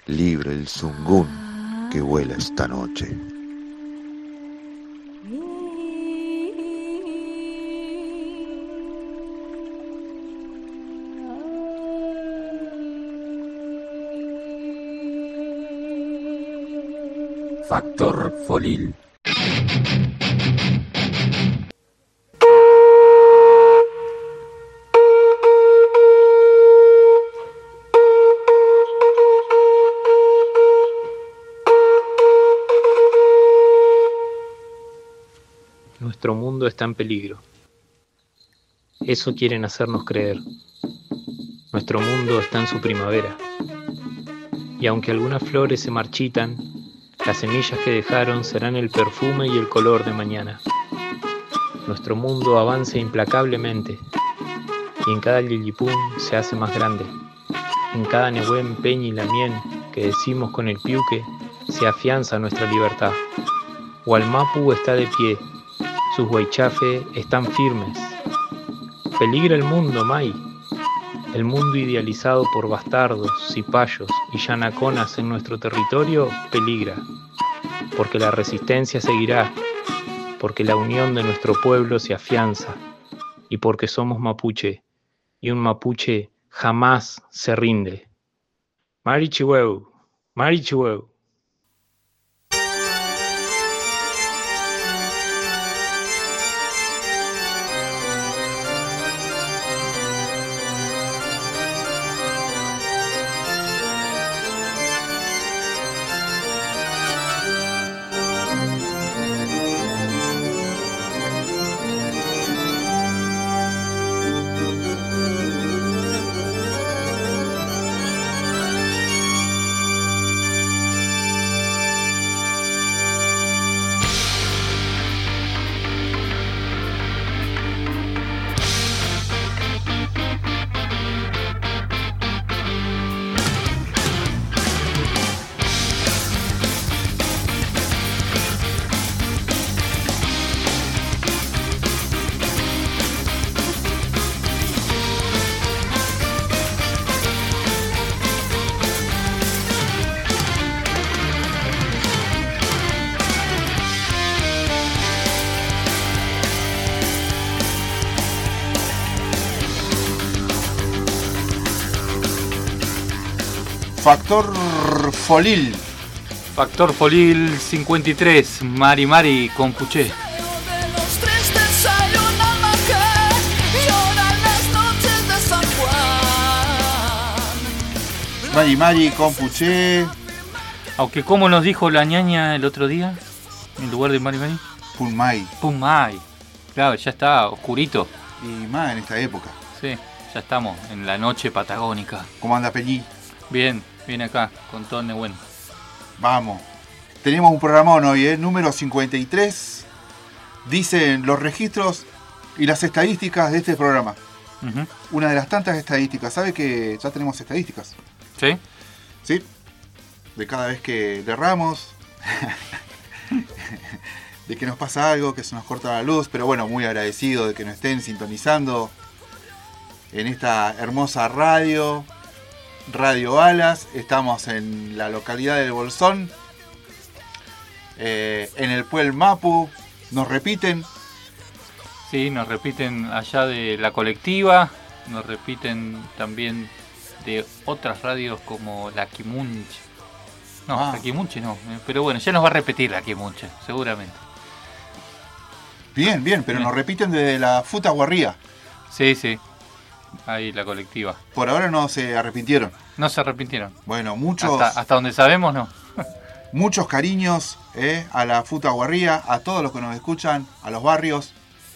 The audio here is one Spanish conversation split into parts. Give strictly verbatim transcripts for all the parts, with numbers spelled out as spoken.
libre el zungún que vuela esta noche. Factor Folil. Nuestro mundo está en peligro. Eso quieren hacernos creer. Nuestro mundo está en su primavera. Y aunque algunas flores se marchitan, las semillas que dejaron serán el perfume y el color de mañana. Nuestro mundo avanza implacablemente, y en cada lillipún se hace más grande. En cada Nehuen, Peña y Lamien que decimos con el piuque, se afianza nuestra libertad. Hualmapu está de pie, sus huaychafe están firmes. Peligra el mundo, May. El mundo idealizado por bastardos, cipayos y yanaconas en nuestro territorio peligra, porque la resistencia seguirá, porque la unión de nuestro pueblo se afianza, y porque somos mapuche, y un mapuche jamás se rinde. Marichihueu, Marichihueu. Factor Folil. Factor Folil cincuenta y tres, Mari Mari Compuché. Mari Mari Compuché. Aunque como nos dijo la ñaña el otro día, en lugar de Mari Mari, Punmay. Punmay. Claro, ya está oscurito. Y más en esta época. Sí, ya estamos en la noche patagónica. ¿Cómo anda Peñi? Bien, bien acá, con todo Nehuen. Vamos. Tenemos un programón hoy, ¿eh? Número cincuenta y tres. Dicen los registros y las estadísticas de este programa. Uh-huh. Una de las tantas estadísticas. ¿Sabe que ya tenemos estadísticas? ¿Sí? Sí. De cada vez que derramos. De que nos pasa algo, que se nos corta la luz. Pero bueno, muy agradecido de que nos estén sintonizando en esta hermosa radio. Radio Alas. Estamos en la localidad del Bolsón. Eh, en el Puel Mapu. Nos repiten. Sí, nos repiten allá de la colectiva. Nos repiten también de otras radios como la Quimunche. No, ah. la Quimunche no. Pero bueno, ya nos va a repetir la Quimunche, seguramente. Bien, bien, pero bien. Nos repiten de la Futa Guarría. Sí, sí. Ahí la colectiva. Por ahora no se arrepintieron. No se arrepintieron. Bueno, muchos... Hasta, hasta donde sabemos, no. Muchos cariños eh, a la Futa Guarría, a todos los que nos escuchan, a los barrios,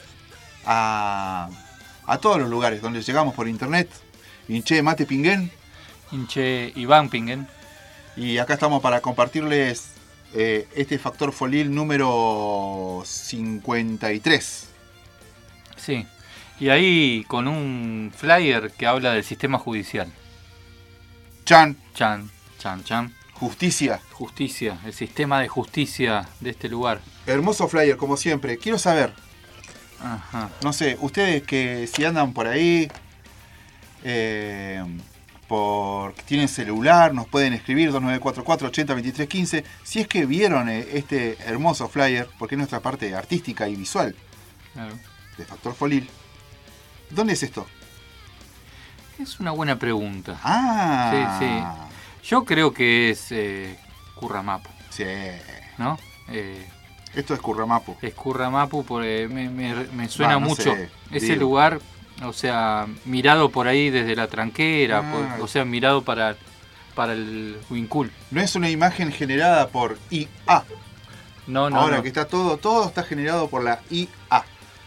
a, a todos los lugares donde llegamos por internet. Inche Mate Pinguén. Inche Iván Pinguén. Y acá estamos para compartirles eh, este Factor Folil número cincuenta y tres. Sí. Y ahí con un flyer que habla del sistema judicial. Chan. Chan, chan, chan. Justicia. Justicia, el sistema de justicia de este lugar. Hermoso flyer, como siempre. Quiero saber, Ajá. no sé, ustedes que si andan por ahí, eh, por tienen celular, nos pueden escribir dos nueve cuatro cuatro, ochenta, veintitrés, quince. Si es que vieron eh, este hermoso flyer, porque es nuestra parte artística y visual Claro. de Factor Folil. ¿Dónde es esto? Es una buena pregunta. Ah, Sí, sí. Yo creo que es eh, Curramapu, sí. ¿no? Eh, Esto es Curramapu. es Curramapu, porque me, me, me suena Va, no mucho sé, ese digo. lugar, o sea, mirado por ahí desde la tranquera, Ah. por- o sea, mirado para, para el Huincul. No es una imagen generada por I A. No, no, Ahora no. que está todo, todo está generado por la I A.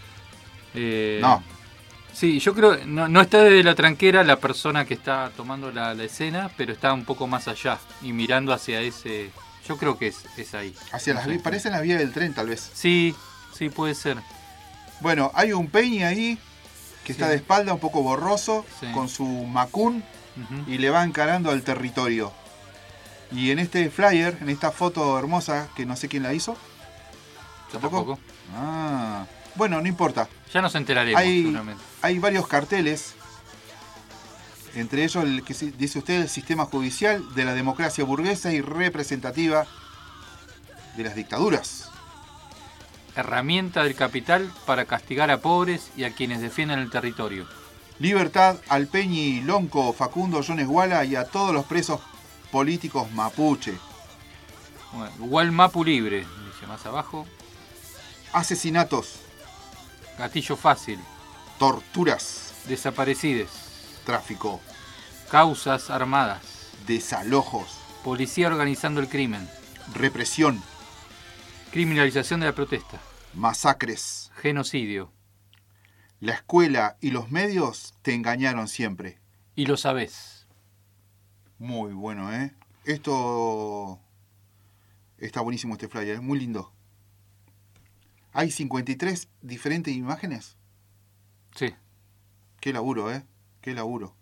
Eh, No. Sí, yo creo, no, no está desde la tranquera la persona que está tomando la, la escena, pero está un poco más allá y mirando hacia ese... Yo creo que es, es ahí. Hacia No las sé. vi- parecen las vías del tren, tal vez. Sí, sí, puede ser. Bueno, hay un Peñi ahí que está Sí. de espalda, un poco borroso, Sí. con su macún Ujú. y le va encarando al territorio. Y en este flyer, en esta foto hermosa, que no sé quién la hizo. Yo ¿Tampoco? tampoco. Ah, bueno, no importa. Ya nos enteraremos, Hay, seguramente. hay varios carteles, entre ellos el que si- dice usted el sistema judicial de la democracia burguesa y representativa de las dictaduras. Herramienta del capital para castigar a pobres y a quienes defienden el territorio. Libertad al Peñi Lonco, Facundo Jones Guala y a todos los presos políticos mapuche. Bueno, Gualmapu libre, dice más abajo. Asesinatos, Gatillo fácil. torturas, Desaparecides. tráfico, Causas armadas. desalojos, Policía organizando el crimen. represión, Criminalización de la protesta. masacres. Genocidio. La escuela y los medios te engañaron siempre. Y lo sabés. Muy bueno, ¿eh? Esto está buenísimo, este flyer, es muy lindo. Hay cincuenta y tres diferentes imágenes. Sí. Qué laburo, ¿eh? Qué laburo.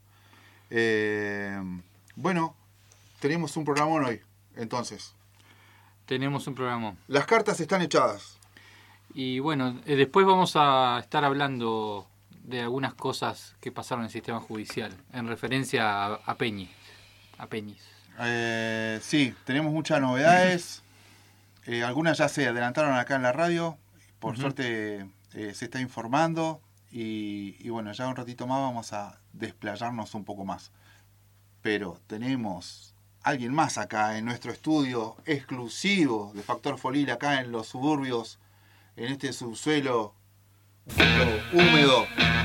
Eh, bueno, tenemos un programón hoy, entonces. Tenemos un programa. Las cartas están echadas. Y bueno, eh, después vamos a estar hablando de algunas cosas que pasaron en el sistema judicial, en referencia a, a Peñi. A Peñis. Eh, sí, tenemos muchas novedades. Eh, algunas ya se adelantaron acá en la radio. Por Ujú. suerte eh, se está informando. Y, y bueno, ya un ratito más vamos a desplayarnos un poco más. Pero tenemos alguien más acá en nuestro estudio exclusivo de Factor Folil, acá en los suburbios, en este subsuelo un poco húmedo.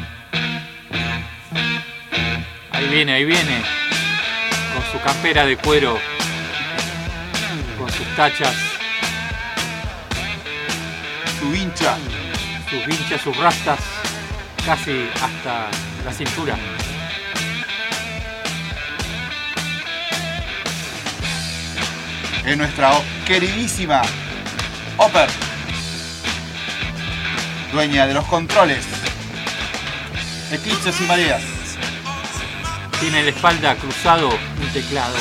Ahí viene, ahí viene. Con su campera de cuero. Con sus tachas, Su hincha. sus vinchas, sus rastas. Casi hasta la cintura. Es nuestra queridísima Oper, dueña de los controles, eclipses y mareas. Tiene en la espalda cruzado un teclado.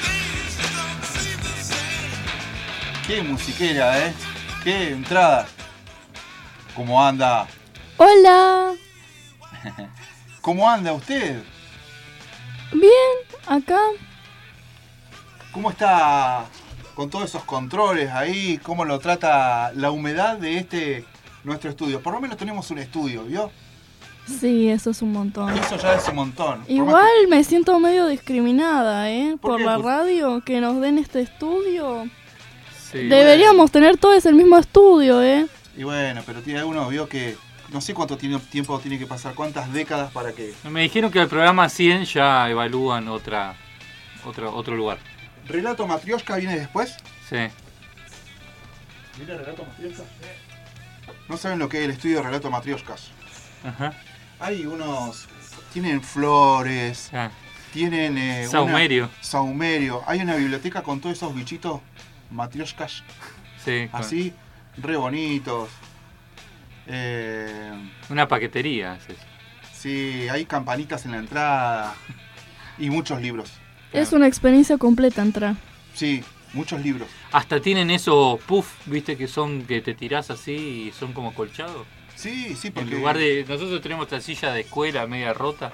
Qué musiquera, ¿eh? Qué entrada. ¿Cómo anda? Hola, ¿Cómo anda usted? bien, acá. ¿Cómo está con todos esos controles ahí? ¿Cómo lo trata la humedad de este nuestro estudio? Por lo menos tenemos un estudio, ¿vio? Sí, eso es un montón. Eso ya es un montón. Por más Igual me siento medio discriminada, ¿eh? ¿Por Por, qué? la Por- radio, que nos den este estudio. Sí. Deberíamos tener todos el mismo estudio, ¿eh? que- Y bueno, pero tiene uno vio que no sé cuánto tiene- tiempo tiene que pasar, cuántas décadas para que... Me dijeron que al programa cien ya evalúan otra, otra, otro lugar. ¿Relato Matrioshka viene después? Sí. ¿Viene Relato Matrioshka? No saben lo que es el estudio de Relato Matrioshkas. Ajá. Hay unos... Tienen flores, Ah, tienen... Eh, una- Saumerio. Saumerio. Hay una biblioteca con todos esos bichitos Matrioshkas, Sí, con así, re bonitos. Eh, una paquetería es eso. sí, hay campanitas en la entrada y muchos libros. Es una experiencia completa entrar. Sí, muchos libros. Hasta tienen esos puff, viste, que son que te tirás así y son como colchados. Sí, sí, En porque... lugar de. Nosotros tenemos esta silla de escuela media rota.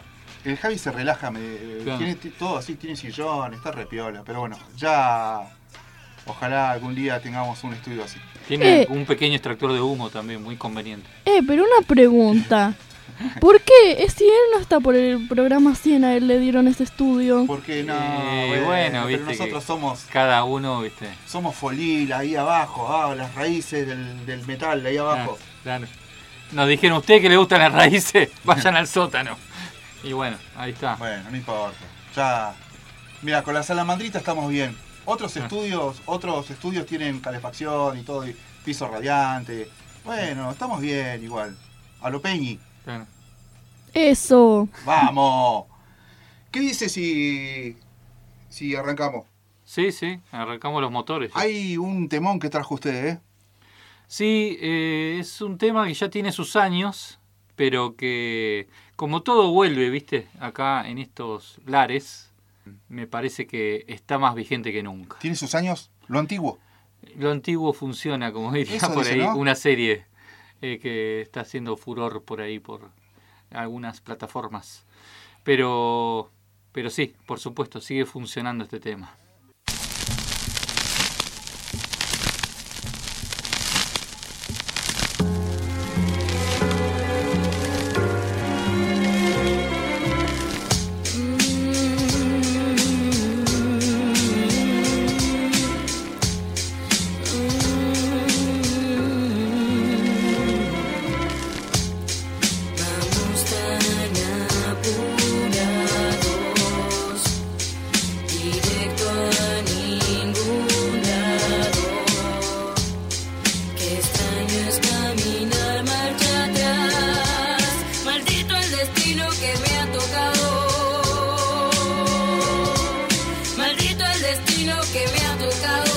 el Javi se relaja, me, claro. Tiene todo así, tiene sillón, está repiola, pero bueno, ya ojalá algún día tengamos un estudio así. Tiene Eh. un pequeño extractor de humo también, muy conveniente. Eh, pero una pregunta. ¿Por qué? Es si él no está por el programa cien, a él le dieron este estudio. Porque no, Eh, bueno, bueno, pero viste nosotros que somos cada uno, viste. somos Folil ahí abajo, ah, las raíces del, del metal de ahí abajo. Claro, claro. Nos dijeron, ustedes que les gustan las raíces, vayan al sótano. Y bueno, ahí está. Bueno, no importa. Ya, mira, con la salamandrita estamos bien. Otros Ah. estudios, otros estudios tienen calefacción y todo, y piso radiante. Bueno, estamos bien igual. A lo Peñi. Claro. Eso. ¡Vamos! ¿Qué dice si, si arrancamos? Sí, sí, arrancamos los motores. Hay un temón que trajo usted, ¿eh? Sí, eh, es un tema que ya tiene sus años, pero que como todo vuelve, viste, acá en estos lares, me parece que está más vigente que nunca. ¿Tiene sus años? ¿Lo antiguo? Lo antiguo funciona, como diría Eso por dice, ahí, ¿no? una serie eh, que está haciendo furor por ahí, por algunas plataformas. Pero, pero sí, por supuesto, sigue funcionando este tema. Vamos tan apurados, directo a ningún lado. Qué extraño es caminar marcha atrás. Maldito el destino que me ha tocado. Maldito el destino que me ha tocado.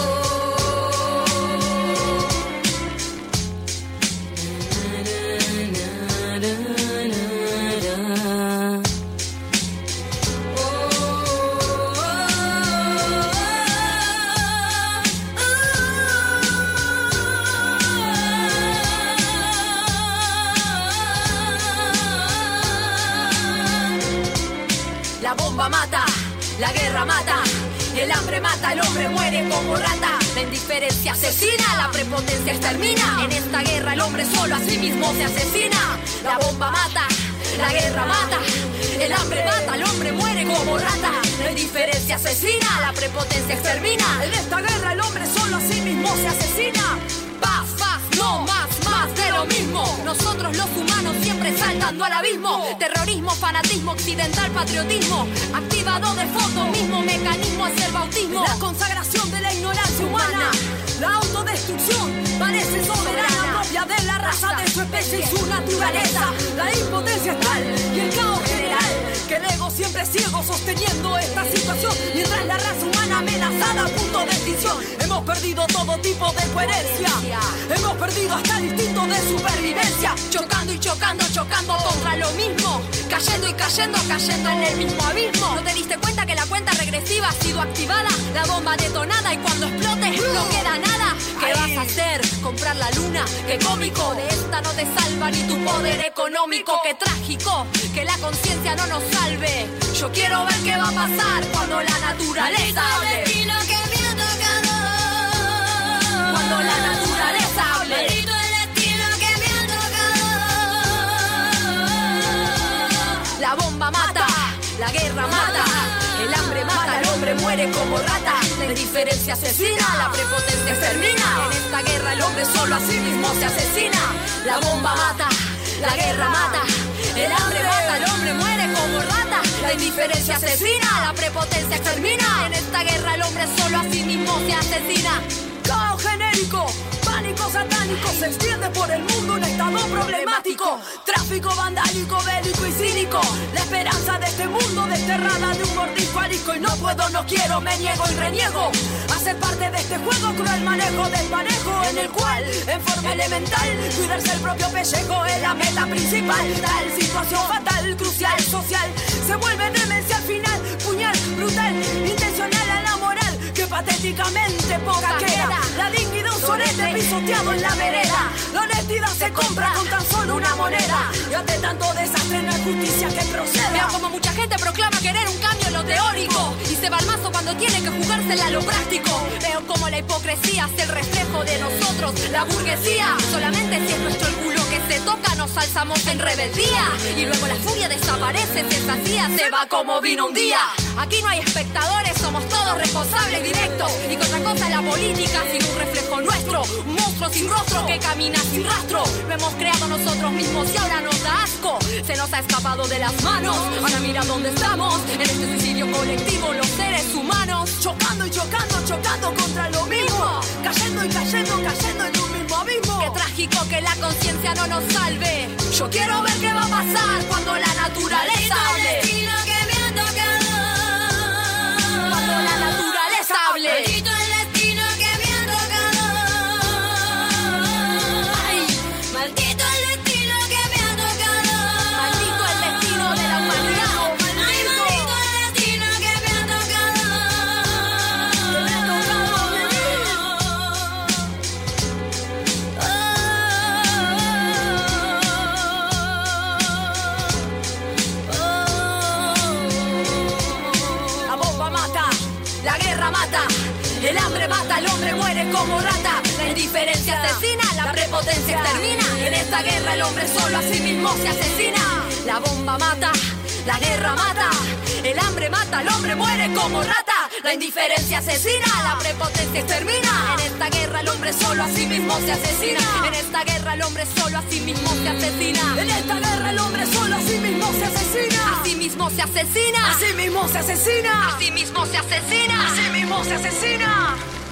La bomba mata, la guerra mata, el hambre mata, el hombre muere como rata. La indiferencia asesina, la prepotencia extermina. En esta guerra el hombre solo a sí mismo se asesina. La bomba mata, la guerra mata, el hambre mata, el hombre muere como rata. La indiferencia asesina, la prepotencia extermina. En esta guerra el hombre solo a sí mismo se asesina. Paz, paz, no más, más de lo mismo. Nosotros los humanos siempre saltando al abismo. Terrorismo, fanatismo, occidental, patriotismo. Activado de fondo, mismo mecanismo es el bautismo. La consagración de la ignorancia humana. La autodestrucción parece soberana, propia de la raza, de su especie y su naturaleza. La impotencia es tal y el caos general, que el ego siempre es ciego sosteniendo esta situación. Mientras la raza humana amenazada a punto de extinción. Hemos perdido todo tipo de coherencia. Hemos perdido hasta el instinto de supervivencia. Chocando y chocando, chocando contra lo mismo. Cayendo y cayendo, cayendo en el mismo abismo. ¿No te diste cuenta que la cuenta regresiva ha sido activada? La bomba detonada y cuando explote no queda nada. ¿Qué vas a hacer? ¿Comprar la luna? ¡Qué cómico! De esta no te salva ni tu poder económico. ¡Qué trágico! Que la conciencia no nos salve. Yo quiero ver qué va a pasar cuando la naturaleza hable. Cuando la naturaleza hable. Maldito el destino que me ha tocado. La bomba mata, la guerra mata, el hambre mata, el hombre muere como rata. La indiferencia asesina, la prepotencia extermina. En esta guerra el hombre solo a sí mismo se asesina. La bomba mata, la guerra mata, el hambre mata, el hombre muere como rata. La indiferencia asesina, la prepotencia extermina. En esta guerra el hombre solo a sí mismo se asesina. Caos genérico, pánico satánico, se extiende por el mundo un estado problemático. Tráfico vandálico, bélico y cínico. La esperanza de este mundo desterrada de un mordisco arisco. Y no puedo, no quiero, me niego y reniego a ser parte de este juego cruel manejo del parejo, en el cual, en forma elemental, cuidarse el propio pellejo es la meta principal. Tal situación fatal, crucial, social, se vuelve demencia al final. Puñal, brutal, intencional a la moral, que patéticamente poca queda. La dignidad un solete pisoteado en la vereda. La honestidad se compra con tan solo una moneda. Y ante tanto desastre no hay justicia que proceda. Veo como mucha gente proclama querer un cambio en lo teórico y se va al mazo cuando tiene que jugársela a lo práctico. Veo como la hipocresía es el reflejo de nosotros, la burguesía. Solamente si es nuestro el culo que se toca nos alzamos en rebeldía. Y luego la furia desaparece, se sacía, se va como vino un día. Aquí no hay espectadores, somos todos responsables directos. Y que otra cosa es la política sin un reflejo nuestro. Un monstruo sin rostro que camina sin rastro. Lo hemos creado nosotros mismos y ahora nos da asco. Se nos ha escapado de las manos. Ahora mira dónde estamos. En este suicidio colectivo los seres humanos. Chocando y chocando, chocando contra lo mismo. Cayendo y cayendo, cayendo en un mismo abismo. Qué trágico que la conciencia no nos salve. Yo quiero ver qué va a pasar cuando la naturaleza hable. Cuando la naturaleza hable. Maldito el destino que me ha tocado. Ay, maldito el destino que me ha tocado. Maldito el destino de la humanidad. Ay, maldito el destino que me ha tocado. Que me ha tocado vivir. La bomba mata. La guerra mata, el hambre mata, el hombre muere como rata. La indiferencia asesina, la prepotencia extermina. En esta guerra el hombre solo a sí mismo se asesina. La bomba mata, la guerra mata, el hambre mata, el hombre muere como rata. La indiferencia asesina, la prepotencia extermina. En esta guerra el hombre solo a sí mismo se asesina. En esta guerra el hombre solo a sí mismo se asesina. En esta guerra el hombre solo a sí mismo se asesina. A sí mismo se asesina. A sí mismo se asesina. A sí mismo se asesina. A sí mismo se asesina.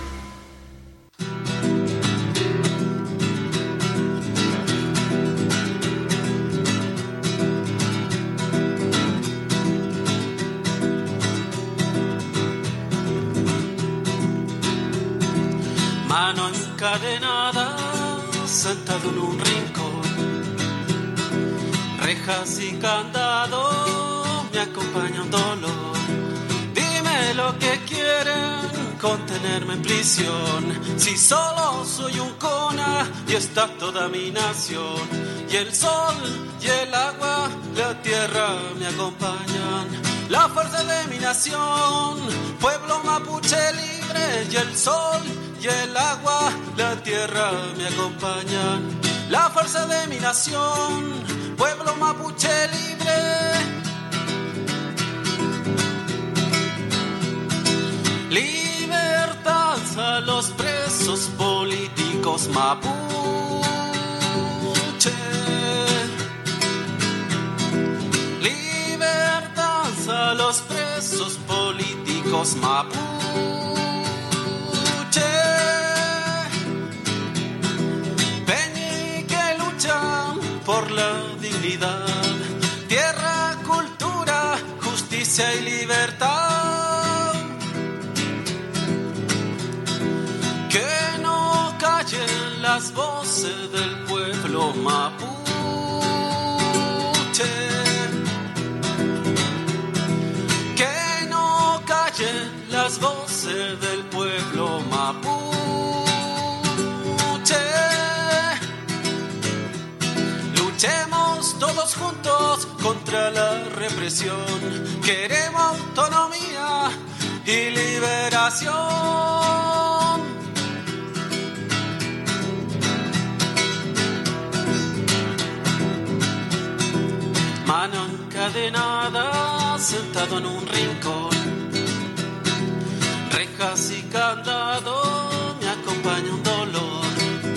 Mano encadenada, sentado en un rincón, rejas y candado me acompaña un dolor. Dime lo que quieren, contenerme en prisión, si solo soy un cona y está toda mi nación. Y el sol y el agua, la tierra me acompañan, la fuerza de mi nación, pueblo mapuche libre. Y el sol y el agua, la tierra me acompañan, la fuerza de mi nación, pueblo mapuche libre. Libertad a los presos políticos mapuche. Libertad a los presos políticos mapuche. Por la dignidad, tierra, cultura, justicia y libertad. Que no callen las voces del pueblo mapuche. Que no callen las voces del pueblo mapuche. Luchemos todos juntos contra la represión. Queremos autonomía y liberación. Mano encadenada, sentado en un rincón, rejas y candado me acompaña un dolor.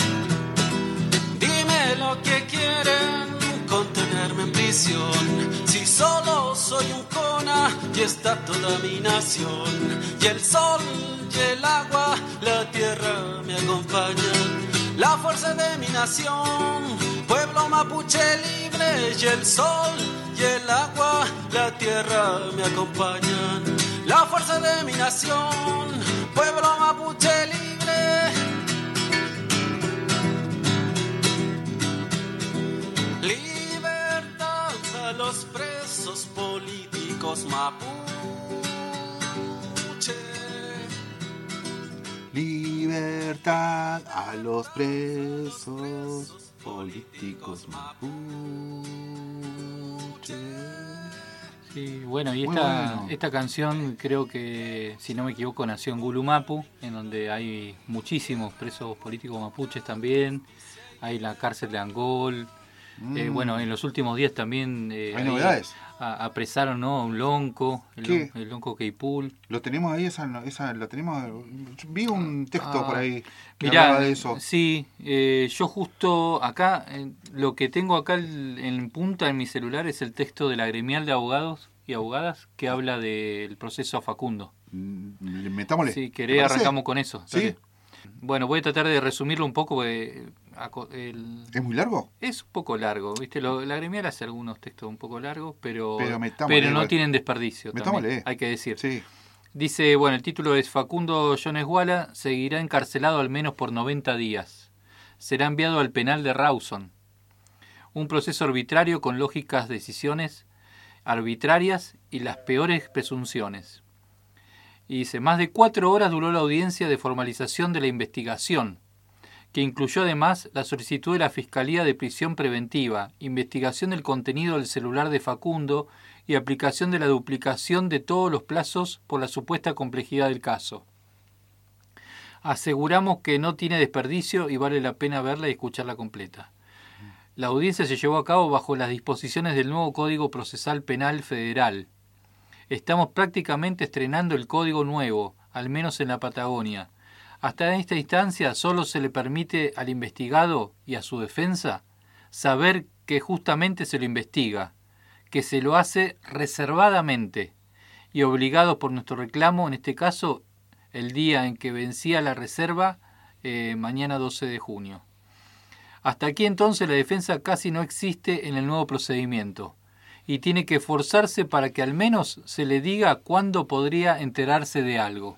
Dime lo que quieren, contenerme en prisión, si solo soy un cona y está toda mi nación. Y el sol y el agua, la tierra me acompañan, la fuerza de mi nación, pueblo mapuche libre. Y el sol y el agua, la tierra me acompañan, la fuerza de mi nación, pueblo mapuche libre. Libertad a los presos políticos mapuche. Libertad a los presos políticos mapuches. Sí, bueno, y Muy esta, bueno. esta canción creo que, si no me equivoco, nació en Gulumapu, en donde hay muchísimos presos políticos mapuches también. Hay la cárcel de Angol. Mm. Eh, bueno, en los últimos días también eh, ¿Hay ahí novedades? a- apresaron, ¿no?, a un lonco, el, ¿Qué? lon- el lonco Keipul. Lo tenemos ahí, esa, esa la tenemos. Vi un texto Ah, por ahí que Mirá, hablaba de eso. sí, eh, yo justo acá, eh, lo que tengo acá el- en punta en mi celular es el texto de la gremial de abogados y abogadas que habla del proceso a Facundo. Mm, Metámosle. Si ¿Te querés, parece? arrancamos con eso. ¿Sí? Dale. Bueno, voy a tratar de resumirlo un poco, porque aco- el- ¿Es muy largo? es un poco largo, ¿viste? Lo- la gremial hace algunos textos un poco largos, pero, Pero metámosle pero no igual. tienen desperdicio, también, Metámosle. hay que decir. Sí. Dice, bueno, el título es Facundo Yonesguala seguirá encarcelado al menos por noventa días. Será enviado al penal de Rawson. Un proceso arbitrario con lógicas decisiones arbitrarias y las peores presunciones. Y dice, más de cuatro horas duró la audiencia de formalización de la investigación, que incluyó además la solicitud de la Fiscalía de Prisión Preventiva, investigación del contenido del celular de Facundo y aplicación de la duplicación de todos los plazos por la supuesta complejidad del caso. Aseguramos que no tiene desperdicio y vale la pena verla y escucharla completa. La audiencia se llevó a cabo bajo las disposiciones del nuevo Código Procesal Penal Federal. Estamos prácticamente estrenando el código nuevo, al menos en la Patagonia. Hasta esta instancia solo se le permite al investigado y a su defensa saber que justamente se lo investiga, que se lo hace reservadamente y obligado por nuestro reclamo, en este caso, el día en que vencía la reserva, eh, mañana doce de junio. Hasta aquí entonces la defensa casi no existe en el nuevo procedimiento y tiene que esforzarse para que al menos se le diga cuándo podría enterarse de algo.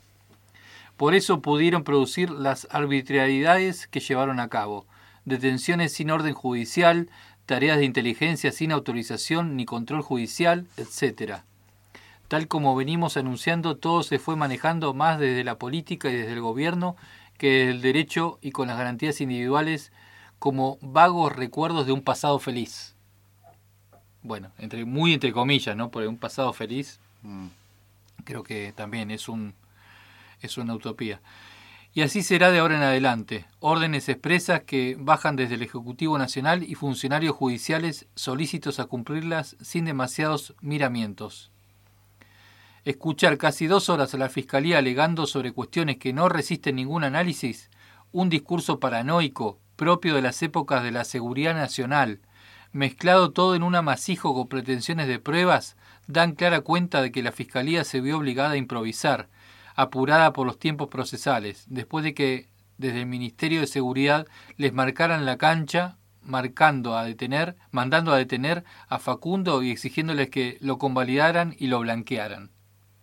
Por eso pudieron producir las arbitrariedades que llevaron a cabo, detenciones sin orden judicial, tareas de inteligencia sin autorización ni control judicial, etcétera. Tal como venimos anunciando, todo se fue manejando más desde la política y desde el gobierno que desde el derecho y con las garantías individuales como vagos recuerdos de un pasado feliz. Bueno, entre, muy entre comillas, ¿no? Porque un pasado feliz Mm. creo que también es un es una utopía. Y así será de ahora en adelante. Órdenes expresas que bajan desde el Ejecutivo Nacional y funcionarios judiciales solícitos a cumplirlas sin demasiados miramientos. Escuchar casi dos horas a la Fiscalía alegando sobre cuestiones que no resisten ningún análisis, un discurso paranoico propio de las épocas de la seguridad nacional, mezclado todo en un amasijo con pretensiones de pruebas, dan clara cuenta de que la Fiscalía se vio obligada a improvisar, apurada por los tiempos procesales, después de que desde el Ministerio de Seguridad les marcaran la cancha, marcando a detener, mandando a detener a Facundo y exigiéndoles que lo convalidaran y lo blanquearan.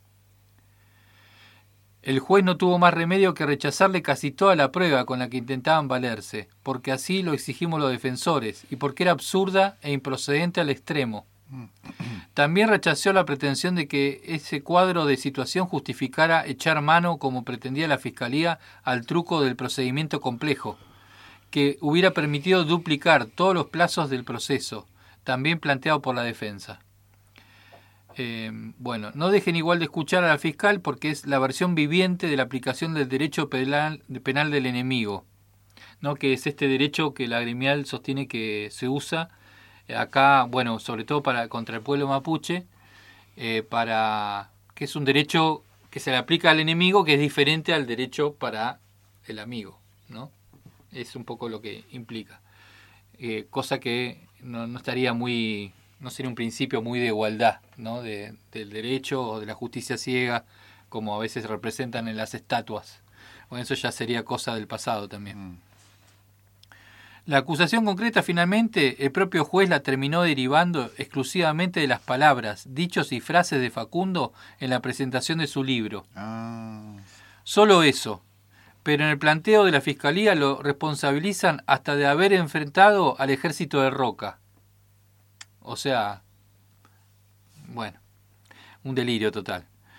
El juez no tuvo más remedio que rechazarle casi toda la prueba con la que intentaban valerse, porque así lo exigimos los defensores y porque era absurda e improcedente al extremo. También rechazó la pretensión de que ese cuadro de situación justificara echar mano, como pretendía la Fiscalía, al truco del procedimiento complejo, que hubiera permitido duplicar todos los plazos del proceso, también planteado por la defensa. Eh, bueno, no dejen igual de escuchar a la fiscal porque es la versión viviente de la aplicación del derecho penal, penal del enemigo, ¿no? Que es este derecho que la gremial sostiene que se usa acá, bueno, sobre todo para contra el pueblo mapuche, eh, para que es un derecho que se le aplica al enemigo, que es diferente al derecho para el amigo, ¿no? Es un poco lo que implica, eh, cosa que no, no estaría muy, no sería un principio muy de igualdad, ¿no? De, del derecho o de la justicia ciega, como a veces representan en las estatuas. Bueno, eso ya sería cosa del pasado también. Mm. La acusación concreta, finalmente, el propio juez la terminó derivando exclusivamente de las palabras, dichos y frases de Facundo en la presentación de su libro. Ah. Solo eso. Pero en el planteo de la Fiscalía lo responsabilizan hasta de haber enfrentado al ejército de Roca. O sea, bueno, un delirio total.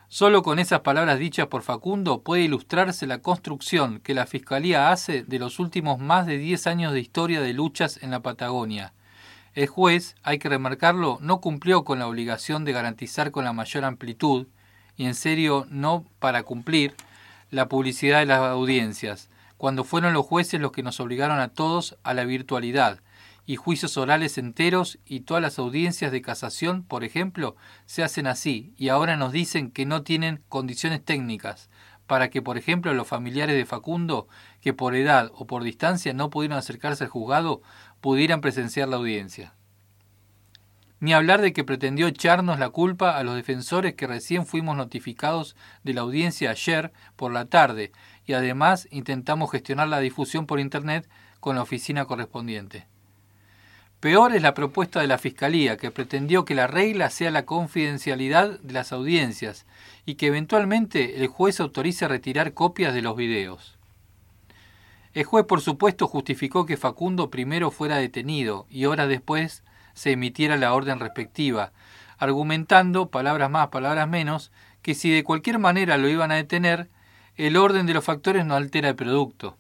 Solo con esas palabras dichas por Facundo puede ilustrarse la construcción que la Fiscalía hace de los últimos más de diez años de historia de luchas en la Patagonia. El juez, hay que remarcarlo, no cumplió con la obligación de garantizar con la mayor amplitud, y en serio no para cumplir, la publicidad de las audiencias, cuando fueron los jueces los que nos obligaron a todos a la virtualidad, y juicios orales enteros y todas las audiencias de casación, por ejemplo, se hacen así, y ahora nos dicen que no tienen condiciones técnicas para que, por ejemplo, los familiares de Facundo, que por edad o por distancia no pudieron acercarse al juzgado, pudieran presenciar la audiencia. Ni hablar de que pretendió echarnos la culpa a los defensores que recién fuimos notificados de la audiencia ayer por la tarde, y además intentamos gestionar la difusión por internet con la oficina correspondiente. Peor es la propuesta de la Fiscalía, que pretendió que la regla sea la confidencialidad de las audiencias y que eventualmente el juez autorice a retirar copias de los videos. El juez, por supuesto, justificó que Facundo primero fuera detenido y horas después se emitiera la orden respectiva, argumentando, palabras más, palabras menos, que si de cualquier manera lo iban a detener, el orden de los factores no altera el producto.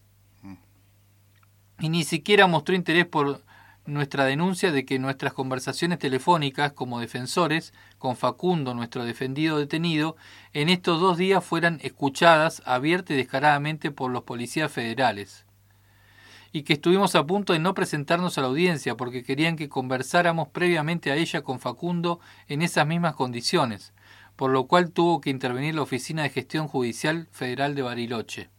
Y ni siquiera mostró interés por nuestra denuncia de que nuestras conversaciones telefónicas como defensores con Facundo, nuestro defendido detenido, en estos dos días fueran escuchadas abierta y descaradamente por los policías federales. Y que estuvimos a punto de no presentarnos a la audiencia porque querían que conversáramos previamente a ella con Facundo en esas mismas condiciones, por lo cual tuvo que intervenir la Oficina de Gestión Judicial Federal de Bariloche.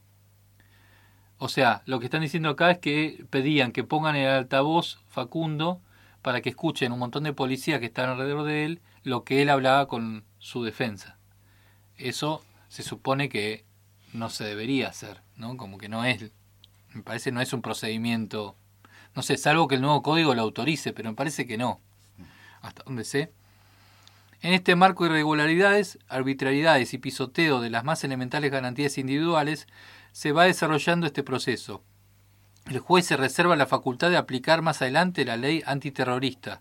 O sea, lo que están diciendo acá es que pedían que pongan el altavoz Facundo para que escuchen un montón de policías que están alrededor de él lo que él hablaba con su defensa. Eso se supone que no se debería hacer, ¿no? Como que no es, me parece no es un procedimiento, no sé, salvo que el nuevo código lo autorice, pero me parece que no. Hasta donde sé. En este marco de irregularidades, arbitrariedades y pisoteo de las más elementales garantías individuales, se va desarrollando este proceso. El juez se reserva la facultad de aplicar más adelante la ley antiterrorista.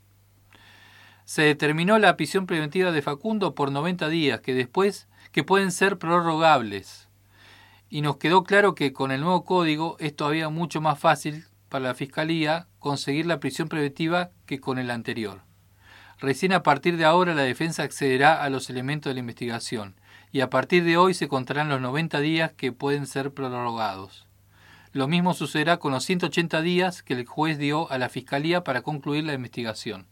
Se determinó la prisión preventiva de Facundo por noventa días, que después que pueden ser prorrogables. Y nos quedó claro que con el nuevo código es todavía mucho más fácil para la Fiscalía conseguir la prisión preventiva que con el anterior. Recién a partir de ahora la defensa accederá a los elementos de la investigación. Y a partir de hoy se contarán los noventa días que pueden ser prorrogados. Lo mismo sucederá con los ciento ochenta días que el juez dio a la Fiscalía para concluir la investigación.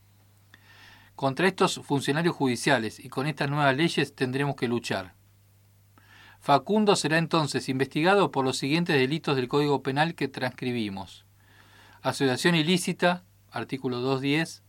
Contra estos funcionarios judiciales y con estas nuevas leyes tendremos que luchar. Facundo será entonces investigado por los siguientes delitos del Código Penal que transcribimos. Asociación ilícita, artículo doscientos diez,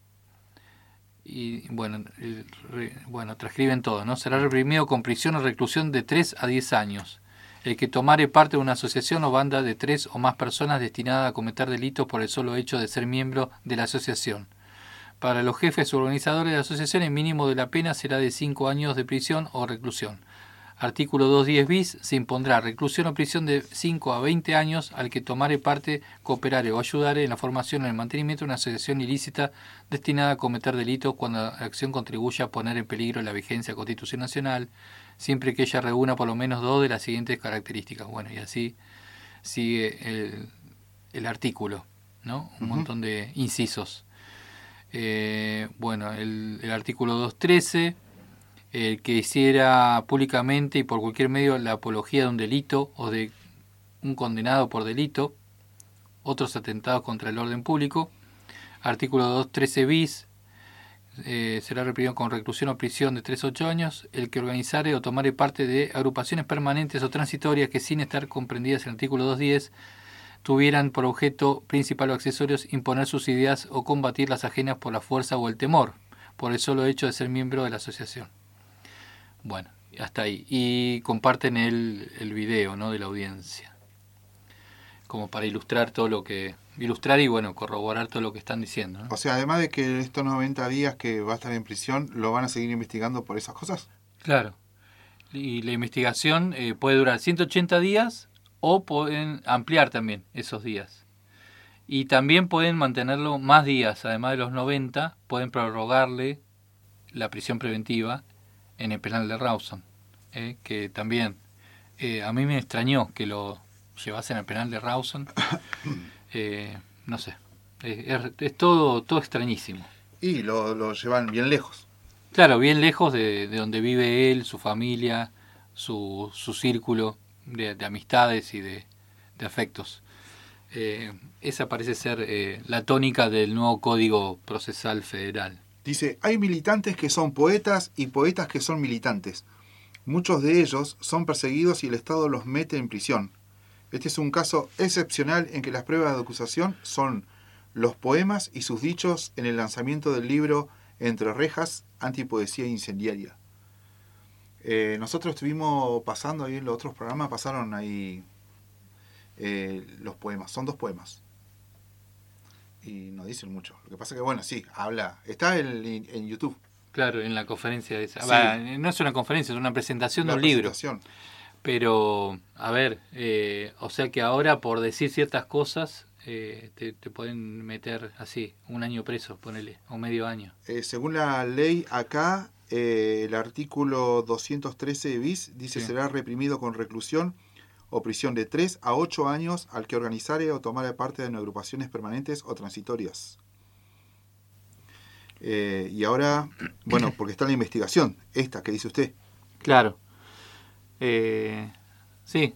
y bueno, el, bueno, transcriben todo, ¿no? Será reprimido con prisión o reclusión de tres a diez años. El que tomare parte de una asociación o banda de tres o más personas destinada a cometer delitos por el solo hecho de ser miembro de la asociación. Para los jefes o organizadores de la asociación, el mínimo de la pena será de cinco años de prisión o reclusión. Artículo doscientos diez bis, se impondrá reclusión o prisión de cinco a veinte años al que tomare parte, cooperare o ayudare en la formación o en el mantenimiento de una asociación ilícita destinada a cometer delitos cuando la acción contribuya a poner en peligro la vigencia de la Constitución Nacional, siempre que ella reúna por lo menos dos de las siguientes características. Bueno, y así sigue el, el artículo, ¿no? Un uh-huh. montón de incisos. Eh, bueno, el, el artículo doscientos trece... el que hiciera públicamente y por cualquier medio la apología de un delito o de un condenado por delito, otros atentados contra el orden público. Artículo doscientos trece bis, eh, será reprimido con reclusión o prisión de tres a ocho años el que organizare o tomare parte de agrupaciones permanentes o transitorias que, sin estar comprendidas en el artículo doscientos diez, tuvieran por objeto principal o accesorios imponer sus ideas o combatir las ajenas por la fuerza o el temor, por el solo hecho de ser miembro de la asociación. Bueno, hasta ahí. Y comparten el, el video, ¿no?, de la audiencia. Como para ilustrar todo lo que... Ilustrar y, bueno, corroborar todo lo que están diciendo, ¿no? O sea, además de que estos noventa días que va a estar en prisión, ¿lo van a seguir investigando por esas cosas? Claro. Y la investigación eh, puede durar ciento ochenta días o pueden ampliar también esos días. Y también pueden mantenerlo más días, además de los noventa, pueden prorrogarle la prisión preventiva en el penal de Rawson, eh, que también eh, a mí me extrañó que lo llevasen al penal de Rawson. Eh, no sé, es, es, es todo, todo extrañísimo. Y lo, lo llevan bien lejos. Claro, bien lejos de, de donde vive él, su familia, su, su círculo de, de amistades y de, de afectos. Eh, esa parece ser eh, la tónica del nuevo Código Procesal Federal. Dice, hay militantes que son poetas y poetas que son militantes. Muchos de ellos son perseguidos y el Estado los mete en prisión. Este es un caso excepcional en que las pruebas de acusación son los poemas y sus dichos en el lanzamiento del libro Entre Rejas, Antipoesía Incendiaria. Eh, nosotros estuvimos pasando ahí en los otros programas, pasaron ahí eh, los poemas, son dos poemas. Y no dicen mucho. Lo que pasa que, bueno, sí, habla, está en, en YouTube. Claro, en la conferencia esa. Sí. Bah, no es una conferencia, es una presentación La de un presentación. libro. Pero, a ver, eh, o sea que ahora por decir ciertas cosas eh, te, te pueden meter así, un año preso, ponele, o medio año. Eh, según la ley acá, eh, el artículo doscientos trece bis dice Sí. será reprimido con reclusión o prisión de tres a ocho años al que organizare o tomare parte en agrupaciones permanentes o transitorias. Eh, y ahora, bueno, porque está la investigación, esta que dice usted. Claro. Eh, sí.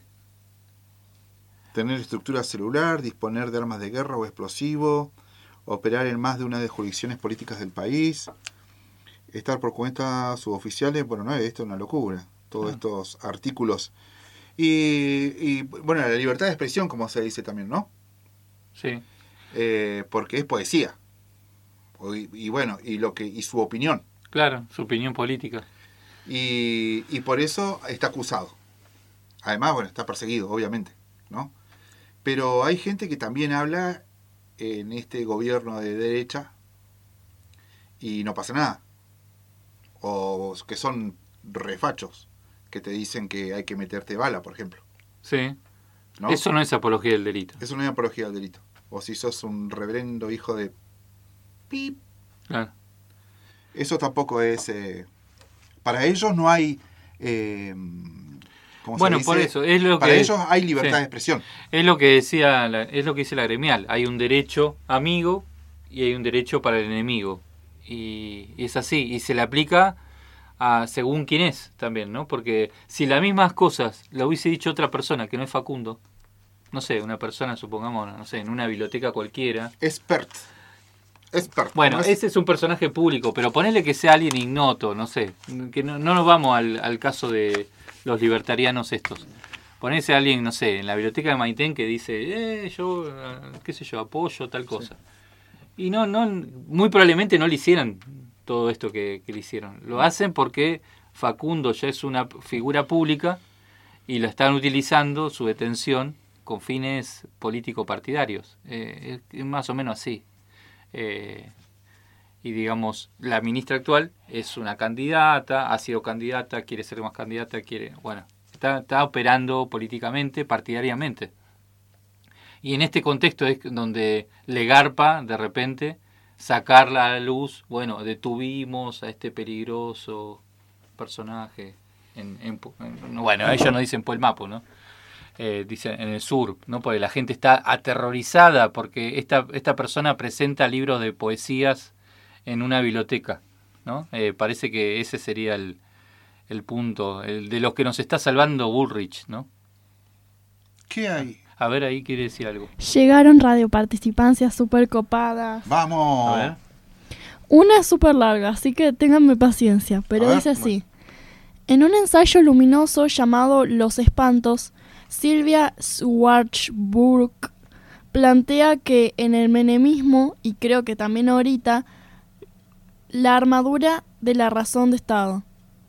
Tener estructura celular, disponer de armas de guerra o explosivo, operar en más de una de las jurisdicciones políticas del país, estar por cuenta suboficiales, bueno, no, esto es una locura, todos Ah. estos artículos. Y, y, bueno, la libertad de expresión, como se dice también, ¿no? Sí. Eh, porque es poesía. Y, y bueno, y lo que y su opinión. Claro, su opinión política. Y, y por eso está acusado. Además, bueno, está perseguido, obviamente, ¿no? Pero hay gente que también habla en este gobierno de derecha y no pasa nada. O que son refachos, que te dicen que hay que meterte bala, por ejemplo. Sí. ¿No? Eso no es apología del delito. Eso no es apología del delito. O si sos un reverendo hijo de... pip. Claro. Eso tampoco es... Eh, para ellos no hay... Eh, ¿cómo se Bueno, dice? por eso, es lo Para que... ellos hay libertad sí. de expresión. Es lo que decía, la- es lo que dice la gremial. Hay un derecho amigo y hay un derecho para el enemigo. Y, y es así. Y se le aplica a según quién es también, ¿no? Porque si las mismas cosas lo hubiese dicho otra persona que no es Facundo, no sé, una persona, supongamos, no sé, en una biblioteca cualquiera. Expert. Expert. Bueno, ¿no es? ese es un personaje público, pero ponele que sea alguien ignoto, no sé. Que no, no nos vamos al, al caso de los libertarianos estos. Ponerse a alguien, no sé, en la biblioteca de Maitén que dice, eh, yo, eh, qué sé yo, apoyo tal cosa. Y no, no, muy probablemente no le hicieran todo esto que, que le hicieron. Lo hacen porque Facundo ya es una figura pública y lo están utilizando, su detención, con fines político-partidarios. Eh, es, es más o menos así. Eh, y digamos, la ministra actual es una candidata, ha sido candidata, quiere ser más candidata, quiere, bueno, está, está operando políticamente, partidariamente. Y en este contexto es donde le garpa, de repente, sacarla a la luz, bueno, detuvimos a este peligroso personaje, en, en, en bueno, ellos no dicen Puelmapo, ¿no? Eh, dicen en el sur, ¿no? Porque la gente está aterrorizada porque esta, esta persona presenta libros de poesías en una biblioteca, ¿no? Eh, parece que ese sería el, el punto, el de los que nos está salvando Bullrich, ¿no? ¿Qué hay? A ver, ahí quiere decir algo. Llegaron radioparticipancias súper copadas. Vamos. A ver. Una es súper larga, así que ténganme paciencia, pero A ver, dice así. En un ensayo luminoso llamado Los Espantos, Silvia Schwartzburg plantea que en el menemismo, y creo que también ahorita, la armadura de la razón de Estado,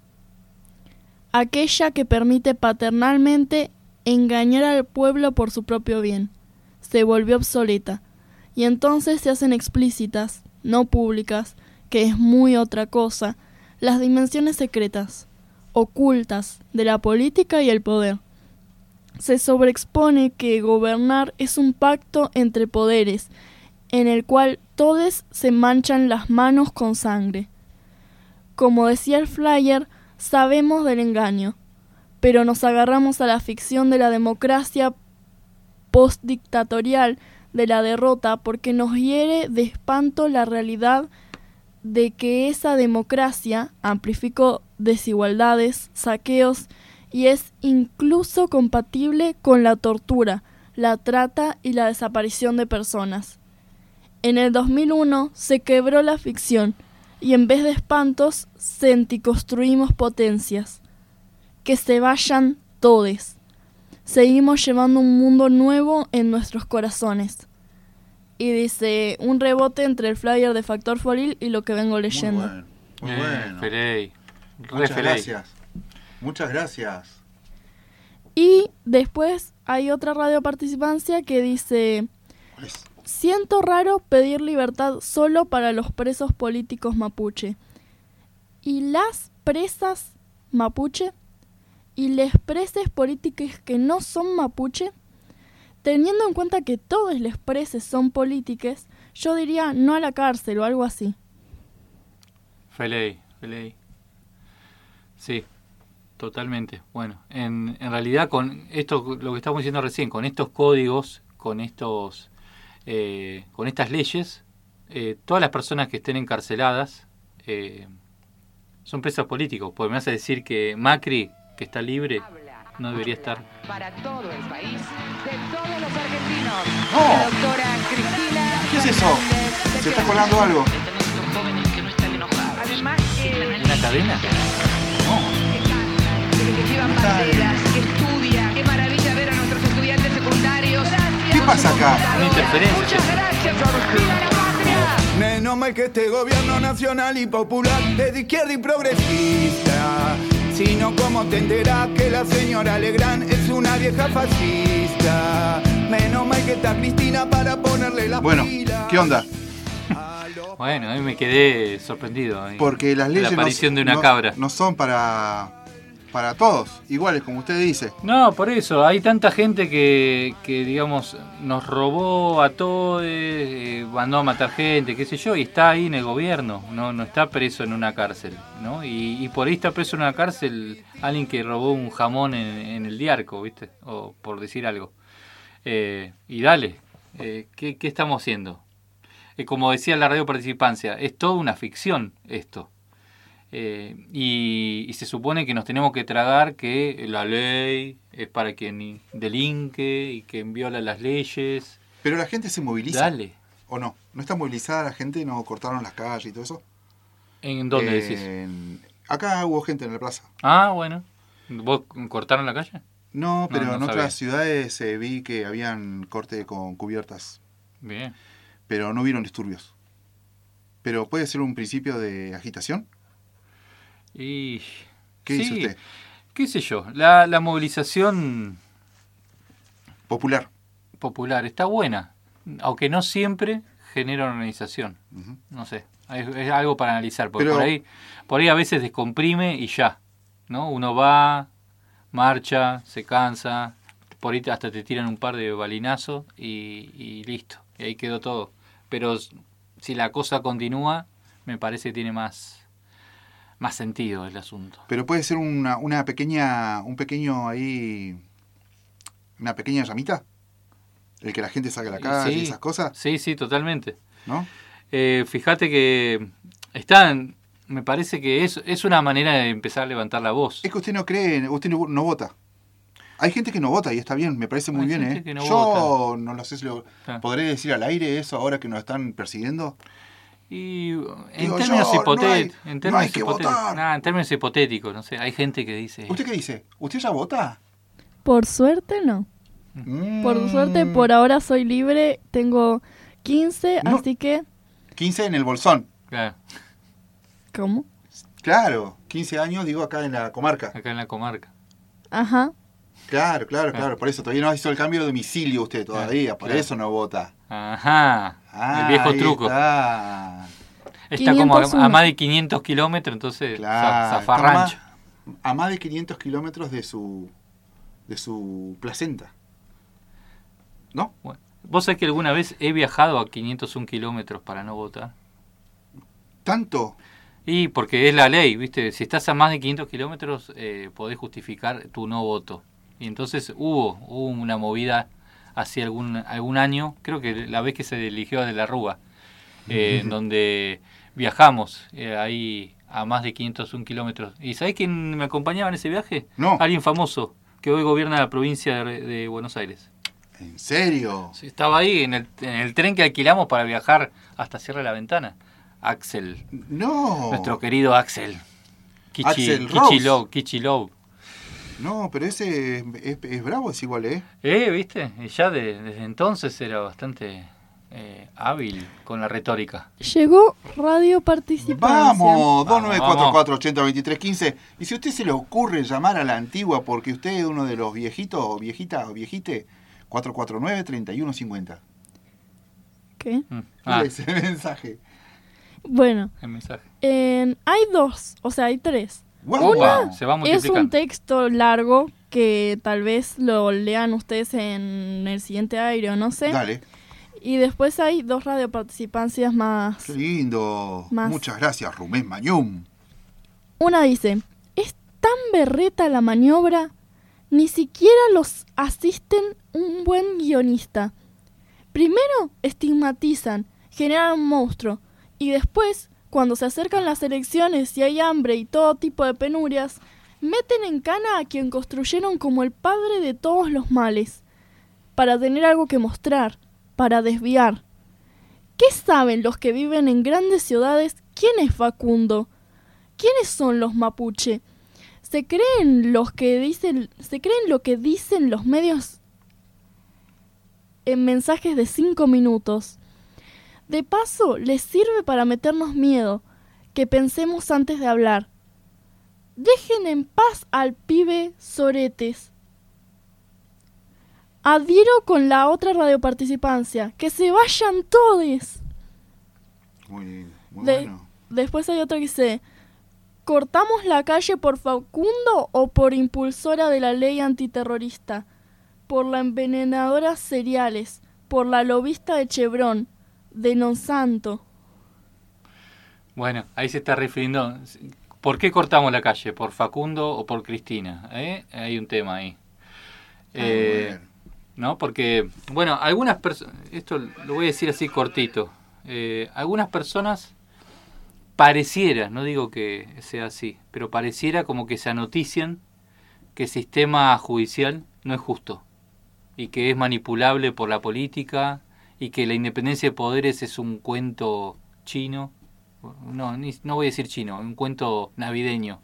aquella que permite paternalmente engañar al pueblo por su propio bien, se volvió obsoleta, y entonces se hacen explícitas, no públicas, que es muy otra cosa, las dimensiones secretas, ocultas, de la política y el poder. Se sobreexpone que gobernar es un pacto entre poderes, en el cual todos se manchan las manos con sangre. Como decía el flyer, sabemos del engaño, pero nos agarramos a la ficción de la democracia postdictatorial, de la derrota, porque nos hiere de espanto la realidad de que esa democracia amplificó desigualdades, saqueos y es incluso compatible con la tortura, la trata y la desaparición de personas. En el dos mil uno se quebró la ficción y en vez de espantos se anticonstruimos potencias. Que se vayan todes. Seguimos llevando un mundo nuevo en nuestros corazones. Y dice, un rebote entre el flyer de Factor Folil y lo que vengo leyendo. Muy bueno. Muy Eh, bueno. Feley. Re Muchas Feley. gracias. Muchas gracias. Y después hay otra radio participancia que dice, ¿Cuál es? siento raro pedir libertad solo para los presos políticos mapuche. Y las presas mapuche y les preses políticos que no son mapuche, teniendo en cuenta que todos les preses son políticos, yo diría no a la cárcel o algo así. Feley, Feley. Sí, totalmente. Bueno, en, en realidad con esto, lo que estamos diciendo recién, con estos códigos, con estos, eh, con estas leyes, eh, todas las personas que estén encarceladas eh, son presos políticos. Porque me vas a decir que Macri, que está libre, no debería estar. Para todo el país, de todos los argentinos. No. La doctora Cristina. ¿Qué es eso? Se está colando algo. Además, que ¿Una cadena? que llevan banderas, que estudia. Qué maravilla ver a nuestros estudiantes secundarios. ¿Qué pasa acá? Una interferencia. Muchas gracias. ¡Viva la patria! Menos mal que este gobierno nacional y popular es de izquierda y progresista. Si no, ¿cómo te enterás que la señora Legrand es una vieja fascista? Menos mal que está Cristina para ponerle las Bueno, pilas. ¿qué onda? Bueno, a mí me quedé sorprendido. ahí. Porque las leyes La aparición no, de una no- cabra. no son para, para todos, iguales como usted dice. No, por eso, hay tanta gente que, que digamos, nos robó a todos, eh, mandó a matar gente, qué sé yo, y está ahí en el gobierno, no no está preso en una cárcel, ¿no? Y, y por ahí está preso en una cárcel alguien que robó un jamón en, en el Diarco, ¿viste? O por decir algo. Eh, y dale, eh, ¿qué, ¿qué estamos haciendo? Eh, como decía la radio participancia, es toda una ficción esto. Eh, y, y se supone que nos tenemos que tragar que la ley es para quien delinque y quien viola las leyes. Pero la gente se moviliza. Dale. ¿O no? ¿No está movilizada la gente? ¿No cortaron las calles y todo eso? ¿En dónde Eh, decís? Acá hubo gente en la plaza. Ah, bueno. ¿Vos cortaron la calle? No, pero No, no en sabía. otras ciudades eh, vi que habían corte con cubiertas, Bien. pero no hubieron disturbios. ¿Pero puede ser un principio de agitación? Y... ¿Qué sí, dice usted? ¿Qué sé yo? La, la movilización Popular. popular está buena, aunque no siempre genera organización. Ujú. No sé, es, es algo para analizar, porque Pero- por ahí por ahí a veces descomprime y ya, ¿no? Uno va, marcha, se cansa, por ahí hasta te tiran un par de balinazos y, y listo, y ahí quedó todo. Pero si la cosa continúa, me parece que tiene más, más sentido el asunto. Pero puede ser una, una pequeña, un pequeño ahí, una pequeña llamita, el que la gente salga a la calle Sí, y esas cosas, Sí, sí, totalmente. ¿no? Eh, fíjate que están, me parece que es, es una manera de empezar a levantar la voz. Es que usted no cree, usted no, no vota. Hay gente que no vota y está bien, me parece muy Hay bien, gente ¿eh? que no Yo vota. no lo sé si lo Ah. podré decir al aire eso ahora que nos están persiguiendo. Y en Digo términos yo, hipotéticos, no hay- en no términos hay que hipotéticos, votar. nah, en términos hipotéticos, no sé, hay gente que dice, ¿Usted qué dice? ¿Usted ya vota? Por suerte no. Por Mm. suerte por ahora soy libre, tengo quince, No. así que... quince en el bolsón. claro, ¿Cómo? Claro, quince años, digo, acá en la comarca. acá en la comarca. Ajá. Claro, claro, Ah. claro. Por eso todavía no hizo el cambio de domicilio usted todavía, por claro. eso no vota. Ajá, Ah, el viejo ahí truco. Está, Está como a, quinientos uno. a más de quinientos kilómetros, entonces Claro, za- está zafarrancho. más- a más de quinientos kilómetros de su de su placenta. ¿No? Bueno, ¿vos sabés que alguna vez he viajado a quinientos un kilómetros para no votar? ¿Tanto? Y porque es la ley, ¿viste? Si estás a más de quinientos kilómetros, eh, podés justificar tu no voto. Y entonces hubo, hubo una movida hace algún algún año, creo que la vez que se eligió de la Rúa, eh, en donde viajamos eh, ahí a más de quinientos un kilómetros. ¿Y sabés quién me acompañaba en ese viaje? No. Alguien famoso, que hoy gobierna la provincia de, de Buenos Aires. ¿En serio? Sí, estaba ahí en el, en el tren que alquilamos para viajar hasta Sierra de la Ventana. Axel. No. Nuestro querido Axel. Kichi, Axel Kichi Rose. Love, Kichi Love. No, pero ese es, es, es bravo, es igual, ¿eh? Eh, ¿viste? Y ya de, desde entonces era bastante eh, hábil con la retórica. Llegó Radio Participancia. Vamos, dos nueve cuatro cuatro, ocho cero, dos tres uno cinco. Y si a usted se le ocurre llamar a la antigua porque usted es uno de los viejitos, o viejita, o viejite, cuatro cuatro nueve, tres uno cinco cero. ¿Qué? Mm. ¿Cuál Ah, es el mensaje? Bueno, el mensaje. en- hay dos, o sea, hay tres. Guau, Opa, guau. se va Es multiplicando. un texto largo que tal vez lo lean ustedes en el siguiente aire o no sé. Dale. Y después hay dos radioparticipancias más. Qué lindo. Más. Muchas gracias, Rumén Mañum. Una dice, es tan berreta la maniobra, ni siquiera los asisten un buen guionista. Primero estigmatizan, generan un monstruo, y después, cuando se acercan las elecciones y hay hambre y todo tipo de penurias, meten en cana a quien construyeron como el padre de todos los males, para tener algo que mostrar, para desviar. ¿Qué saben los que viven en grandes ciudades quién es Facundo? ¿Quiénes son los mapuche? ¿Se creen los que dicen, se creen lo que dicen los medios en mensajes de cinco minutos? De paso, les sirve para meternos miedo, que pensemos antes de hablar. Dejen en paz al pibe Soretes. Adhiero con la otra radioparticipancia, que se vayan todes. Muy, muy De- bueno. Después hay otra que dice, ¿cortamos la calle por Facundo o por impulsora de la ley antiterrorista? Por la envenenadora cereales, por la lobista de Chevron, de Monsanto. Bueno, ahí se está refiriendo. ¿Por qué cortamos la calle? ¿Por Facundo o por Cristina? ¿Eh? Hay un tema ahí. Eh, bueno. ¿No? Porque, bueno, algunas personas, esto lo voy a decir así cortito, eh, algunas personas pareciera, no digo que sea así, pero pareciera como que se anotician que el sistema judicial no es justo y que es manipulable por la política y que la independencia de poderes es un cuento chino, no, ni, no voy a decir chino, un cuento navideño.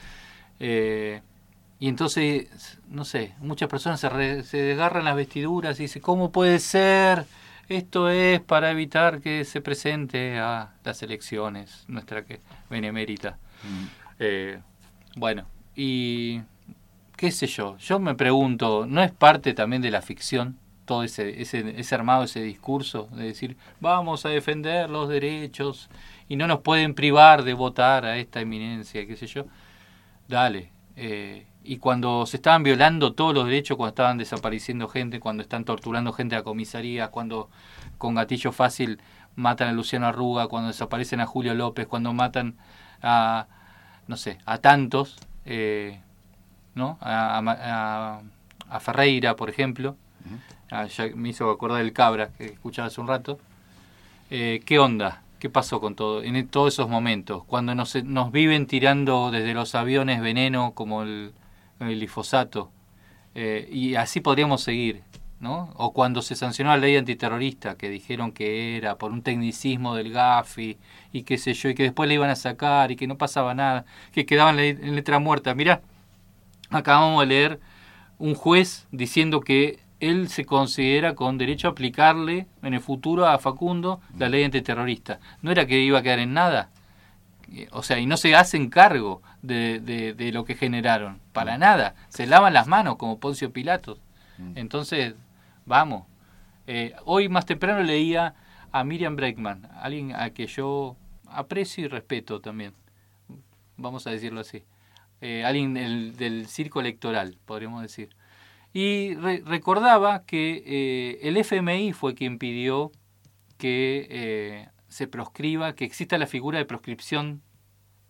Eh, y entonces, no sé, muchas personas se, re, se desgarran las vestiduras y dicen, ¿cómo puede ser? Esto es para evitar que se presente a las elecciones, nuestra que benemérita. Mm. Eh, bueno, y qué sé yo, yo me pregunto, ¿no es parte también de la ficción todo ese, ese, ese armado, ese discurso de decir, vamos a defender los derechos y no nos pueden privar de votar a esta eminencia, qué sé yo? Dale. Eh, y cuando se estaban violando todos los derechos, cuando estaban desapareciendo gente, cuando están torturando gente a comisaría, cuando con gatillo fácil matan a Luciano Arruga, cuando desaparecen a Julio López, cuando matan a, no sé, a tantos, eh, ¿no? A, a, a Ferreira, por ejemplo. Uh-huh. Ah, ya me hizo acordar del Cabra que escuchaba hace un rato. Eh, ¿Qué onda? ¿Qué pasó con todo en todos esos momentos? Cuando nos, nos viven tirando desde los aviones veneno como el, el glifosato. Eh, y así podríamos seguir, ¿no? O cuando se sancionó la ley antiterrorista, que dijeron que era por un tecnicismo del Gafi y qué sé yo, y que después la iban a sacar y que no pasaba nada, que quedaban en letra muerta. Mirá, acabamos de leer un juez diciendo que él se considera con derecho a aplicarle en el futuro a Facundo la ley antiterrorista. ¿No era que iba a quedar en nada? O sea, y no se hacen cargo de, de, de lo que generaron. Para nada. Se lavan las manos como Poncio Pilatos. Entonces, vamos. Eh, hoy más temprano leía a Miriam Bregman, alguien a que yo aprecio y respeto también. Vamos a decirlo así. Eh, alguien del, del circo electoral, podríamos decir. Y re- recordaba que eh, el F M I fue quien pidió que eh, se proscriba, que exista la figura de proscripción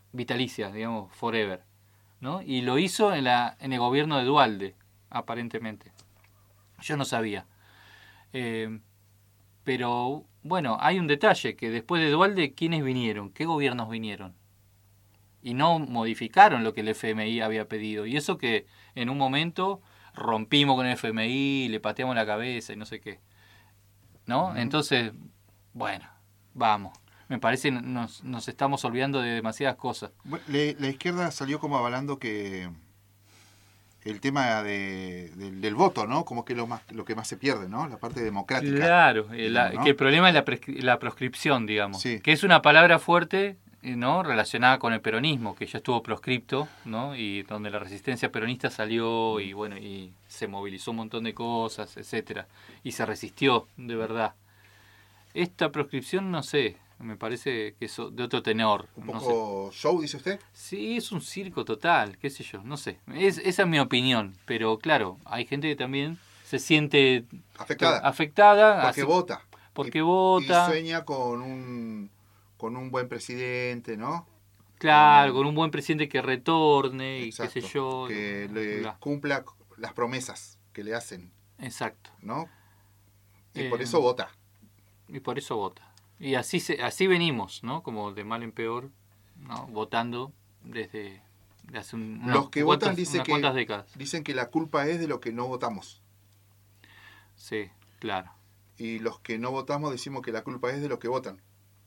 vitalicia, digamos, forever, ¿no? Y lo hizo en, la, en el gobierno de Duhalde, aparentemente. Yo no sabía. Eh, pero, bueno, hay un detalle, que después de Duhalde, ¿quiénes vinieron? ¿Qué gobiernos vinieron? Y no modificaron lo que el F M I había pedido. Y eso que en un momento rompimos con el F M I, le pateamos la cabeza y no sé qué. ¿No? Uh-huh. Entonces, bueno, vamos. Me parece que nos, nos estamos olvidando de demasiadas cosas. Bueno, le, la izquierda salió como avalando que el tema de, de, del voto, ¿no? Como que lo más lo que más se pierde, ¿no? La parte democrática. Claro, digamos, la, ¿no? Que el problema es la, prescri- la proscripción, digamos. Sí. Que es una palabra fuerte, ¿no? Relacionada con el peronismo, que ya estuvo proscripto, ¿no? Y donde la resistencia peronista salió y bueno, y se movilizó un montón de cosas, etcétera, y se resistió de verdad. Esta proscripción, no sé, me parece que es de otro tenor. Un no poco sé. show, dice usted. Sí, es un circo total, qué sé yo, no sé. Es, esa es mi opinión, pero claro, hay gente que también se siente afectada, afectada porque así, vota, porque y, vota, y sueña con un con un buen presidente, ¿no? Claro, con un buen presidente que retorne. Exacto, y qué sé yo. Que le bla. cumpla las promesas que le hacen. Exacto. ¿No? Y eh, por eso vota. Y por eso vota. Y así se, así venimos, ¿no? Como de mal en peor, ¿no? Votando desde de hace un, Los no, que votan dicen que, décadas. Dicen que la culpa es de los que no votamos. Sí, claro. Y los que no votamos decimos que la culpa es de los que votan.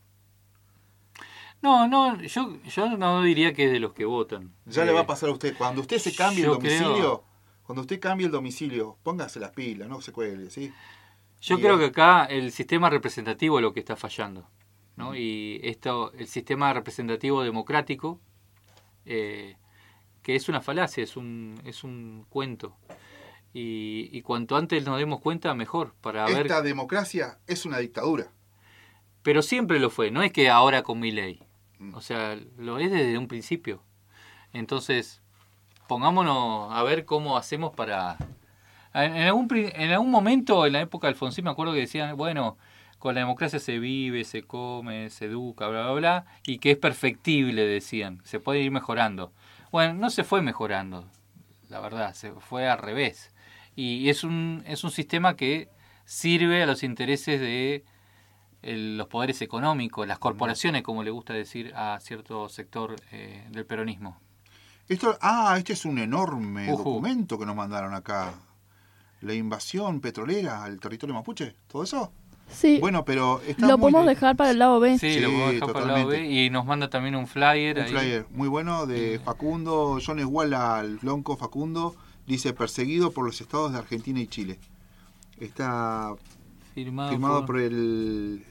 No, no, yo, yo no diría que es de los que votan. Ya eh, le va a pasar a usted. Cuando usted se cambie el domicilio, creo, cuando usted cambie el domicilio, póngase las pilas, no se cuelgue, ¿sí? Yo y creo que acá el sistema representativo es lo que está fallando, ¿no? Uh-huh. Y esto, el sistema representativo democrático, eh, que es una falacia, es un, es un cuento. Y, y cuanto antes nos demos cuenta, mejor. Para Esta ver... Esta democracia es una dictadura. Pero siempre lo fue, no es que ahora con Milei. O sea, lo es desde un principio. Entonces, pongámonos a ver cómo hacemos para... En algún, en algún momento, en la época de Alfonsín, me acuerdo que decían, bueno, con la democracia se vive, se come, se educa, bla, bla, bla, y que es perfectible, decían, se puede ir mejorando. Bueno, no se fue mejorando, la verdad, se fue al revés. Y es un, es un sistema que sirve a los intereses de... El, los poderes económicos, las corporaciones, como le gusta decir a cierto sector eh, del peronismo. Esto, ah, este es un enorme uh-huh. documento que nos mandaron acá. La invasión petrolera al territorio mapuche, ¿todo eso? Sí. Bueno, pero está lo muy... podemos dejar para el lado B. Sí, sí lo podemos dejar totalmente. Para el lado B. Y nos manda también un flyer. Un ahí. flyer muy bueno de Facundo, John Esguala, al Lonco Facundo, dice perseguido por los estados de Argentina y Chile. Está firmado, firmado por... por el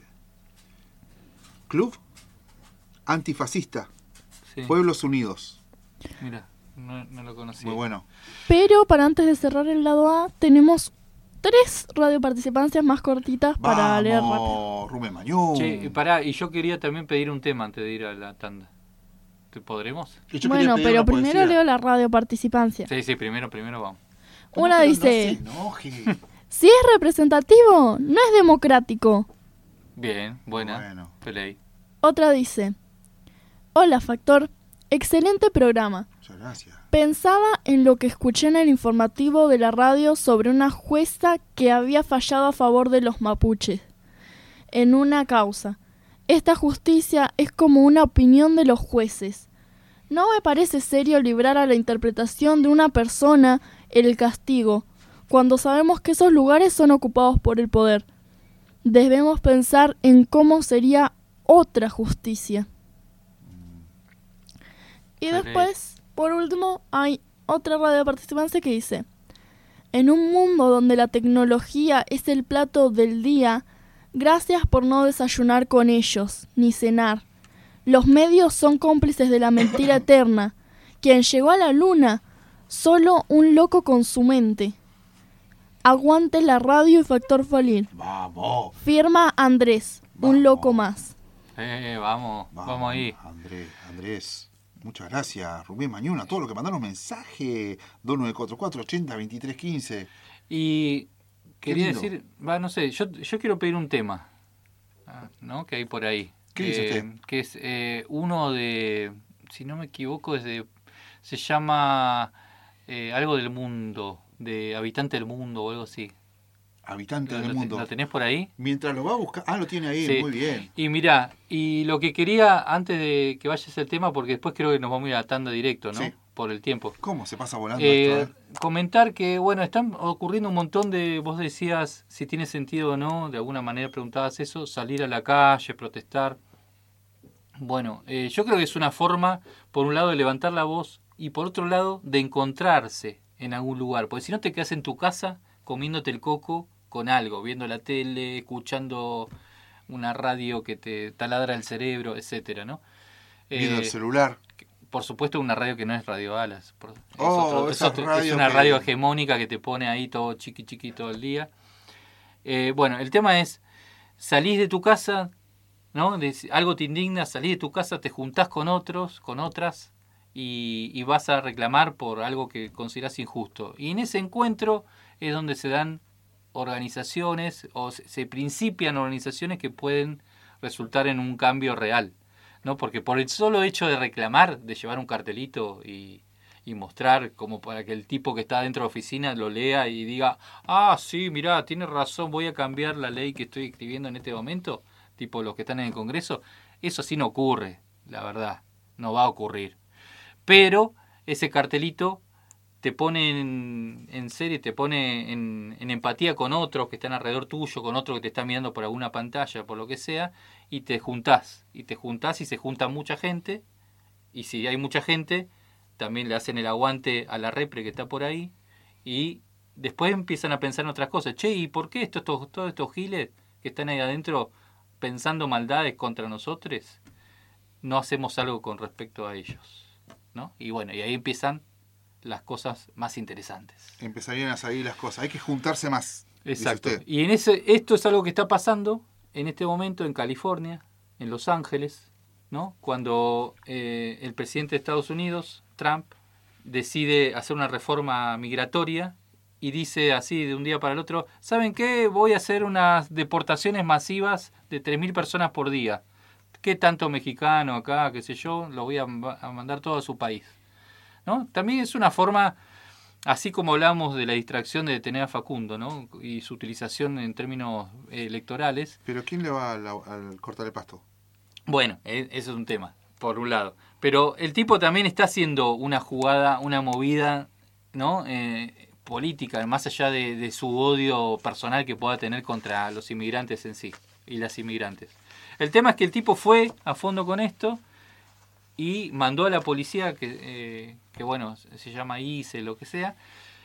Club Antifascista, sí. Pueblos Unidos. Mira, no, no lo conocía. Muy bueno. Pero para antes de cerrar el lado A, tenemos tres radioparticipancias más cortitas para Vamos, leer rápido. Rubén Mañón. Che, y pará, y yo quería también pedir un tema antes de ir a la tanda. ¿Te podremos? Bueno, pero primero poesía. leo la radioparticipancia. Sí, sí, primero, primero vamos. Una dice, no si es representativo, no es democrático. Bien, buena. Bueno. Pelei. Otra dice, hola Factor, excelente programa. Muchas gracias. Pensaba en lo que escuché en el informativo de la radio sobre una jueza que había fallado a favor de los mapuches en una causa. Esta justicia es como una opinión de los jueces. No me parece serio librar a la interpretación de una persona el castigo, cuando sabemos que esos lugares son ocupados por el poder. Debemos pensar en cómo sería otra justicia. Y después, por último, hay otra radioparticipancia que dice, en un mundo donde la tecnología es el plato del día, gracias por no desayunar con ellos, ni cenar. Los medios son cómplices de la mentira eterna. Quien llegó a la luna, solo un loco con su mente. Aguante la radio y Factor Folil. Vamos. Firma Andrés, vamos. Un loco más. Eh, vamos, vamos, vamos ahí. Andrés, Andrés, muchas gracias. Rubén Mañón, a todos los que mandaron mensaje. dos nueve cuatro cuatro, ochenta, veintitrés, quince. Y quería decir, va, no sé, yo, yo quiero pedir un tema, ¿no? Que hay por ahí. ¿Qué eh, dice usted? Que es eh, uno de si no me equivoco, es de, se llama eh, algo del mundo, de Habitante del Mundo o algo así. Habitante del ¿Lo, Mundo. ¿Lo tenés por ahí? Mientras lo va a buscar. Ah, lo tiene ahí, Sí. muy bien. Y mirá, y lo que quería, antes de que vayas al tema, porque después creo que nos vamos a ir a la tanda directo, ¿no? Sí. Por el tiempo. ¿Cómo se pasa volando Eh, esto, eh? Comentar que, bueno, están ocurriendo un montón de, vos decías si tiene sentido o no, de alguna manera preguntabas eso, salir a la calle, protestar. Bueno, eh, yo creo que es una forma, por un lado, de levantar la voz y por otro lado, de encontrarse en algún lugar. Porque si no te quedas en tu casa comiéndote el coco con algo, viendo la tele, escuchando una radio que te taladra el cerebro, etcétera, ¿no? Viendo Eh, el celular. Por supuesto, una radio que no es Radio Alas. Por, es, Oh, otro, es, esa otro, radio es una que- radio hegemónica que te pone ahí todo chiqui chiqui todo el día. Eh, bueno, el tema es, salís de tu casa, ¿no? De- algo te indigna, salís de tu casa, te juntás con otros, con otras, y, y vas a reclamar por algo que considerás injusto. Y en ese encuentro es donde se dan organizaciones, o se, se principian organizaciones que pueden resultar en un cambio real, ¿no? Porque por el solo hecho de reclamar, de llevar un cartelito y, y mostrar, como para que el tipo que está dentro de la oficina lo lea y diga, ah, sí, mirá, tienes razón, voy a cambiar la ley que estoy escribiendo en este momento, tipo los que están en el Congreso, eso sí no ocurre, la verdad, no va a ocurrir. Pero ese cartelito te pone en, en serie, te pone en, en empatía con otros que están alrededor tuyo, con otros que te están mirando por alguna pantalla, por lo que sea, y te juntás, y te juntás y se junta mucha gente, y si hay mucha gente, también le hacen el aguante a la repre que está por ahí, y después empiezan a pensar en otras cosas. Che, ¿y por qué estos, estos, todos estos giles que están ahí adentro pensando maldades contra nosotros, no hacemos algo con respecto a ellos? ¿No? Y bueno, y ahí empiezan las cosas más interesantes. Empezarían a salir las cosas. Hay que juntarse más. dice Exacto. usted. Y en ese, esto es algo que está pasando en este momento en California, en Los Ángeles, ¿no? Cuando eh, el presidente de Estados Unidos, Trump, decide hacer una reforma migratoria y dice así de un día para el otro, ¿saben qué? Voy a hacer unas deportaciones masivas de tres mil personas por día. ¿Qué tanto mexicano acá, qué sé yo? Lo voy a, a mandar todo a su país, ¿no? También es una forma, así como hablamos de la distracción de detener a Facundo, ¿no? Y su utilización en términos electorales. ¿Pero quién le va al, al cortar el pasto? Bueno, ese es un tema, por un lado. Pero el tipo también está haciendo una jugada, una movida, ¿no? Eh, política, más allá de, de su odio personal que pueda tener contra los inmigrantes en sí y las inmigrantes. El tema es que el tipo fue a fondo con esto y mandó a la policía, que, eh, que bueno, se llama I C E, lo que sea,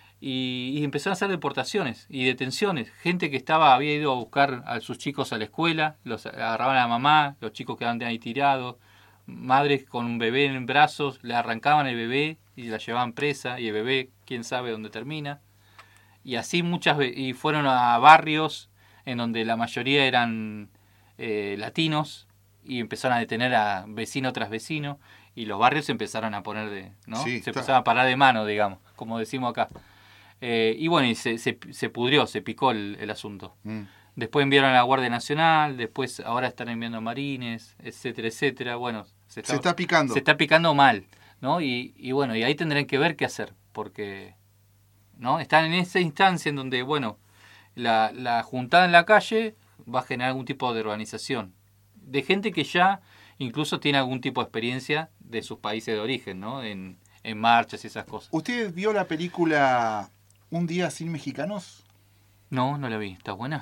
y, y empezaron a hacer deportaciones y detenciones. Gente que estaba había ido a buscar a sus chicos a la escuela, los agarraban a la mamá, los chicos quedaban ahí tirados, madres con un bebé en brazos, le arrancaban el bebé y la llevaban presa, y el bebé quién sabe dónde termina. Y así muchas ve- y fueron a barrios en donde la mayoría eran eh, latinos, y empezaron a detener a vecino tras vecino, y los barrios se empezaron a poner de, ¿no? Sí, se está. empezaron a parar de mano, digamos, como decimos acá. Eh, y bueno, y se, se, se pudrió, se picó el, el asunto. Mm. Después enviaron a la Guardia Nacional, después ahora están enviando marines, etcétera, etcétera. Bueno, se está, Se está picando. se está picando mal, ¿no? Y, y bueno, y ahí tendrán que ver qué hacer, porque ¿no? Están en esa instancia en donde, bueno, la, la juntada en la calle va a generar algún tipo de organización, de gente que ya incluso tiene algún tipo de experiencia de sus países de origen, ¿no? En, en marchas y esas cosas. ¿Usted vio la película Un día sin mexicanos? No, no la vi. ¿Está buena?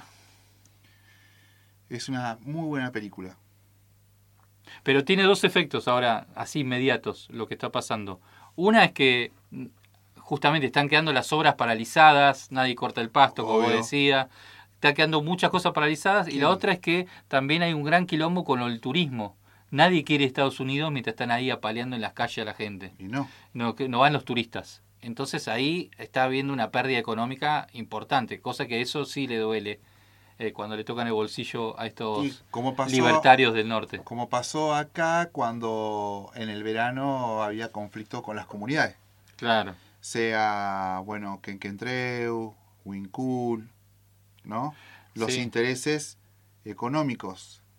Es una muy buena película. Pero tiene dos efectos ahora, así inmediatos, lo que está pasando. Una es que justamente están quedando las obras paralizadas, nadie corta el pasto, como Obvio. decía. Está quedando muchas cosas paralizadas. Sí. Y la otra es que también hay un gran quilombo con el turismo. Nadie quiere Estados Unidos mientras están ahí apaleando en las calles a la gente. Y no. No, que no van los turistas. Entonces ahí está habiendo una pérdida económica importante, cosa que eso sí le duele eh, cuando le tocan el bolsillo a Y estos como pasó, libertarios del norte. como pasó acá cuando en el verano había conflicto con las comunidades. Claro. Sea, bueno, Quenquentreu, Huincul, ¿no? Los Sí. intereses económicos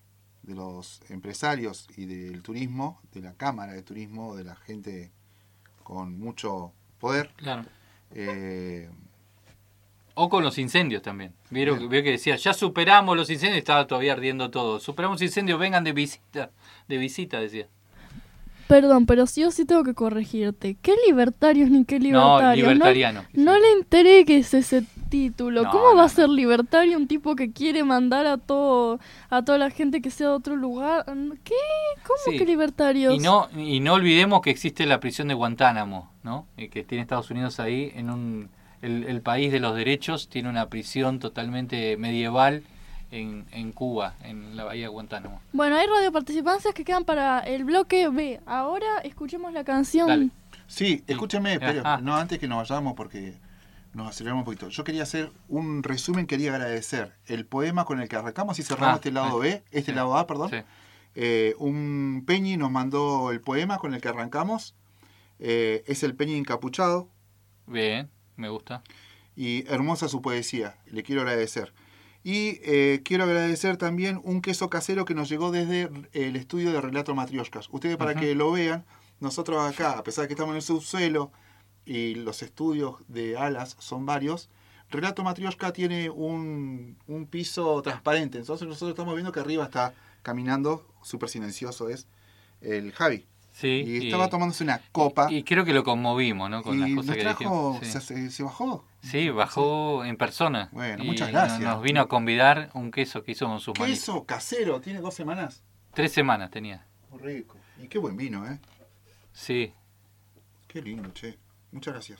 de los empresarios y del turismo, de la Cámara de Turismo, de la gente con mucho poder. Claro. Eh, o con los incendios también. Vieron, vio que decía, ya superamos los incendios y estaba todavía ardiendo todo. Superamos incendios, vengan de visita, de visita, decía. Perdón, pero sí o sí tengo que corregirte. ¿Qué libertarios ni qué libertarios? No, libertariano. No, no le entregues ese título. No, ¿Cómo no, va a no. ser libertario un tipo que quiere mandar a todo a toda la gente que sea de otro lugar? ¿Qué? ¿Cómo Sí. que libertarios? Y no, y no olvidemos que existe la prisión de Guantánamo, ¿no? Eh, que tiene Estados Unidos ahí, en un el, el país de los derechos, tiene una prisión totalmente medieval en, en Cuba, en la bahía de Guantánamo. Bueno, hay radioparticipancias que quedan para el bloque B. Ahora escuchemos la canción. Dale. sí, escúcheme, pero Ajá. no antes que nos vayamos porque nos aceleramos un poquito. Yo quería hacer un resumen, quería agradecer el poema con el que arrancamos y cerramos Ah, este lado ah, B, este sí. lado A, perdón. Sí. Eh, un Peñi nos mandó el poema con el que arrancamos. Eh, es el Peñi encapuchado. Bien, me gusta. Y hermosa su poesía, le quiero agradecer. Y eh, quiero agradecer también un queso casero que nos llegó desde el estudio de Relato Matrioshkas. Ustedes para Ujú. que lo vean, nosotros acá, a pesar de que estamos en el subsuelo y los estudios de Alas son varios, Relato Matrioshka tiene un, un piso transparente. Entonces nosotros estamos viendo que arriba está caminando, súper silencioso es, el Javi. Sí, Y estaba tomándose una copa. Y, y creo que lo conmovimos, ¿no? Con y las nos cosas que trajo, dijimos. se, Sí. se- se bajó. Sí, bajó en persona. Bueno, Y muchas no- gracias. Nos vino a convidar un queso que hizo con sus manitos. Queso casero, tiene dos semanas. Tres semanas tenía. Muy rico. Y qué buen vino, ¿eh? Sí. Qué lindo, che. Muchas gracias.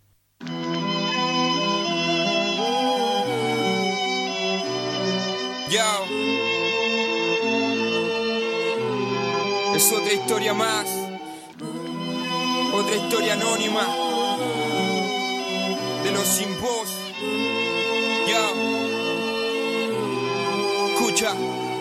Yo. Es otra historia más. Otra historia anónima. De los sin voz. Yo. Escucha.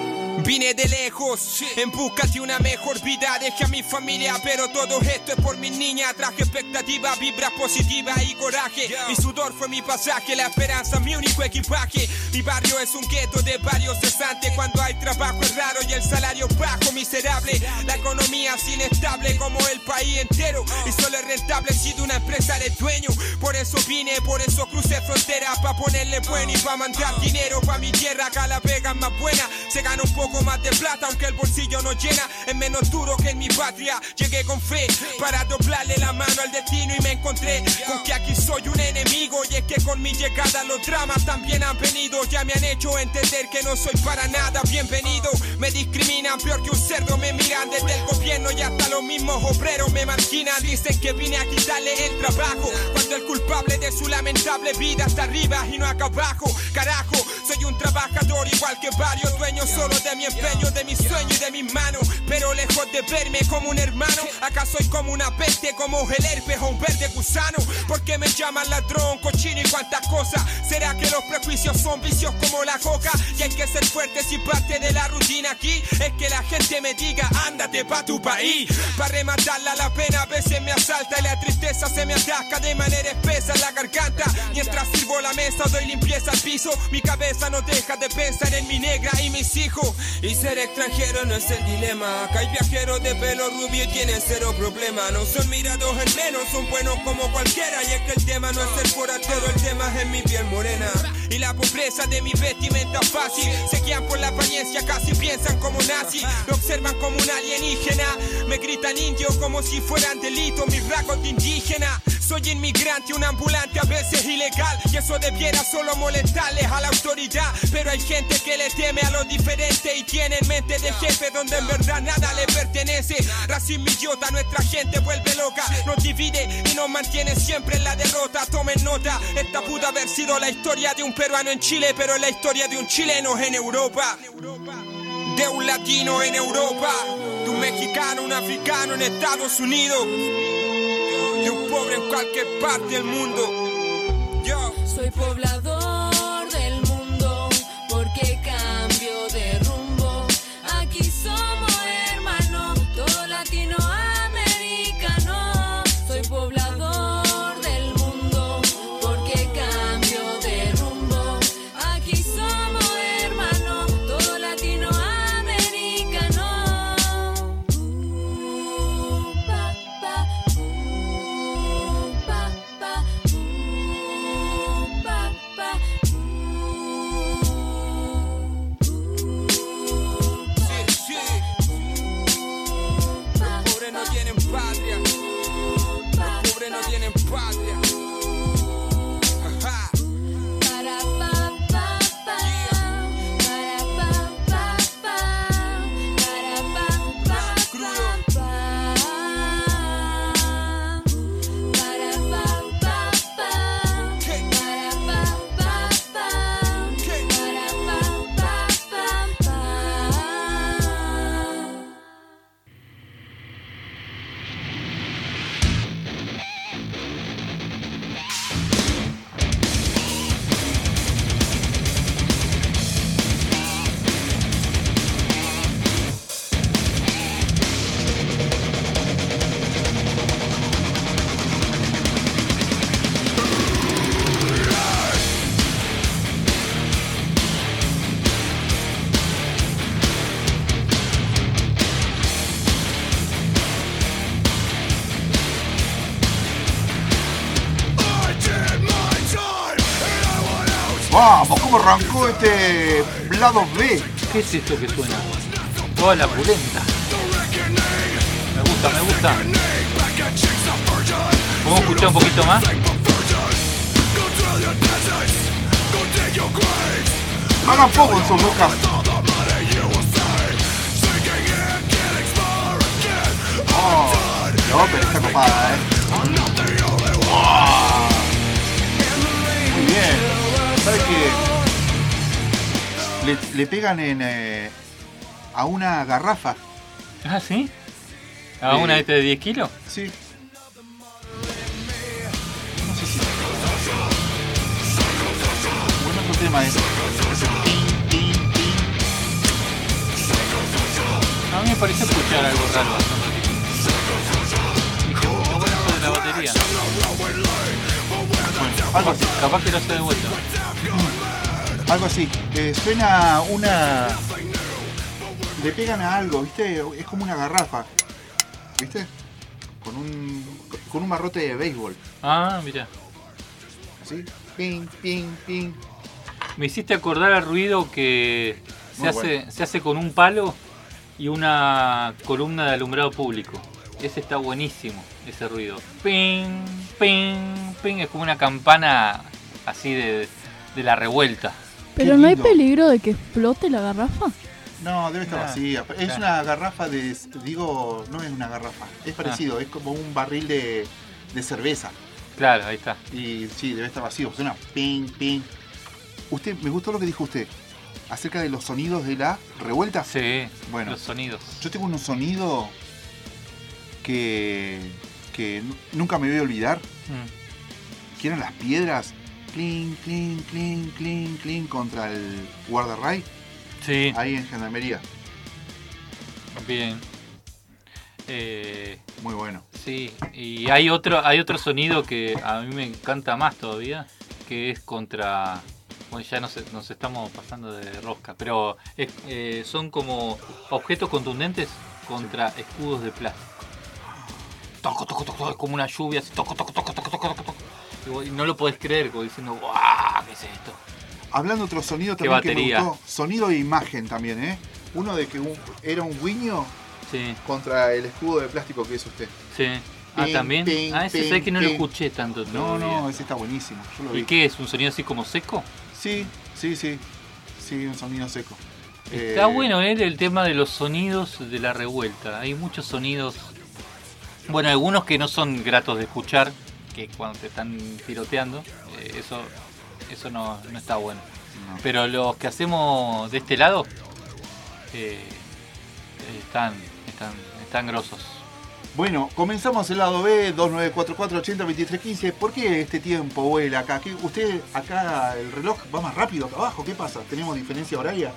Vine de lejos, en busca de una mejor vida. Dejé a mi familia, pero todo esto es por mis niñas. Traje expectativa, vibra positiva y coraje. Mi sudor fue mi pasaje, la esperanza mi único equipaje. Mi barrio es un gueto de varios cesantes. Cuando hay trabajo es raro y el salario bajo, miserable. La economía es inestable como el país entero. Y solo es rentable si de una empresa eres dueño. Por eso vine, por eso crucé frontera. Pa' ponerle bueno y pa' mandar dinero pa' mi tierra. Acá la pega es más buena, se gana un poco más de plata, aunque el bolsillo no llena, es menos duro que en mi patria. Llegué con fe para doblarle la mano al destino y me encontré con que aquí soy un enemigo. Y es que con mi llegada los dramas también han venido. Ya me han hecho entender que no soy para nada bienvenido. Me discriminan peor que un cerdo, me miran desde el gobierno y hasta los mismos obreros me marginan. Dicen que vine a quitarle el trabajo, cuando el culpable de su lamentable vida está arriba y no acá abajo. Carajo, soy un trabajador igual que varios dueños, solo de mi empeño, de mi sueño y de mis manos. Pero lejos de verme como un hermano, acá soy como una peste, como el herpes o un verde gusano. Porque me llaman ladrón, cochino y cuantas cosas. ¿Será que los prejuicios son vicios como la coca? Y hay que ser fuerte si parte de la rutina aquí es que la gente me diga, ándate pa' tu país. Pa' rematarla la pena a veces me asalta y la tristeza se me atasca de manera espesa en la garganta. Mientras sirvo la mesa doy limpieza al piso, mi cabeza no deja de pensar en mi negra y mis hijos. Y ser extranjero no es el dilema. Acá hay viajeros de pelo rubio y tienen cero problema. No son mirados en menos, son buenos como cualquiera. Y es que el tema no es ser forastero, el tema es en mi piel morena. Y la pobreza de mi vestimenta fácil. Se guían por la apariencia, casi piensan como nazi. Me observan como un alienígena. Me gritan indio como si fueran delitos mis rasgos de indígena. Soy inmigrante, un ambulante a veces ilegal. Y eso debiera solo molestarles a la autoridad. Pero hay gente que le teme a lo diferente y tiene en mente de jefe donde en verdad nada le pertenece. Racismo idiota, nuestra gente vuelve loca. Nos divide y nos mantiene siempre en la derrota. Tomen nota, esta pudo haber sido la historia de un peruano en Chile, pero es la historia de un chileno en Europa. De un latino en Europa, de un mexicano, un africano en Estados Unidos, de un pobre en cualquier parte del mundo. Yo soy poblador del mundo porque cambio de rumbo. Aquí somos hermanos, todo latinoamericano. Soy poblador del mundo porque cambio de rumbo. Aquí somos hermanos, todo latinoamericano. Vamos, ¿cómo arrancó este lado B? ¿Qué es esto que suena? Toda la pulenta. Me gusta, me gusta. ¿Podemos escuchar un poquito más? Hagan poco en sus bocas. Oh, no, pero está copada, eh. Oh. Muy bien. ¿Sabes qué? Le, le pegan en eh, a una garrafa. ¿Ah, sí? ¿A eh, una este de diez kilos? Sí. No sé si... Bueno, otro tema es... A mí me parece escuchar algo raro bastante. Dije, oh, bueno, eso de la batería. Bueno, algo así. Capaz que lo hace de vuelta. Algo así. Eh, suena una... Le pegan a algo, ¿viste? Es como una garrafa. ¿Viste? Con un... Con un barrote de béisbol. Ah, mira. ¿Sí? Ping, ping, ping. Me hiciste acordar al ruido que se hace, bueno. se hace con un palo y una columna de alumbrado público. Ese está buenísimo, ese ruido. Ping, ping, ping. Es como una campana así de, de la revuelta. ¿Pero no hay peligro de que explote la garrafa? No, debe estar Ah, vacía. Es claro. una garrafa de... Digo, no es una garrafa. Es parecido, Ah. es como un barril de, de cerveza. Claro, ahí está. Y sí, debe estar vacío. Suena ping, ping. Usted, me gustó lo que dijo usted. Acerca de los sonidos de la revuelta. Sí, bueno, los sonidos. Yo tengo un sonido que, que n- nunca me voy a olvidar. Mm. Que eran las piedras. Clink, clink, clink, clink, clink contra el guardarray. Sí. Ahí en Gendarmería. Bien. Eh, Muy bueno. sí, y hay otro, hay otro sonido que a mí me encanta más todavía, que es contra... Bueno, ya nos, nos estamos pasando de rosca, pero es, eh, son como objetos contundentes contra escudos de plástico. Toco, toco, toco, es como una lluvia, así, toco, toco, toco, toco, toco, toco. Y vos- y no lo podés creer, como diciendo, ¡guau! ¿Qué es esto? Hablando de otro sonido Qué también que me batería. gustó. Sonido e imagen también, ¿eh? Uno de que un- era un guiño Sí, contra el escudo de plástico que es usted. sí. Ah, Ping, también. ping, Ah, ese ping, sé que no lo ping. escuché tanto No, todavía. no, ese está buenísimo. Yo lo vi. ¿Y qué es? ¿Un sonido así como seco? Sí, sí, sí. Sí, un sonido seco. Está Eh, bueno ¿eh? El tema de los sonidos de la revuelta. Hay muchos sonidos. Bueno, algunos que no son gratos de escuchar, que cuando te están tiroteando, eh, eso eso no, no está bueno. No. Pero los que hacemos de este lado eh, están, están, están grosos. Bueno, comenzamos el lado B, dos nueve cuatro cuatro, ochenta, veintitrés, quince. ¿Por qué este tiempo vuela acá? ¿Qué- ¿Usted acá el reloj va más rápido acá abajo? ¿Qué pasa? ¿Tenemos diferencia horaria?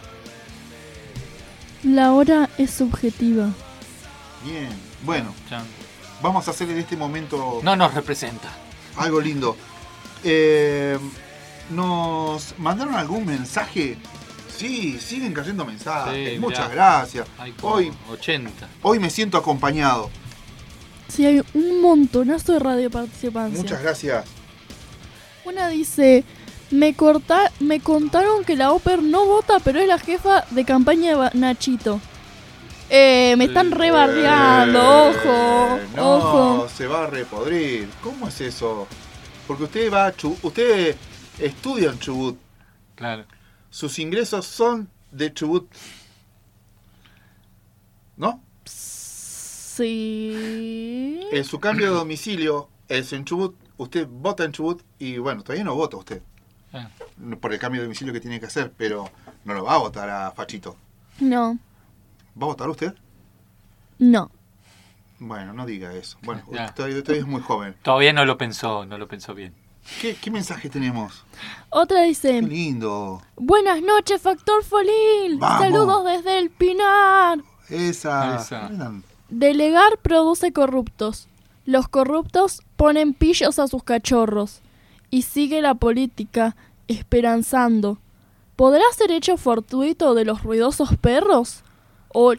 La hora es subjetiva. Bien. Bueno, Ya vamos a hacer en este momento no nos representa. algo lindo. Eh, ¿Nos mandaron algún mensaje? Sí, siguen cayendo mensajes. Sí, Muchas mirá. gracias. Hay como Hoy, ochenta. hoy me siento acompañado. Sí, hay un montonazo de radioparticipancia. Muchas gracias. Una dice, me, corta, me contaron que la Oper no vota, pero es la jefa de campaña de Ba- Nachito. Eh, me están rebardeando, Eh, ojo, no, ojo. se va a repodrir. ¿Cómo es eso? Porque usted va a Chubut, usted estudia en Chubut. Claro. Sus ingresos son de Chubut. ¿No? Sí. En su cambio de domicilio es en Chubut. Usted vota en Chubut y bueno, todavía no vota usted. Ah. Por el cambio de domicilio que tiene que hacer, pero no lo va a votar a Fachito. No, ¿Va a votar usted? no. Bueno, no diga eso. Bueno, Ya. usted todavía, todavía es muy joven. Todavía no lo pensó, no lo pensó bien. ¿Qué, qué mensaje tenemos? Otra Qué dice, lindo. buenas noches, Factor Folil. Vamos. Saludos desde el Pinar. Esa. Esa. Eran- Delegar produce corruptos. Los corruptos ponen pillos a sus cachorros. Y sigue la política, esperanzando. ¿Podrá ser hecho fortuito de los ruidosos perros? ¡O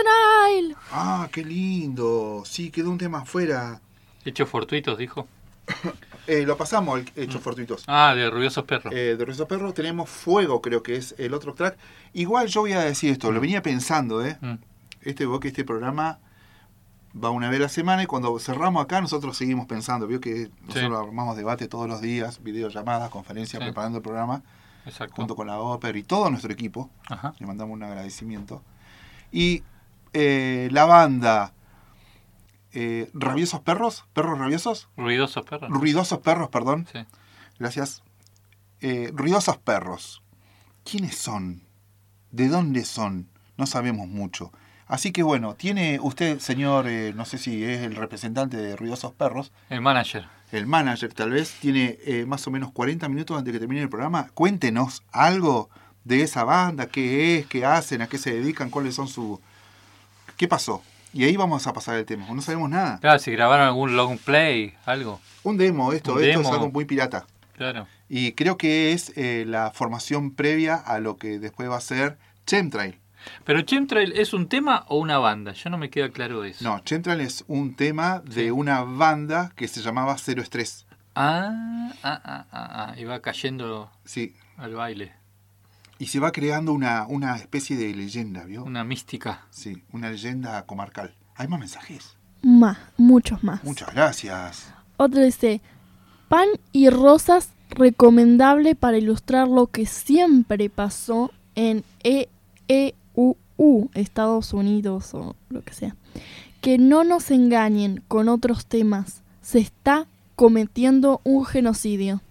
chemtrail! Ah, qué lindo. Sí, quedó un tema afuera. Hechos fortuitos, dijo. Eh, lo pasamos, el Hechos Fortuitos. Ah, de Ruidosos Perros. Eh, de Ruidosos Perros tenemos Fuego, creo que es el otro track. Igual yo voy a decir esto, mm. lo venía pensando, ¿eh? Mm. Este, que este programa va una vez a la semana y cuando cerramos acá nosotros seguimos pensando. Vio que nosotros sí. armamos debate todos los días, videollamadas, conferencias, sí. preparando el programa. Exacto. Junto con la ópera y todo nuestro equipo. Ajá. Le mandamos un agradecimiento. Y eh, la banda... Eh, ¿Rabiosos Perros? ¿Perros rabiosos? Ruidosos Perros. Ruidosos Perros, perdón. Sí. Gracias. Eh, Ruidosos Perros. ¿Quiénes son? ¿De dónde son? No sabemos mucho. Así que bueno, tiene usted, señor, eh, no sé si es el representante de Ruidosos Perros. El manager. El manager, tal vez. Tiene eh, más o menos cuarenta minutos antes de que termine el programa. Cuéntenos algo de esa banda, qué es, qué hacen, a qué se dedican, cuáles son su... ¿Qué pasó? Y ahí vamos a pasar el tema, no sabemos nada. Claro, si grabaron algún long play, algo. Un demo, esto, Un esto demo. es algo muy pirata. Claro. Y creo que es eh, la formación previa a lo que después va a ser Chemtrail. ¿Pero Chemtrail es un tema o una banda? Yo no me queda claro eso. No, Chemtrail es un tema de sí. una banda que se llamaba Cero Estrés. Ah, ah, ah, ah, ah. Y va cayendo sí. al baile. Y se va creando una, una especie de leyenda, ¿vio? Una mística. Sí, una leyenda comarcal. ¿Hay más mensajes? Más, muchos más. Muchas gracias. Otro dice, pan y rosas recomendable para ilustrar lo que siempre pasó en E E U U, Estados Unidos o lo que sea. Que no nos engañen con otros temas. Se está cometiendo un genocidio.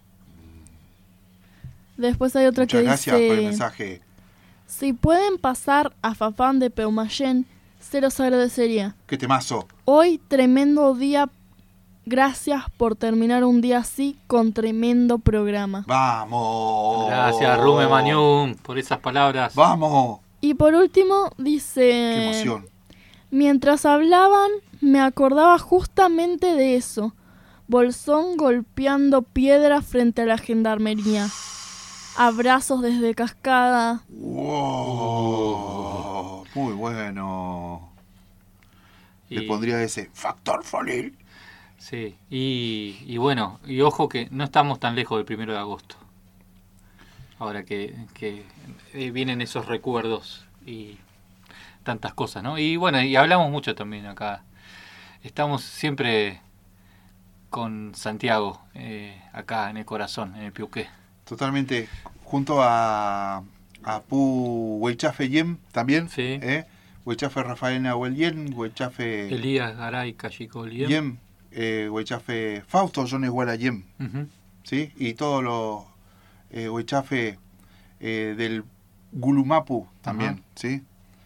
Después hay otra Muchas que gracias dice... por el mensaje. Si pueden pasar a Fafán de Peumayén, se los agradecería. ¡Qué temazo! Hoy, tremendo día. Gracias por terminar un día así con tremendo programa. ¡Vamos! Gracias, Rume Mañum, por esas palabras. ¡Vamos! Y por último, dice... ¡Qué emoción! Mientras hablaban, me acordaba justamente de eso. Bolsón golpeando piedra frente a la gendarmería. Abrazos desde Cascada. Wow, muy bueno. Le y... pondría ese Factor Folil. Sí, y, y bueno, y ojo que no estamos tan lejos del primero de agosto. Ahora que, que vienen esos recuerdos y tantas cosas, ¿no? Y bueno, y hablamos mucho también acá. Estamos siempre con Santiago, eh, acá en el corazón, en el Piuqué. Totalmente, junto a, a Pu Huelchafe Yem también, sí. ¿eh? Huelchafe Rafael Nahuel Yem, Huelchafe... Elías Garay Cachico Yem, Yem eh, Huelchafe Fausto John Iguala Yem, uh-huh. ¿sí? Y todos los eh, Huelchafe eh, del Gulumapu también, uh-huh. ¿sí?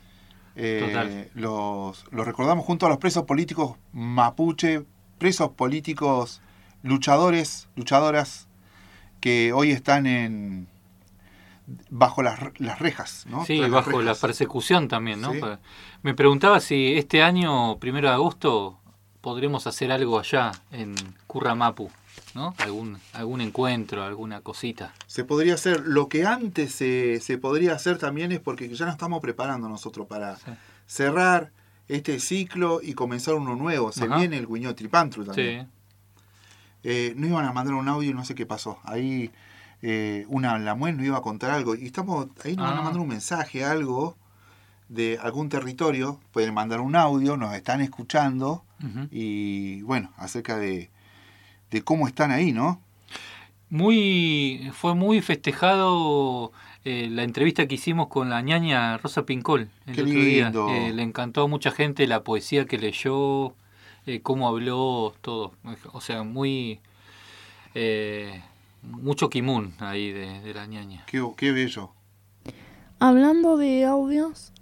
Eh, los, los recordamos junto a los presos políticos mapuche, presos políticos luchadores, luchadoras, que hoy están en bajo las, las rejas, ¿no? Sí, Tras bajo rejas. La persecución también, ¿no? ¿Sí? Me preguntaba si este año, primero de agosto, podremos hacer algo allá en Curramapu, ¿no? Algún algún encuentro, alguna cosita. Se podría hacer. Lo que antes se, se podría hacer también es porque ya nos estamos preparando nosotros para sí. cerrar este ciclo y comenzar uno nuevo. Se Ajá. viene el Guiñotripantru también. Sí. Eh, no iban a mandar un audio y no sé qué pasó. Ahí eh, una Lamuel nos iba a contar algo. Y estamos ahí nos ah. van a mandar un mensaje, algo de algún territorio. Pueden mandar un audio, nos están escuchando. Uh-huh. Y bueno, acerca de, de cómo están ahí, ¿no? Muy fue muy festejado eh, la entrevista que hicimos con la ñaña Rosa Pincol el Qué otro lindo. día. Eh, le encantó a mucha gente la poesía que leyó, eh, cómo habló, todo. O sea, muy eh, mucho kimun ahí de, de la ñaña. Qué, qué bello. Hablando de audios,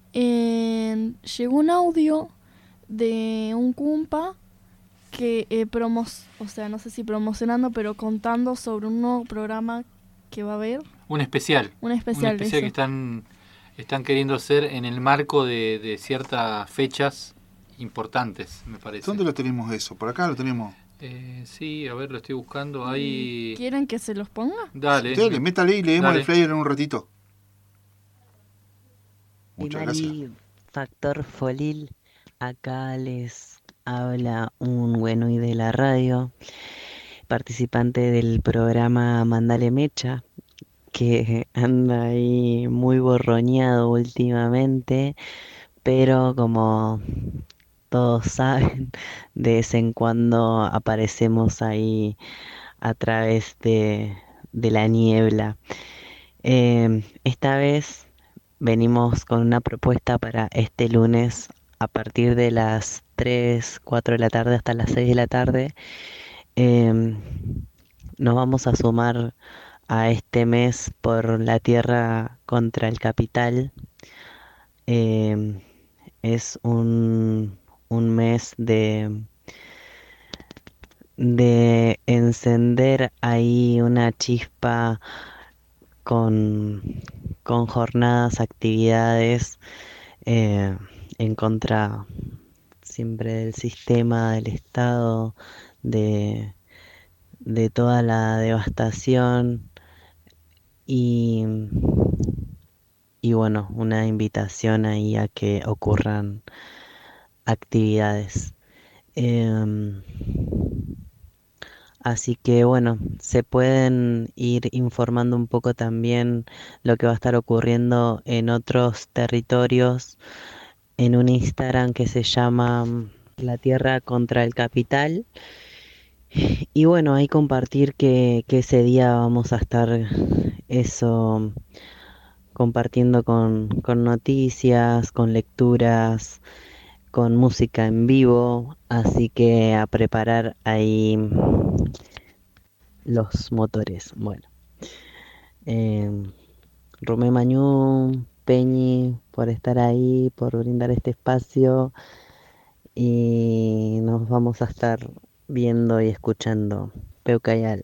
eh, llegó un audio de un cumpa que eh, promos, o sea, no sé si promocionando, pero contando sobre un nuevo programa que va a haber. Un especial. Un especial. Un especial que están, están queriendo hacer en el marco de, de ciertas fechas importantes, me parece. ¿Dónde lo tenemos eso? ¿Por acá lo tenemos? Eh, sí, a ver, lo estoy buscando. Ahí... ¿Quieren que se los ponga? Dale. Dale, métale y leemos Dale. el flyer en un ratito. Muchas Mari, gracias. Factor Folil, acá les Habla un Güenoy de la radio, participante del programa Mandale Mecha, que anda ahí muy borroñado últimamente, pero como todos saben, de vez en cuando aparecemos ahí a través de, de la niebla. Eh, esta vez venimos con una propuesta para este lunes a partir de las tres, cuatro de la tarde hasta las seis de la tarde. Eh, nos vamos a sumar a este mes por la tierra contra el capital. Eh, es un, un mes de, de encender ahí una chispa con, con jornadas, actividades eh, en contra siempre del sistema, del Estado, de, de toda la devastación y, y bueno, una invitación ahí a que ocurran actividades. Eh, Así que bueno, se pueden ir informando un poco también lo que va a estar ocurriendo en otros territorios en un Instagram que se llama La Tierra contra el Capital. Y bueno, ahí compartir que, que ese día vamos a estar eso compartiendo con, con noticias, con lecturas, con música en vivo, así que a preparar ahí los motores. Bueno, eh, Romé Mañú, Peñi, por estar ahí, por brindar este espacio, y nos vamos a estar viendo y escuchando. Peucayal.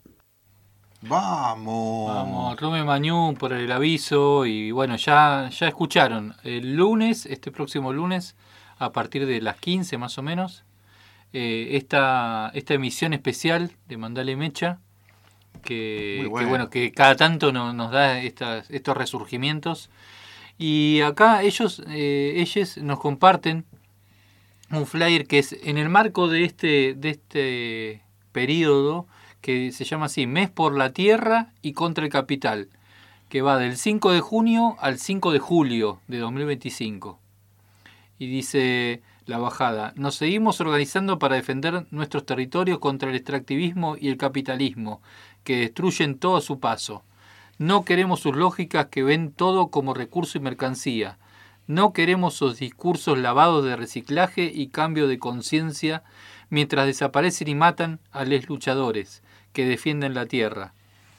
Vamos. Vamos, Romé Mañú por el aviso. Y bueno, ya, ya escucharon. El lunes, este próximo lunes, a partir de las quince más o menos, eh, esta, esta emisión especial de Mandale Mecha, que bueno. que bueno, que cada tanto no, nos da estas, estos resurgimientos. Y acá ellos, eh, ellos nos comparten un flyer que es en el marco de este, de este periodo que se llama así, Mes por la Tierra y contra el Capital, que va del cinco de junio al cinco de julio de dos mil veinticinco. Y dice la bajada: nos seguimos organizando para defender nuestros territorios contra el extractivismo y el capitalismo, que destruyen todo a su paso. No queremos sus lógicas que ven todo como recurso y mercancía. No queremos sus discursos lavados de reciclaje y cambio de conciencia mientras desaparecen y matan a los luchadores que defienden la tierra.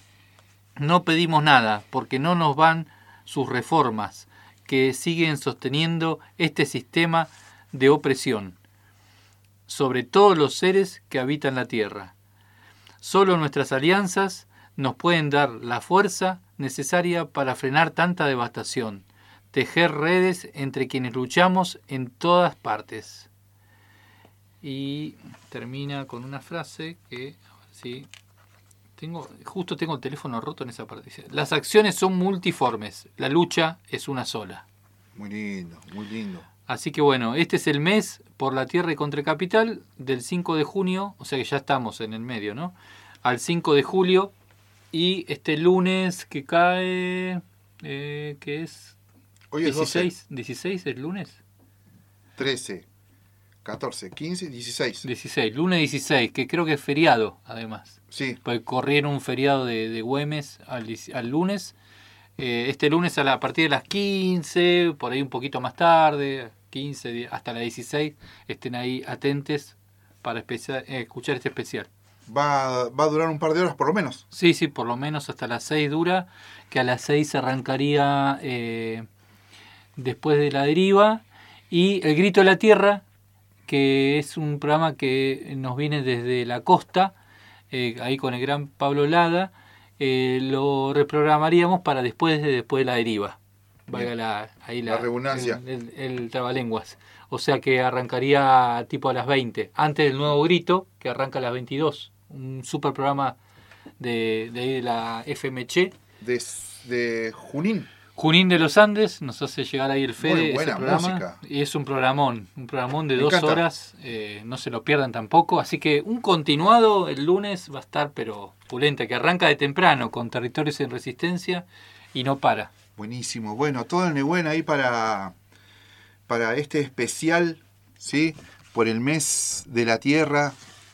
No pedimos nada porque no nos van sus reformas que siguen sosteniendo este sistema de opresión sobre todos los seres que habitan la tierra. Solo nuestras alianzas nos pueden dar la fuerza necesaria para frenar tanta devastación, tejer redes entre quienes luchamos en todas partes. Y termina con una frase que, a ver si tengo, justo tengo el teléfono roto en esa parte. Dice: las acciones son multiformes, la lucha es una sola. Muy lindo, muy lindo. Así que bueno, este es el mes por la tierra y contra el capital, del cinco de junio, o sea que ya estamos en el medio, ¿no? Al cinco de julio, y este lunes que cae, eh, que es Hoy es dieciséis, dieciséis el lunes. trece, catorce, quince, dieciséis. dieciséis, lunes dieciséis, que creo que es feriado, además. Sí. Porque corrieron un feriado de, de Güemes al, al lunes. Eh, este lunes a, la, a partir de las quince, por ahí un poquito más tarde, quince hasta las dieciséis, estén ahí atentes para especial, eh, escuchar este especial. Va, va a durar un par de horas por lo menos. Sí, sí, por lo menos hasta las seis dura, que a las seis arrancaría eh, después de la deriva, y El Grito de la Tierra, que es un programa que nos viene desde la costa, eh, ahí con el gran Pablo Lada, eh, lo reprogramaríamos para después de, después de la deriva. Valga la, ahí la, la redundancia. El, el, el trabalenguas. O sea que arrancaría tipo a las veinte, antes del Nuevo Grito, que arranca a las veintidós. Un super programa de, de la F M Che. De, de Junín. Junín de los Andes nos hace llegar ahí el Fede. Muy buena ese programa, música. y es un programón, un programón de Me dos encanta. horas, eh, no se lo pierdan tampoco, así que un continuado el lunes va a estar pero pulenta, que arranca de temprano con Territorios en Resistencia y no para. Buenísimo, bueno, todo el Nehuen ahí para, para este especial, ¿sí? Por el mes de la tierra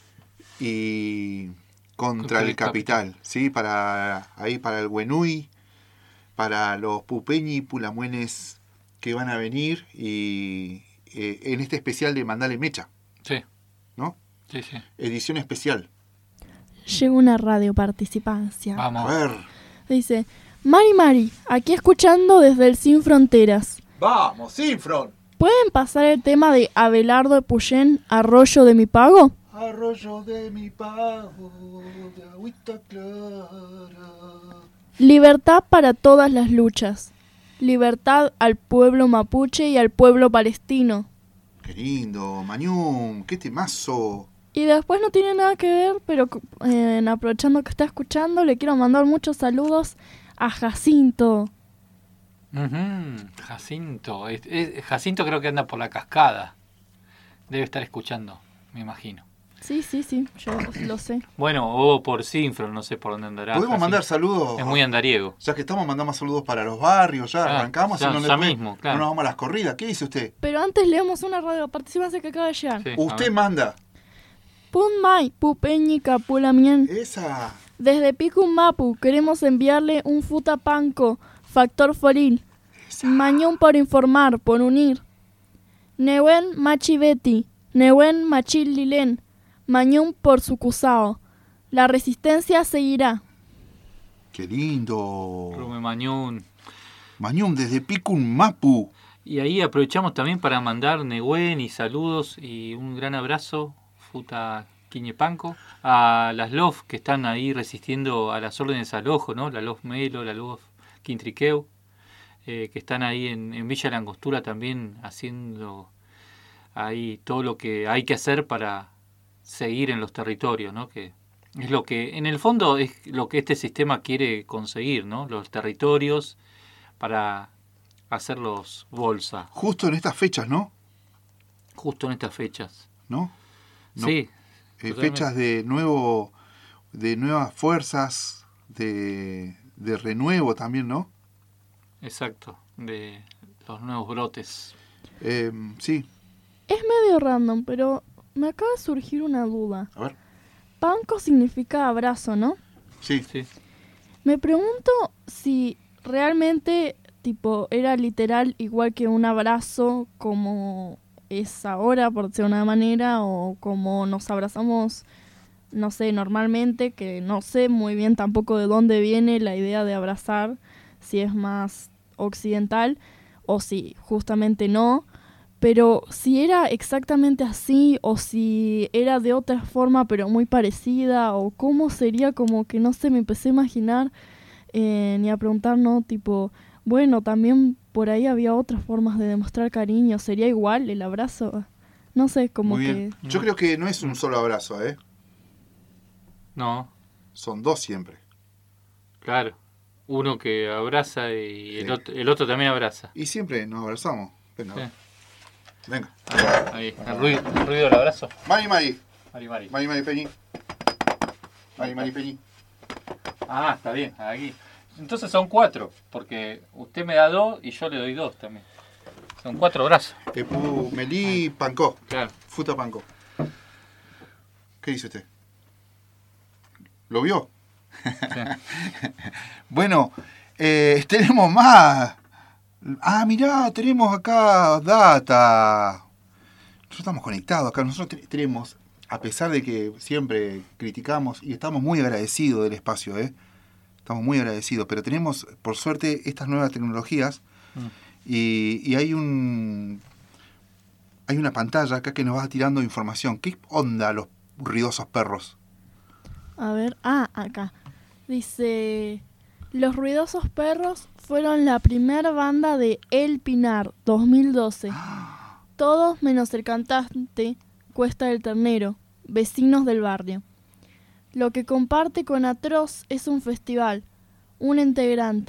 y contra, contra el, el capital, capital, ¿sí? Para, ahí para el Huenui, para los pupeñi y pulamuenes que van a venir y eh, en este especial de Mandale Mecha. Sí. ¿No? Sí, sí. Edición especial. Llega una radio participancia. Vamos. A ver. Dice, Mari Mari, aquí escuchando desde el Sin Fronteras. Vamos, Sin Front. ¿Pueden pasar el tema de Abelardo de Puyén, Arroyo de mi pago? Arroyo de mi pago, de agüita clara. Libertad para todas las luchas. Libertad al pueblo mapuche y al pueblo palestino. Qué lindo, Mañum, qué temazo. Y después no tiene nada que ver, pero eh, aprovechando que está escuchando, le quiero mandar muchos saludos a Jacinto. Uh-huh. Jacinto. Es, es, Jacinto creo que anda por la cascada. Debe estar escuchando, me imagino. Sí, sí, sí, yo lo sé. Bueno, o por Sinfro, no sé por dónde andará. Podemos Jacinto. mandar saludos. Es muy andariego. Ya que estamos, mandamos saludos para los barrios, ya ah, arrancamos ya, y no, ya le mismo, claro. no nos vamos a las corridas. ¿Qué dice usted? Pero antes leemos una radio participación que acaba de llegar. Sí, usted manda. Punmay, Pupeñi, Capulamien. Esa. Desde Picummapu queremos enviarle un futapanco, factor foril. Esa. Mañón por informar, por unir. Nehuen Machibeti, Nehuen Machililen. Mañún por su cusao. La resistencia seguirá. Qué lindo. Rume Mañún. Mañún desde Picummapu. Y ahí aprovechamos también para mandar Nehuen y saludos y un gran abrazo, Futa Quiñepanco, a las L O F que están ahí resistiendo a las órdenes al ojo, ¿no? La L O F Melo, la L O F Quintriqueu, eh, que están ahí en, en Villa Langostura también haciendo ahí todo lo que hay que hacer para seguir en los territorios, ¿no? Que es lo que, en el fondo, es lo que este sistema quiere conseguir, ¿no? Los territorios para hacerlos bolsa. Justo en estas fechas, ¿no? Justo en estas fechas. ¿No? no Sí. Eh, fechas de nuevo, de nuevas fuerzas, de, de renuevo también, ¿no? Exacto, de los nuevos brotes. Eh, sí. Es medio random, pero me acaba de surgir una duda. A ver. Panco significa abrazo, ¿no? Sí. Sí. Me pregunto si realmente, tipo, era literal igual que un abrazo como es ahora, por decirlo de una manera, o como nos abrazamos, no sé, normalmente, que no sé muy bien tampoco de dónde viene la idea de abrazar, si es más occidental o si justamente no. Pero si era exactamente así o si era de otra forma pero muy parecida o cómo sería, como que no sé, me empecé a imaginar eh, ni a preguntar, ¿no? Tipo, bueno, también por ahí había otras formas de demostrar cariño. ¿Sería igual el abrazo? No sé, como muy que... bien. Yo creo que no es un solo abrazo, ¿eh? No. Son dos siempre. Claro. Uno que abraza y Sí. el, otro, el otro también abraza. Y siempre nos abrazamos. Venga. Sí. Venga. Ahí, el ruido, el ruido del abrazo. Mari Mari. Mari Mari. Mari Mari Peñi. Mari Mari Peñi. Ah, está bien, aquí. Entonces son cuatro, porque usted me da dos y yo le doy dos también. Son cuatro brazos. Epu Melí Pancó. Claro. Futa Pancó. ¿Qué dice usted? ¿Lo vio? Sí. Bueno, eh, tenemos más. Ah, mirá, tenemos acá data. Nosotros estamos conectados acá. Nosotros te- tenemos, a pesar de que siempre criticamos y estamos muy agradecidos del espacio, ¿eh? Estamos muy agradecidos, pero tenemos, por suerte, estas nuevas tecnologías Mm. y, y hay un hay una pantalla acá que nos va tirando información. ¿Qué onda los ruidosos perros? A ver, ah, acá. Dice, Los Ruidosos Perros fueron la primera banda de El Pinar, dos mil doce. Todos menos el cantante, Cuesta del Ternero, vecinos del barrio. Lo que comparte con Atroz es un festival, un integrante,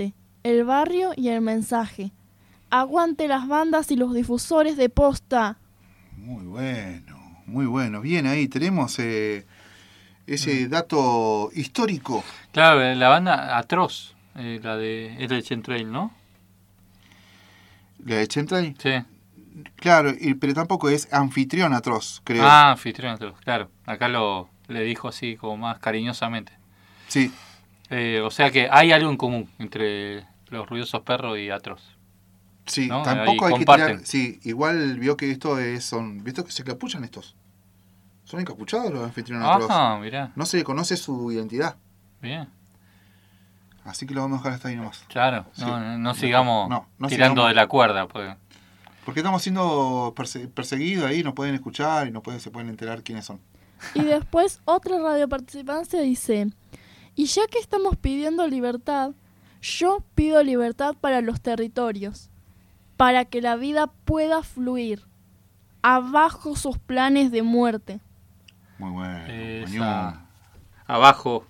el barrio y el mensaje. Aguante las bandas y los difusores de posta. Muy bueno, muy bueno. Bien ahí, tenemos eh, ese dato histórico. Claro, la banda Atroz, eh, la de, es de Chemtrail, ¿no? ¿La de Chemtrail? Sí. Claro, y, pero tampoco es Anfitrión Atroz, creo. Ah, Anfitrión Atroz, claro. Acá lo le dijo así como más cariñosamente. Sí. Eh, o sea que hay algo en común entre Los Ruidosos Perros y Atroz. Sí, ¿no? tampoco Ahí hay comparten. que tirar... Sí, igual vio que esto es... son ¿Viste que se capuchan estos? Son encapuchados los Anfitrión Atroz. Ajá, mirá. No se le conoce su identidad. Bien. Así que lo vamos a dejar hasta ahí nomás. Claro, Sí. no, no, no sigamos No, no tirando sigamos. de la cuerda. Porque... Porque estamos siendo perse- perseguidos ahí, nos pueden escuchar y no pueden, se pueden enterar quiénes son. Y después otra radioparticipancia dice, y ya que estamos pidiendo libertad, yo pido libertad para los territorios, para que la vida pueda fluir. Abajo sus planes de muerte. Muy bueno. Esa... Abajo.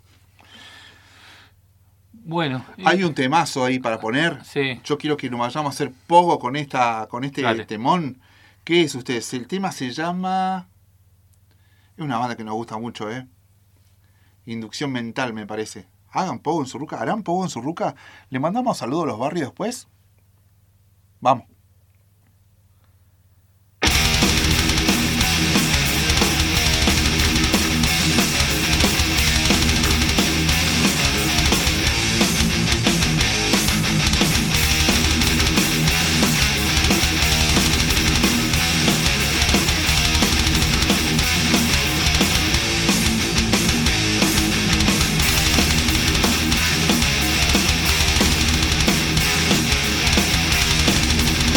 Bueno. Hay un temazo ahí para poner. Sí. Yo quiero que nos vayamos a hacer poco con esta, con este Dale. temón. ¿Qué es ustedes? El tema se llama... Es una banda que nos gusta mucho, ¿eh? Inducción Mental, me parece. Hagan poco en su ruca. ¿Harán poco en su ruca? ¿Le mandamos saludos a los barrios después? Vamos. We'll be right back.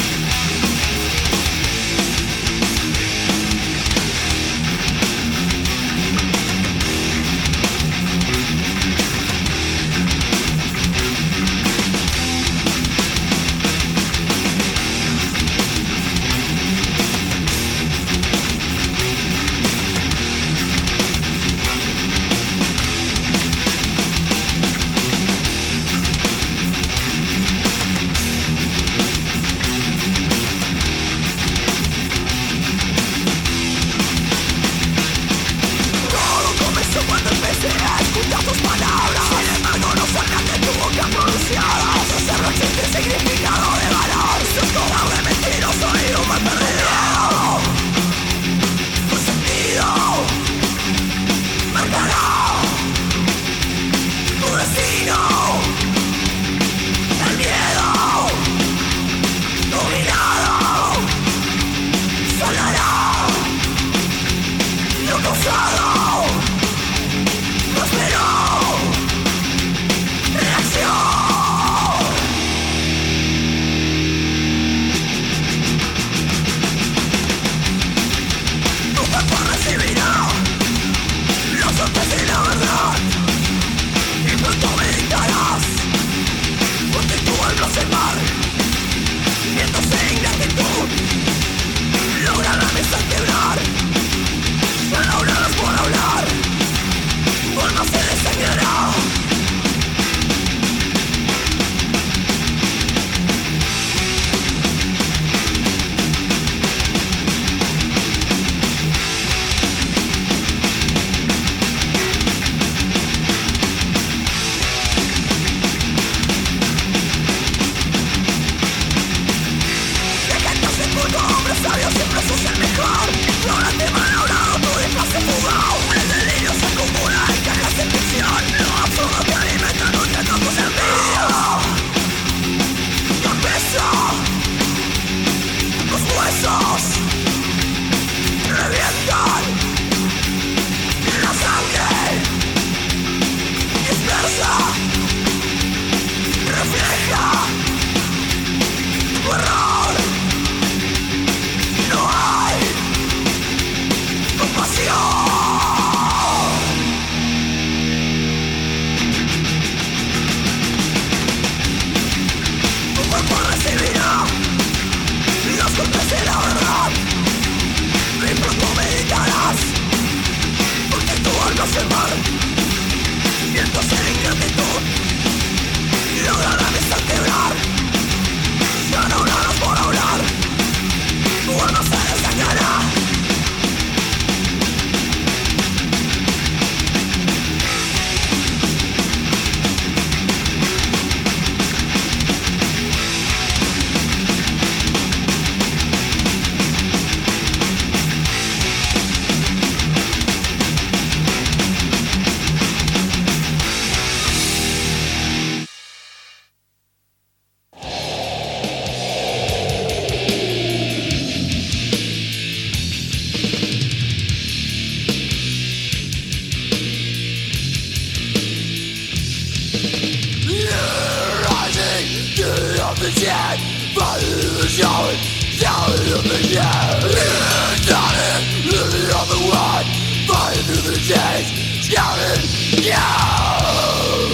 of the dead, father of the showing, showing of the dead. Living, living on the one, fighting through the days, shouting, yeah.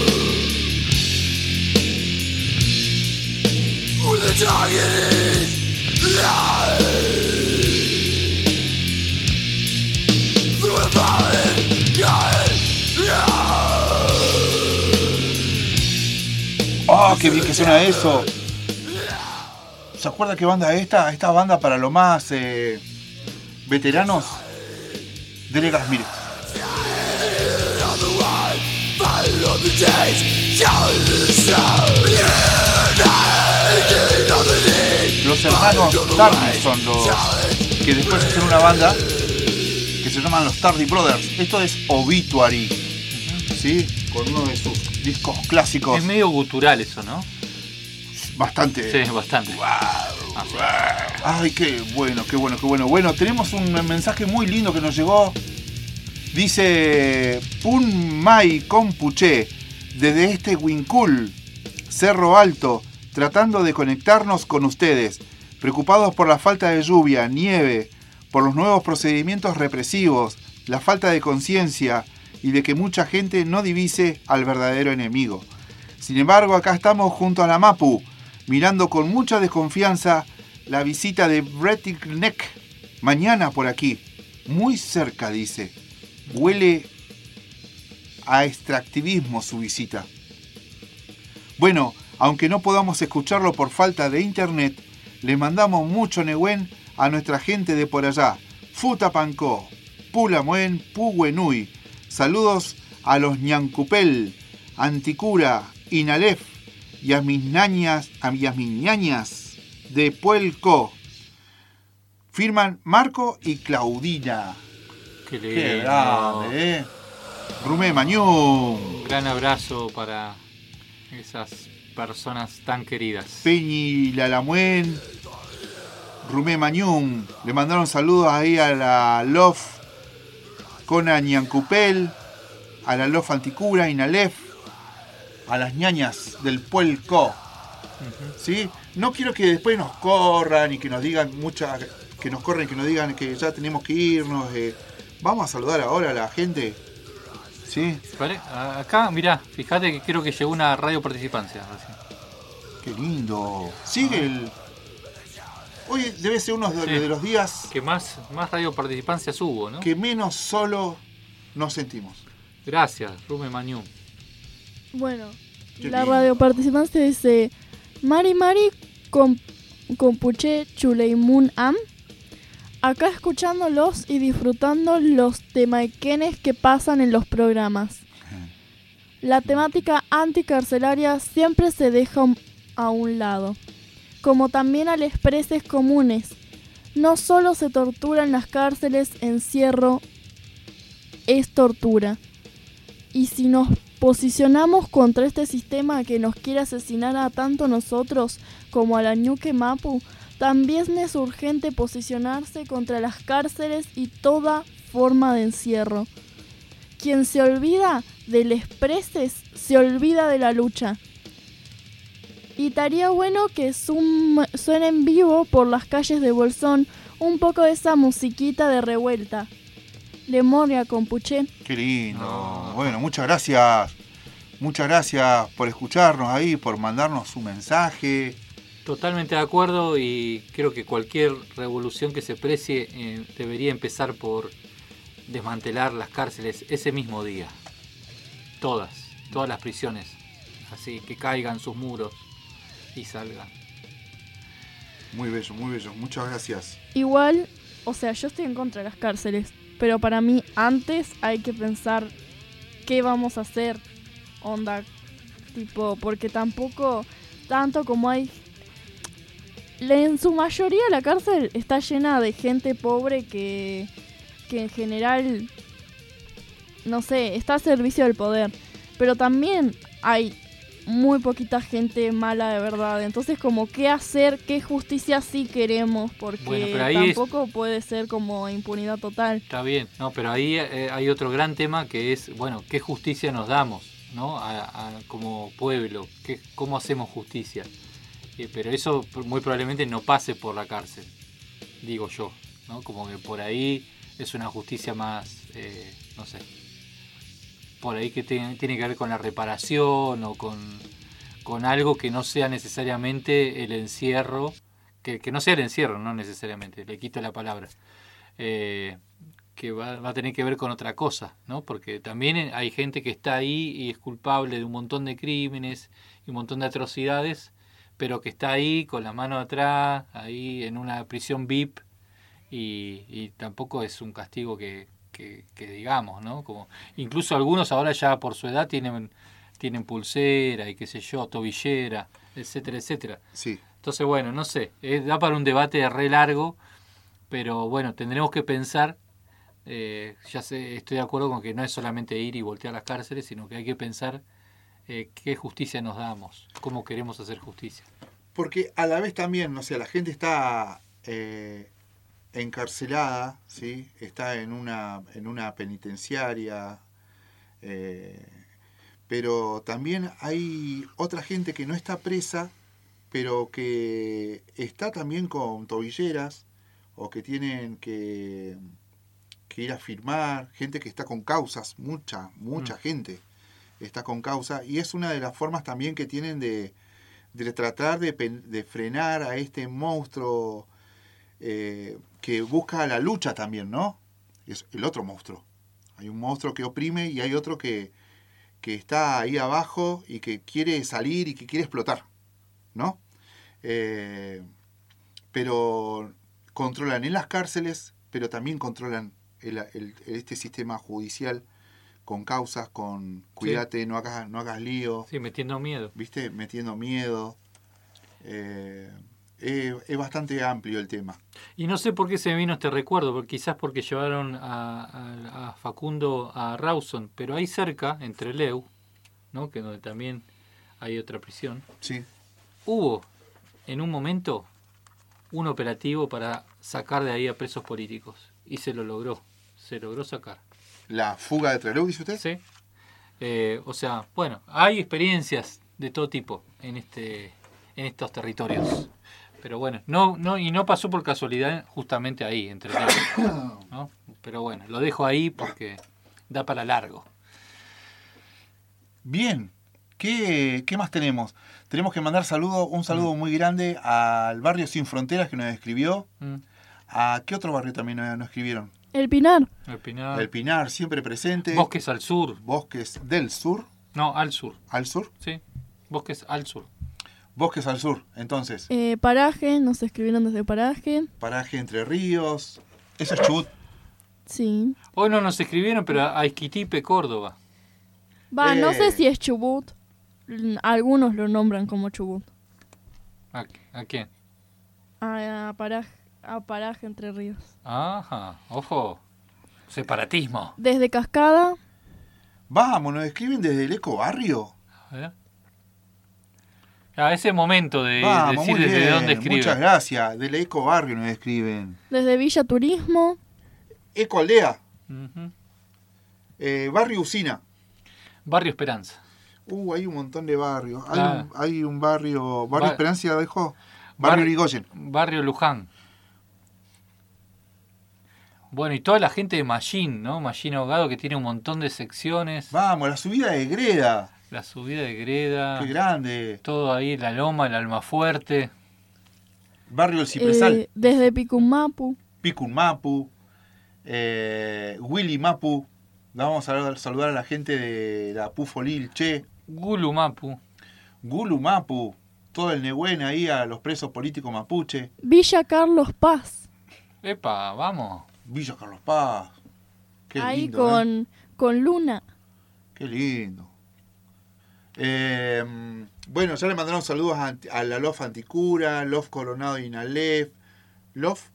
With the target is life. Through a valley, yeah, yeah. ¡Oh, qué bien que suena eso! ¿Se acuerda qué banda es esta? Esta banda para los más eh, veteranos. Delegas, mire. Los hermanos Tardy son los que después hacen una banda que se llaman los Tardy Brothers. Esto es Obituary, ¿sí? Con uno de sus discos clásicos. Es medio gutural eso, ¿no? Bastante. Sí, bastante. Wow. Ay, qué bueno, qué bueno, qué bueno. Bueno, tenemos un mensaje muy lindo que nos llegó. Dice Pun Mai Compuche, desde este Huincul, Cerro Alto, tratando de conectarnos con ustedes, preocupados por la falta de lluvia, nieve, por los nuevos procedimientos represivos, la falta de conciencia y de que mucha gente no divise al verdadero enemigo. Sin embargo, acá estamos junto a la Mapu, mirando con mucha desconfianza la visita de Bretiknek mañana por aquí, muy cerca, dice. Huele a extractivismo su visita. Bueno, aunque no podamos escucharlo por falta de internet, le mandamos mucho Nehuen a nuestra gente de por allá. Futapancó, Pulamuen, Puguenui. Saludos a los Ñancupel, Anticura, Inalef y a mis ñañas, a mis ñañas de Puelco. Firman Marco y Claudina. Qué lindo. Qué grande, ¿eh? Rumé Mañum. Un gran abrazo para esas personas tan queridas. Peñi Lalamuen. Rumé Mañum. Le mandaron saludos ahí a la Love Cona Ñancupel, a la Love Anticura, Inalef, a las ñañas del Puelco. Uh-huh. ¿Sí? No quiero que después nos corran y que nos digan muchas, que nos corren, que nos digan que ya tenemos que irnos. Eh. Vamos a saludar ahora a la gente. ¿Sí? Vale, acá, mirá, fíjate que creo que llegó una radio participancia recién. Qué lindo. Sigue el... Hoy debe ser uno de, sí, de los días... Que más, más radio participancias hubo, ¿no? Que menos solo nos sentimos. Gracias, Rume Mañú. Bueno, qué la lindo. Radio participancia dice... Mari Mari con, Compuche Chuleimun Am. Acá escuchándolos y disfrutando los temaiquenes que pasan en los programas. La temática anticarcelaria siempre se deja a un lado, como también a las preses comunes. No solo se tortura en las cárceles, encierro es tortura. Y si nos posicionamos contra este sistema que nos quiere asesinar a tanto nosotros como a la Ñuque Mapu, también es urgente posicionarse contra las cárceles y toda forma de encierro. Quien se olvida de les preses, se olvida de la lucha. Y estaría bueno que sum- suene en vivo por las calles de Bolsón un poco de esa musiquita de revuelta. Lemoria Compuche. Qué lindo. Oh. Bueno, muchas gracias. Muchas gracias por escucharnos ahí, por mandarnos un mensaje. Totalmente de acuerdo, y creo que cualquier revolución que se precie eh, debería empezar por desmantelar las cárceles ese mismo día. Todas, todas las prisiones. Así que caigan sus muros y salgan. Muy bello, muy bello. Muchas gracias. Igual, o sea, yo estoy en contra de las cárceles, pero para mí antes hay que pensar qué vamos a hacer, onda, tipo, porque tampoco, tanto como hay... En su mayoría la cárcel está llena de gente pobre que, que en general, no sé, está a servicio del poder. Pero también hay muy poquita gente mala de verdad. Entonces, como qué hacer, qué justicia sí queremos, porque bueno, tampoco es... puede ser como impunidad total. Está bien, no, pero ahí eh, hay otro gran tema que es, bueno, qué justicia nos damos, ¿no? A, a, como pueblo, qué, cómo hacemos justicia. eh, pero eso muy probablemente no pase por la cárcel, digo yo, ¿no? Como que por ahí es una justicia más, eh, no sé, por ahí que te, tiene que ver con la reparación o con, con algo que no sea necesariamente el encierro, que, que no sea el encierro, no necesariamente, le quito la palabra, eh, que va, va a tener que ver con otra cosa, ¿no? Porque también hay gente que está ahí y es culpable de un montón de crímenes y un montón de atrocidades, pero que está ahí con la mano atrás, ahí en una prisión V I P, y, y tampoco es un castigo que, que, que digamos, ¿no? Como incluso algunos ahora ya por su edad tienen, tienen pulsera y qué sé yo, tobillera, etcétera, etcétera. Sí. Entonces, bueno, no sé, es, da para un debate re largo, pero bueno, tendremos que pensar. Eh, ya sé, estoy de acuerdo con que no es solamente ir y voltear las cárceles, sino que hay que pensar eh, qué justicia nos damos, cómo queremos hacer justicia. Porque a la vez también, no sé, la gente está eh, encarcelada, ¿sí? Está en una, en una penitenciaria, eh, pero también hay otra gente que no está presa, pero que está también con tobilleras o que tienen que... que ir a firmar, gente que está con causas, mucha, mucha mm. gente está con causa, y es una de las formas también que tienen de, de tratar de, de frenar a este monstruo eh, que busca la lucha también, ¿no? Es el otro monstruo. Hay un monstruo que oprime y hay otro que, que está ahí abajo y que quiere salir y que quiere explotar, ¿no? Eh, pero controlan en las cárceles, pero también controlan El, el, este sistema judicial con causas, con cuídate, sí. no hagas no hagas lío. Sí, metiendo miedo. ¿Viste? Metiendo miedo. Eh, es, es bastante amplio el tema. Y no sé por qué se me vino este recuerdo, porque quizás porque llevaron a, a, a Facundo a Rawson, pero ahí cerca, en Trelew, ¿no? Que donde también hay otra prisión. Sí. Hubo, en un momento, un operativo para sacar de ahí a presos políticos. Y se lo logró. Se logró sacar. ¿La fuga de Trelew, dice usted? Sí. Eh, o sea, bueno, hay experiencias de todo tipo en este en estos territorios. Pero bueno, no no y no pasó por casualidad justamente ahí, entre Trelew, ¿no? Pero bueno, lo dejo ahí porque da para largo. Bien. ¿Qué, qué más tenemos? Tenemos que mandar saludo, un saludo mm. muy grande al barrio Sin Fronteras que nos escribió. Mm. ¿A qué otro barrio también nos, nos escribieron? El Pinar. El Pinar. El Pinar, siempre presente. Bosques al sur. Bosques del sur. No, al sur. ¿Al sur? Sí, Bosques al sur. Bosques al sur, entonces. Eh, Paraje, nos escribieron desde Paraje. Paraje Entre Ríos. Eso es Chubut. Sí. Hoy no nos escribieron, pero a Izquitipe, Córdoba. Va, Eh. no sé si es Chubut. Algunos lo nombran como Chubut. ¿A, a quién? A, a Paraje. A Paraje Entre Ríos. Ajá, ojo. Separatismo. Desde Cascada. Vamos, nos escriben desde el Eco Barrio. A ver. A ese momento de Vamos, decir desde bien, dónde escriben. Muchas gracias. Del Eco Barrio nos escriben. Desde Villa Turismo. Eco Aldea. Uh-huh. eh, Barrio Usina. Barrio Esperanza. Uh, hay un montón de barrios. Hay, Ah. un, hay un barrio... Barrio Ba- Esperanza, dejó. Barrio Bar- Irigoyen. Barrio Luján. Bueno, y toda la gente de Mallín, ¿no? Mallín Ahogado, que tiene un montón de secciones. Vamos, la subida de Greda. La subida de Greda. Qué grande. Todo ahí, la Loma, el Almafuerte. Barrio El Cipresal. Eh, desde Picumapu. Picunmapu. Eh, Willy Mapu. Vamos a saludar a la gente de la Pufolil, che. Gulumapu. Gulumapu. Todo el Nehuen ahí a los presos políticos mapuche. Villa Carlos Paz. Epa, vamos. Villa Carlos Paz. Qué Ahí lindo, con, ¿eh? con Luna. Qué lindo. Eh, bueno, ya le mandaron saludos a, a la Lof Anticura, Lof Coronado Inalef, Lof.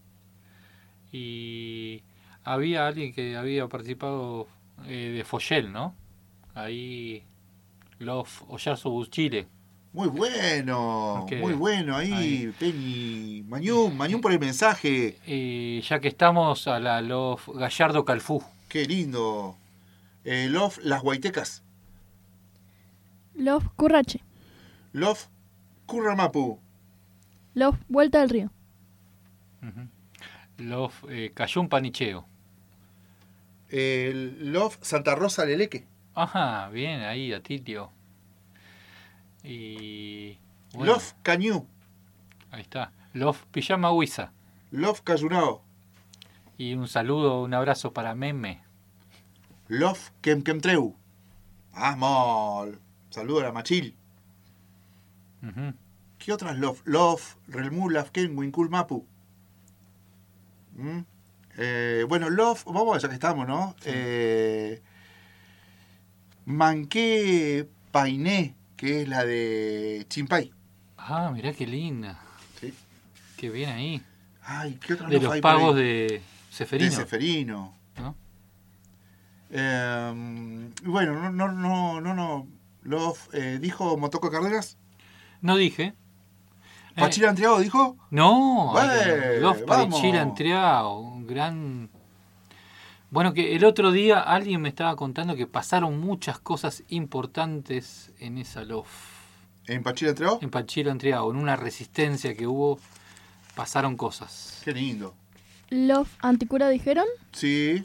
Y había alguien que había participado eh, de Foyel, ¿no? Ahí, Lof Oyarzo Chile. Muy bueno, Okay. muy bueno. Ahí, Ahí. Peñi, Mañún, Mañún por el mensaje. Y ya que estamos, a la Lof Gallardo Calfú. Qué lindo. Eh, Lof Las Guaitecas. Los Currache. Lof Curramapu. Love, Vuelta al Río. Uh-huh. Love, eh, Cayón Panicheo. Eh, Love, Santa Rosa Leleque. Ajá, bien, ahí, Atilio. Y... bueno, Love, Cañú. ahí está. Love, Pijama Huiza. Love, Cayunao. Y un saludo, un abrazo para Meme. Love, Quemquemtreu. Vamos. Saludo a la Machil. Uh-huh. ¿Qué otras Love? Love, Relmu, Lafken, Winkul Mapu. ¿Mm? Eh, bueno, Love, vamos, ya que estamos, ¿no? Sí. Eh, Manqué Painé, que es la de Chimpay. Ah, mirá qué linda. Sí. Qué bien ahí. Ay, ¿qué otras de Love los hay pagos por ahí? de Seferino. De Seferino. ¿No? Eh, bueno, no, no, no, no, no. Love, eh, ¿dijo Motoko Cardenas? No dije. ¿Pachila eh, Antriao dijo? No, Wey, Love Pachila Antriao, un gran... Bueno, que el otro día alguien me estaba contando que pasaron muchas cosas importantes en esa Love. ¿En Pachila Antriao? En Pachila Antriao, en una resistencia que hubo, pasaron cosas. Qué lindo. ¿Love Anticura dijeron? Sí.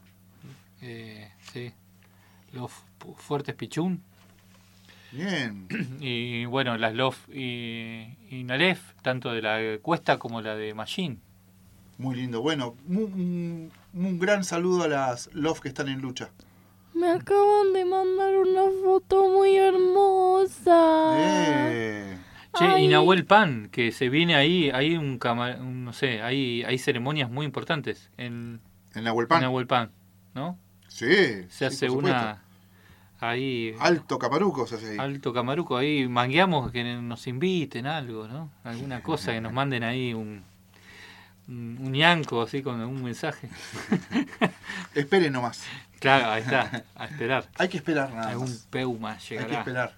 Eh, sí. Love Fuertes Pichún. Bien. Y bueno, las Love y, y Nalef, tanto de la Cuesta como la de Machine. Muy lindo. Bueno, un, un gran saludo a las Love que están en lucha. Me acaban de mandar una foto muy hermosa. Eh. Che, Ay. y Nahuel Pan, que se viene ahí, hay un, cama, un no sé, hay, hay ceremonias muy importantes en, ¿En Nahuel Pan? En Nahuel Pan, ¿no? Sí. Se sí, hace una... Ahí, Alto Camaruco se hace ahí. Alto Camaruco, ahí mangueamos que nos inviten algo, ¿no? Alguna cosa, que nos manden ahí un, un, un ñanco así con un mensaje. Esperen nomás. Claro, ahí está, a esperar. Hay que esperar nada Algún más. peuma llegará. Hay que esperar.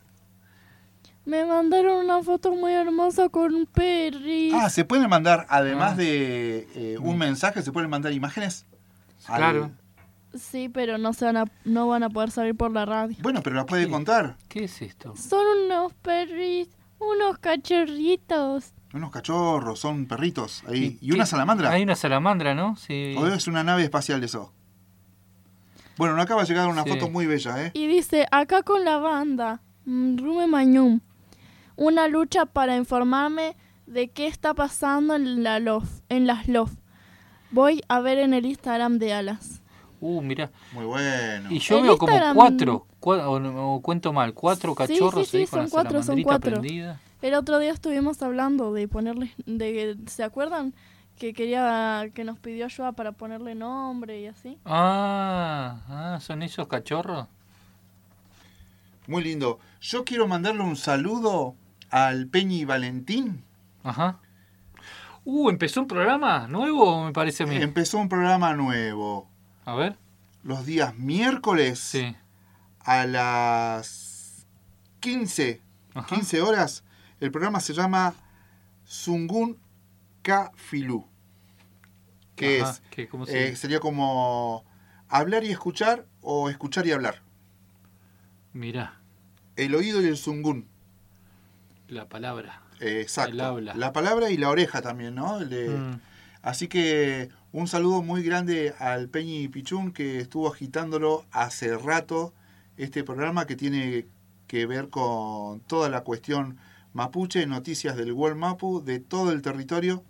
Me mandaron una foto muy hermosa con un perri. Ah, ¿se pueden mandar, además Ah. de eh, un mensaje, se pueden mandar imágenes? Claro. Al... Sí, pero no se van a, no van a poder salir por la radio. Bueno, pero la puede ¿Qué? contar. ¿Qué es esto? Son unos perris, unos cachorritos. Unos cachorros, son perritos ahí. ¿Y, ¿Qué? una salamandra? Hay una salamandra, ¿no? Sí. ¿O es una nave espacial eso? Bueno, nos acaba de llegar una Sí. foto muy bella, ¿eh? Y dice, acá con la banda, mm, Rume Mañum, una lucha para informarme de qué está pasando en, la lof, en las Lof. Voy a ver en el Instagram de Alas. Uh, mira. Muy bueno. Y yo El veo como Instagram- cuatro, cua- o, o cuento mal, cuatro Sí, cachorros sí, sí, ahí con son la cuatro, son salamandrita cuatro. prendida. El otro día estuvimos hablando de ponerle, de, ¿se acuerdan? Que quería, que nos pidió ayuda para ponerle nombre y así. Ah, ah, ¿son esos cachorros? Muy lindo. Yo quiero mandarle un saludo al Peñi Valentín. Ajá. Uh, ¿empezó un programa nuevo, me parece a mí? Empezó un programa nuevo. A ver. Los días miércoles Sí. a las quince, Ajá. quince horas. El programa se llama Sungun Kafilu. Que Ajá, es, que ¿cómo se eh, sería como hablar y escuchar o escuchar y hablar. Mirá, El oído y el Sungun. la palabra. Eh, exacto. El habla. La palabra y la oreja también, ¿no? El de- Mm. Así que un saludo muy grande al Peñi Pichún, que estuvo agitándolo hace rato este programa que tiene que ver con toda la cuestión mapuche, noticias del World Mapu, de todo el territorio.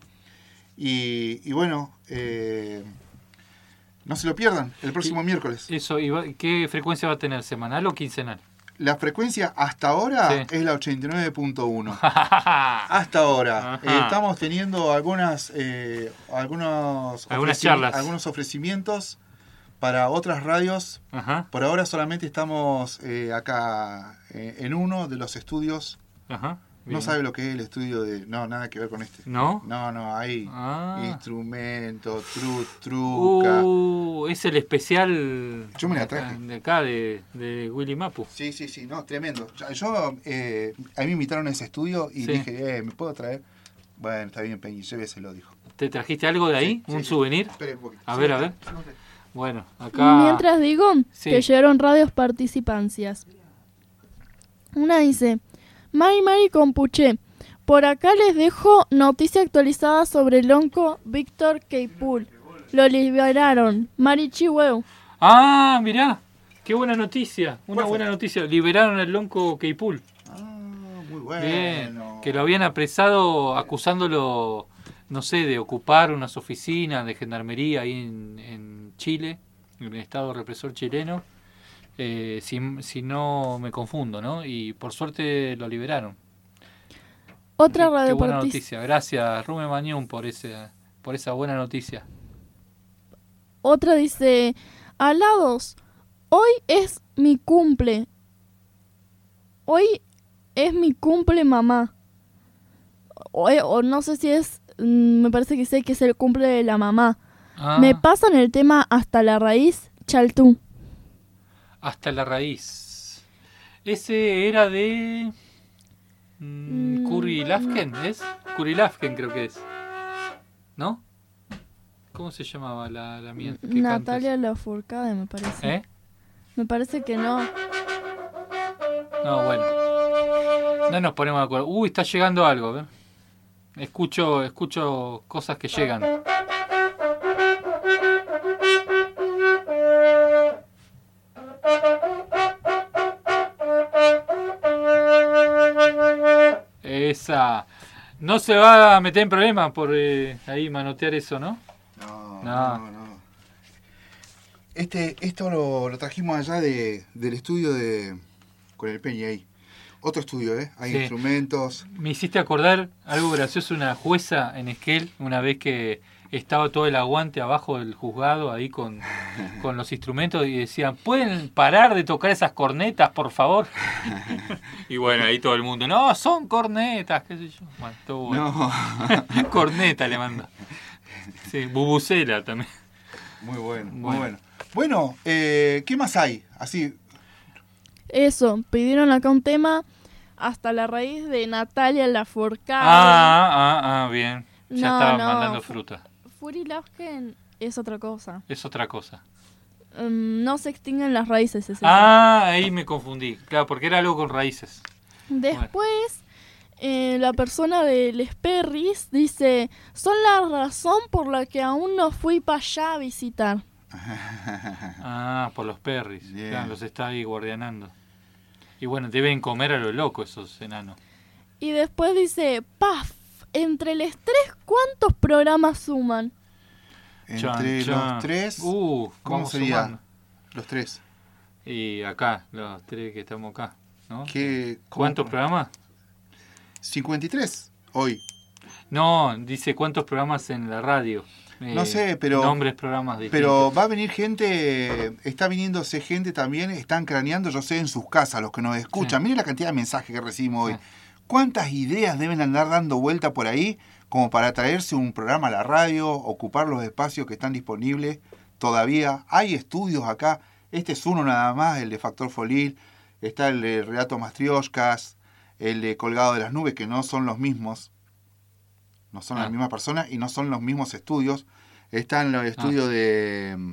Y, y bueno, eh, no se lo pierdan el próximo Y- miércoles. Eso, ¿y va- qué frecuencia va a tener? ¿Semanal o quincenal? La frecuencia hasta ahora Sí. es la ochenta y nueve punto uno. Hasta ahora. Ajá. Eh, estamos teniendo algunas, eh, algunos, Algunas ofreci- charlas. algunos ofrecimientos para otras radios. Ajá, Por ahora solamente estamos eh, acá eh, en uno de los estudios. ajá. No bien. sabe lo que es el estudio de... No, nada que ver con este. ¿No? No, no, hay Ah. instrumentos, tru, truca. Uh, es el especial Yo me la de acá- traje. de acá, de, de Willy Mapu. Sí, sí, sí, no, tremendo. Yo, yo, eh, a mí me invitaron a ese estudio y Sí. dije, eh, ¿me puedo traer? Bueno, está bien, Peñi, lléveselo, dijo. ¿Te trajiste algo de ahí? Sí, ¿Un sí. souvenir? Espere un poquito. A Sí, ver, a está, ver. sí, no sé. Bueno, acá... Mientras digo Sí. que llegaron radios participancias. Una dice, Mari Mari Compuché, Por acá les dejo noticia actualizada sobre el onco Víctor Queipool. Lo liberaron. Marichi Hueu. Ah, mirá. Qué buena noticia. Una buena noticia. Liberaron al lonco Queipool. Ah, muy bueno. Bien. Que lo habían apresado acusándolo, no sé, de ocupar unas oficinas de gendarmería ahí en, en Chile, en el Estado represor chileno. Eh, si, si no me confundo, ¿no? Y por suerte lo liberaron. Otra qué, radio qué buena noticia. Gracias, Rubén Mañón, por ese, por esa buena noticia. Otra dice, alados, hoy es mi cumple. Hoy es mi cumple, mamá. O, o no sé si es, me parece que sé que es el cumple de la mamá. Ah. Me pasan el tema hasta la raíz, Chaltú. Hasta la raíz. Ese era de... Mm, Curry Lafken, ¿es? Curry Lafken creo que es. ¿No? ¿Cómo se llamaba la, la mía? Natalia Lafourcade, me parece. ¿Eh? Me parece que no. No, bueno. No nos ponemos de acuerdo. Uy, está llegando algo, a ver. Escucho, escucho cosas que llegan. Esa. No se va a meter en problemas por eh, ahí manotear eso, ¿no? No, no, no. no. Este, esto lo, lo trajimos allá de, del estudio de con el Peña ahí. Otro estudio, ¿eh? Hay sí. instrumentos. Me hiciste acordar algo gracioso, una jueza en Esquel, una vez que estaba todo el aguante abajo del juzgado ahí con, con los instrumentos y decían, ¿pueden parar de tocar esas cornetas, por favor? Y bueno, ahí todo el mundo, no, son cornetas, qué sé yo. Bueno, todo bueno. No. Corneta le manda. Sí, bubucela también. Muy bueno, muy bueno. Bueno, bueno eh, ¿qué más hay? Así. Eso, pidieron acá un tema hasta la raíz de Natalia Lafourcade. Ah, ah, ah, bien. Ya no, estaba no. mandando fruta. Curry Lafken es otra cosa. Es otra cosa. Um, no se extinguen las raíces. Es ah, eso. Ahí me confundí. Claro, porque era algo con raíces. Después, bueno. eh, la persona de Les Perris dice, son la razón por la que aún no fui para allá a visitar. Ah, por los Perris. Yeah. Claro, los está ahí guardianando. Y bueno, deben comer a lo loco esos enanos. Y después dice, paf, entre los tres, ¿cuántos programas suman? Entre chan, chan. los tres, uh, ¿cómo sería? Sumando? Los tres. Y acá, los tres que estamos acá, ¿no? ¿Qué, ¿Cuántos cómo? programas? cincuenta y tres, hoy. No, dice cuántos programas en la radio. No eh, sé, pero... Nombres, programas distintos. Pero va a venir gente, está viniéndose gente también, están craneando, yo sé, en sus casas, los que nos escuchan. Sí. Miren la cantidad de mensajes que recibimos sí. hoy. ¿Cuántas ideas deben andar dando vuelta por ahí como para traerse un programa a la radio, ocupar los espacios que están disponibles? Todavía hay estudios acá. Este es uno nada más, el de Factor Folil. Está el de Relato Matrioshkas, el de Colgado de las Nubes, que no son los mismos. No son ah. las mismas personas y no son los mismos estudios. Está en el estudio ah. de...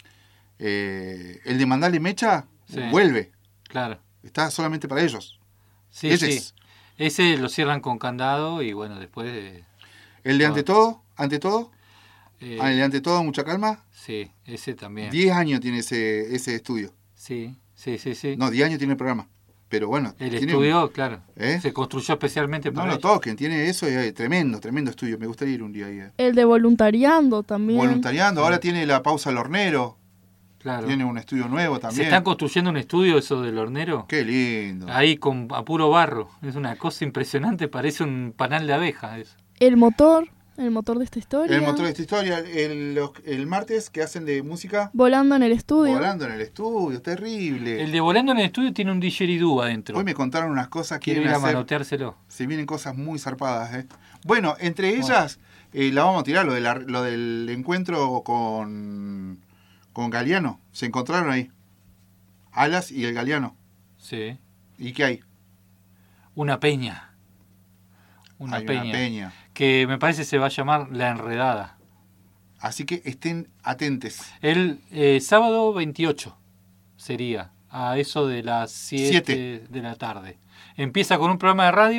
Eh, el de Mandale Mecha sí. vuelve. Claro. Está solamente para ellos. Sí, Ese sí. es. Ese lo cierran con candado y bueno, después... Eh, ¿El de Ante Todo? ¿Ante Todo? Eh, ¿El de Ante Todo, Mucha Calma? Sí, ese también. Diez años tiene ese, ese estudio. Sí, sí, sí, sí. No, diez años tiene el programa. Pero bueno. El tiene, estudio, claro. ¿eh? Se construyó especialmente para No lo ellos. toquen, tiene eso, eh, tremendo, tremendo estudio. Me gustaría ir un día ahí. Eh. El de voluntariando también. Voluntariando, ahora tiene la pausa al hornero. Claro. Tiene un estudio nuevo también. ¿Se están construyendo un estudio eso del hornero? Qué lindo. Ahí con a puro barro. Es una cosa impresionante, parece un panal de abejas eso. El motor, el motor de esta historia. El motor de esta historia, el, los, el martes que hacen de música. Volando en el estudio. Volando en el estudio, terrible. El de Volando en el estudio tiene un didgeridoo adentro. Hoy me contaron unas cosas que quiero ir a manoteárselo. Se vienen cosas muy zarpadas, ¿eh? Bueno, entre ellas, bueno. eh, la vamos a tirar, lo, de la, lo del encuentro con... Con Galeano, se encontraron ahí. Alas y el Galeano. Sí. ¿Y qué hay? Una peña. Una hay peña. Una peña. Que me parece se va a llamar La Enredada. Así que estén atentos. El eh, sábado veintiocho sería, a eso de las siete de la tarde. Empieza con un programa de radio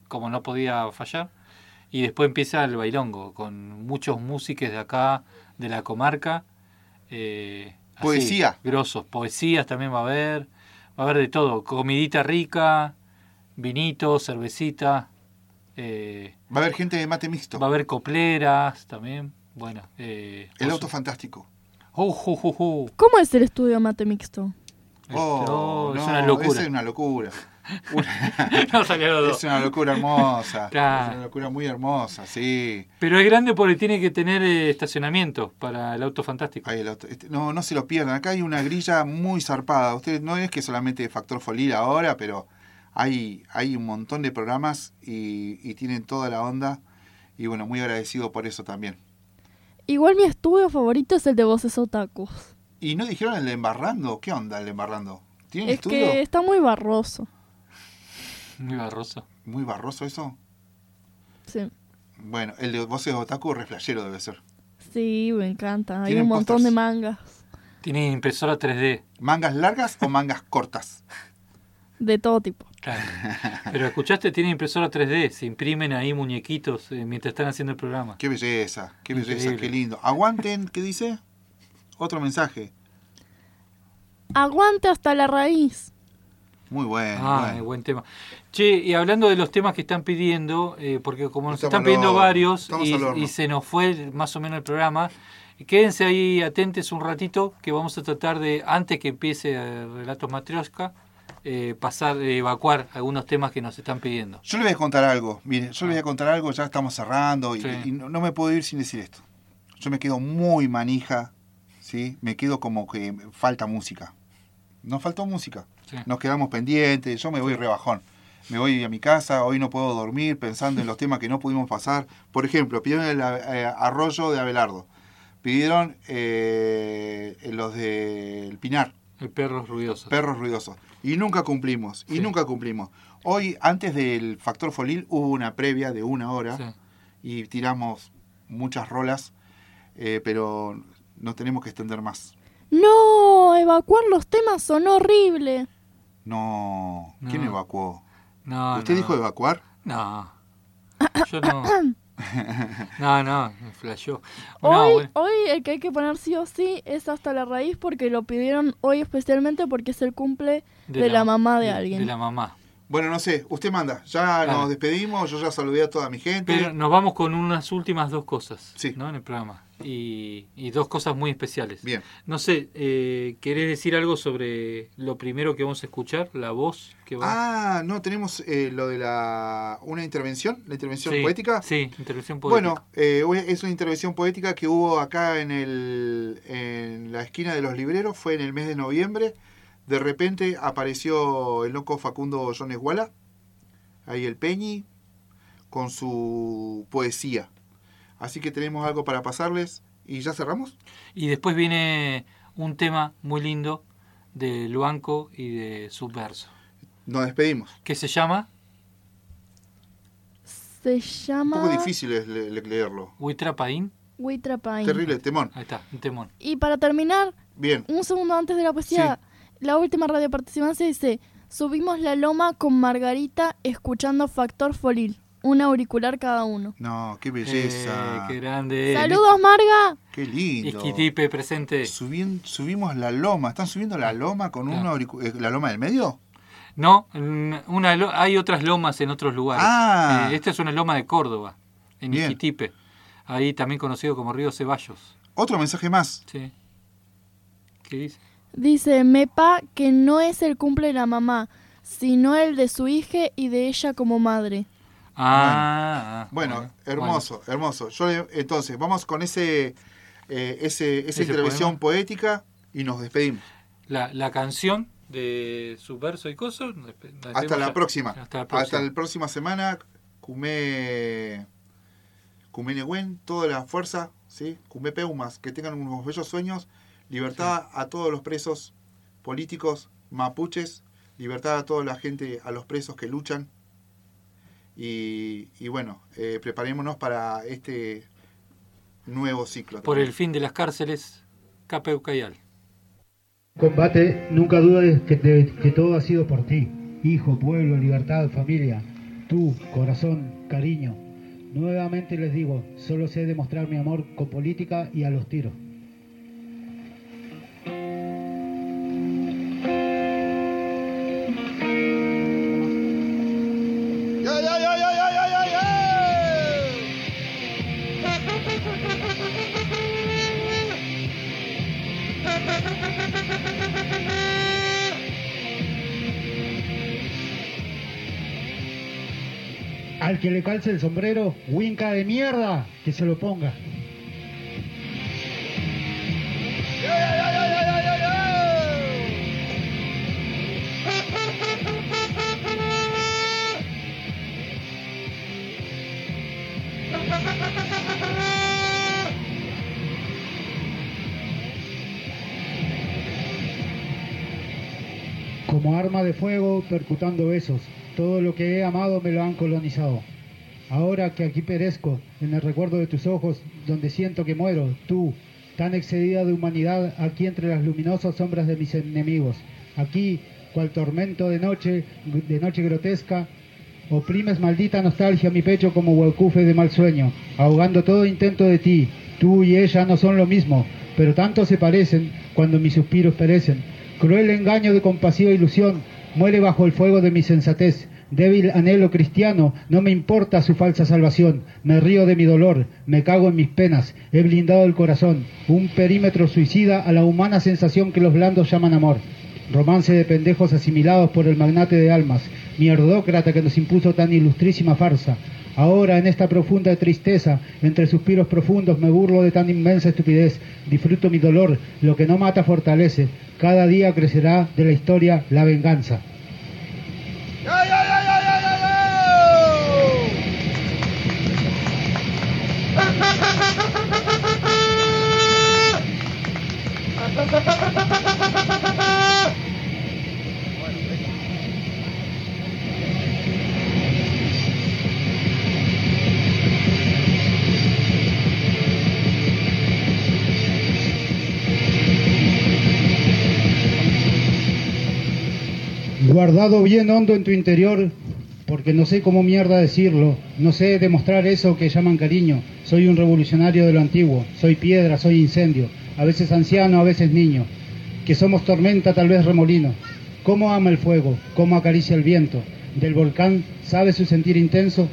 como no podía fallar. Y después empieza el bailongo, con muchos músicos de acá, de la comarca. Eh, Poesía. Así, grosos. Poesías también va a haber. Va a haber de todo. Comidita rica, vinito, cervecita. Eh, va a haber gente de mate mixto. Va a haber copleras también. Bueno. Eh, el auto fantástico. Uh, uh, uh, uh. ¿Cómo es el estudio mate mixto? Oh, es no, una locura. Esa es una locura. Una... no salió los dos. Es una locura hermosa. Claro. Es una locura muy hermosa, sí. Pero es grande porque tiene que tener eh, estacionamiento para el auto fantástico. Ay, el auto, este, no, no se lo pierdan. Acá hay una grilla muy zarpada. Ustedes no es que solamente Factor Folil ahora, pero hay, hay un montón de programas y, y tienen toda la onda. Y bueno, muy agradecido por eso también. Igual mi estudio favorito es el de Voces Otakus. ¿Y no dijeron el de Embarrando? ¿Qué onda el de Embarrando? ¿Tiene Es estudio? que está muy barroso. Muy barroso. ¿Muy barroso eso? Sí. Bueno, el de Voces Otaku reflejero debe ser. Sí, me encanta. Hay un montón posters? de mangas. Tiene impresora tres D. ¿Mangas largas o mangas cortas? De todo tipo. Claro. Pero escuchaste, tiene impresora tres D. Se imprimen ahí muñequitos eh, mientras están haciendo el programa. Qué belleza, qué belleza, Increíble. Qué lindo. Aguanten, ¿qué dice? Otro mensaje. Aguante hasta la raíz. Muy bueno. Ah, bueno. buen tema. Che, y hablando de los temas que están pidiendo, eh, porque como nos Estamos están pidiendo lo, varios y, y se nos fue más o menos el programa, quédense ahí atentos un ratito que vamos a tratar de, antes que empiece el Relatos Matrioshka, eh, pasar, eh, evacuar algunos temas que nos están pidiendo. Yo le voy a contar algo. Mire, yo le voy a contar algo, ya estamos cerrando y, Sí. y no, no me puedo ir sin decir esto. Yo me quedo muy manija, ¿sí? Me quedo como que falta música. Nos faltó música. Sí. Nos quedamos pendientes, yo me voy rebajón. Me voy a mi casa, hoy no puedo dormir pensando en los temas que no pudimos pasar. Por ejemplo, pidieron el eh, Arroyo de Abelardo. Pidieron eh, los de El Pinar. El Perros Ruidosos. Perros Ruidosos. Y nunca cumplimos, y Sí. nunca cumplimos. Hoy, antes del Factor Folil, hubo una previa de una hora Sí. y tiramos muchas rolas, eh, pero nos tenemos que extender más. No, evacuar los temas son horrible. No, ¿quién No. evacuó? No, ¿Usted no. dijo evacuar? No. Yo no. No, no, me flasheó. No, Hoy, bueno. hoy el que hay que poner sí o sí es hasta la raíz porque lo pidieron hoy especialmente porque es el cumple de, de la, la mamá de, de alguien. De la mamá. Bueno, no sé, usted manda. Ya Claro. nos despedimos, yo ya saludé a toda mi gente. Pero nos vamos con unas últimas dos cosas, Sí. ¿no? En el programa. Y, y dos cosas muy especiales. Bien. No sé, eh, ¿querés decir algo sobre lo primero que vamos a escuchar? La voz que va. Ah, no, tenemos eh, lo de la una intervención, la intervención Sí, poética. Sí, intervención poética. Bueno, eh, es una intervención poética que hubo acá en, el, en la esquina de los libreros, fue en el mes de noviembre. De repente apareció el loco Facundo Jones Guala, ahí el Peñi, con su poesía. Así que tenemos algo para pasarles y ya cerramos. Y después viene un tema muy lindo de Luanco y de Subverso. Nos despedimos. ¿Qué se llama? Se Un llama poco difícil es le- le- leerlo. Huitrapaín. Huitrapaín. Terrible, temón. Ahí está, un temón. Y para terminar, Bien. un segundo antes de la poesía, la última radio participancia dice: subimos la loma con Margarita escuchando Factor Folil, un auricular cada uno. No, qué belleza. Eh, qué grande. ¡Saludos, Marga! Qué lindo. Esquitipe presente. Subien- subimos la loma. ¿Están subiendo la loma con Claro. un auricu- eh, la loma del medio? No, una lo- hay otras lomas en otros lugares. Ah. Eh, esta es una loma de Córdoba, en Bien. Iquitipe. Ahí también conocido como Río Ceballos. Otro mensaje más. Sí. ¿Qué dice? Dice Mepa que no es el cumple de la mamá, sino el de su hija y de ella como madre. Ah, Bueno, bueno, hermoso, hermoso. Yo le- entonces, vamos con ese, eh, ese esa Ese intervención poema. poética y nos despedimos. La, la canción de Subverso y Coso. la Hasta hacemos la ya. próxima. Hasta la Hasta próxima. la próxima semana. Cumé. Cumé Negüen, toda la fuerza, ¿sí? Cumé Peumas, que tengan unos bellos sueños. Libertad a todos los presos políticos mapuches. Libertad a toda la gente, a los presos que luchan. Y, y bueno, eh, preparémonos para este nuevo ciclo. Por también. el fin de las cárceles, Capeucayal. Combate, nunca dudes que, te- que todo ha sido por ti. Hijo, pueblo, libertad, familia. tú, corazón, cariño. Nuevamente les digo, solo sé demostrar mi amor con política y a los tiros. Al que le calce el sombrero, Winca de mierda, que se lo ponga. Como arma de fuego, percutando besos. Todo lo que he amado me lo han colonizado. Ahora que aquí perezco, en el recuerdo de tus ojos, donde siento que muero, tú, tan excedida de humanidad, aquí entre las luminosas sombras de mis enemigos. Aquí, cual tormento de noche, de noche grotesca, oprimes maldita nostalgia mi pecho como huecufe de mal sueño, ahogando todo intento de ti. Tú y ella no son lo mismo, pero tanto se parecen cuando mis suspiros perecen. Cruel engaño de compasiva ilusión, muere bajo el fuego de mi sensatez. Débil anhelo cristiano, no me importa su falsa salvación. Me río de mi dolor, me cago en mis penas. He blindado el corazón, un perímetro suicida a la humana sensación que los blandos llaman amor. Romance de pendejos asimilados por el magnate de almas, mierdócrata que nos impuso tan ilustrísima farsa. Ahora, en esta profunda tristeza, entre suspiros profundos, me burlo de tan inmensa estupidez. Disfruto mi dolor, lo que no mata fortalece. Cada día crecerá de la historia la venganza. Guardado bien hondo en tu interior, porque no sé cómo mierda decirlo, no sé demostrar eso que llaman cariño. Soy un revolucionario de lo antiguo, soy piedra, soy incendio, a veces anciano, a veces niño, que somos tormenta, tal vez remolino. ¿Cómo ama el fuego? ¿Cómo acaricia el viento? Del volcán, ¿sabe su sentir intenso?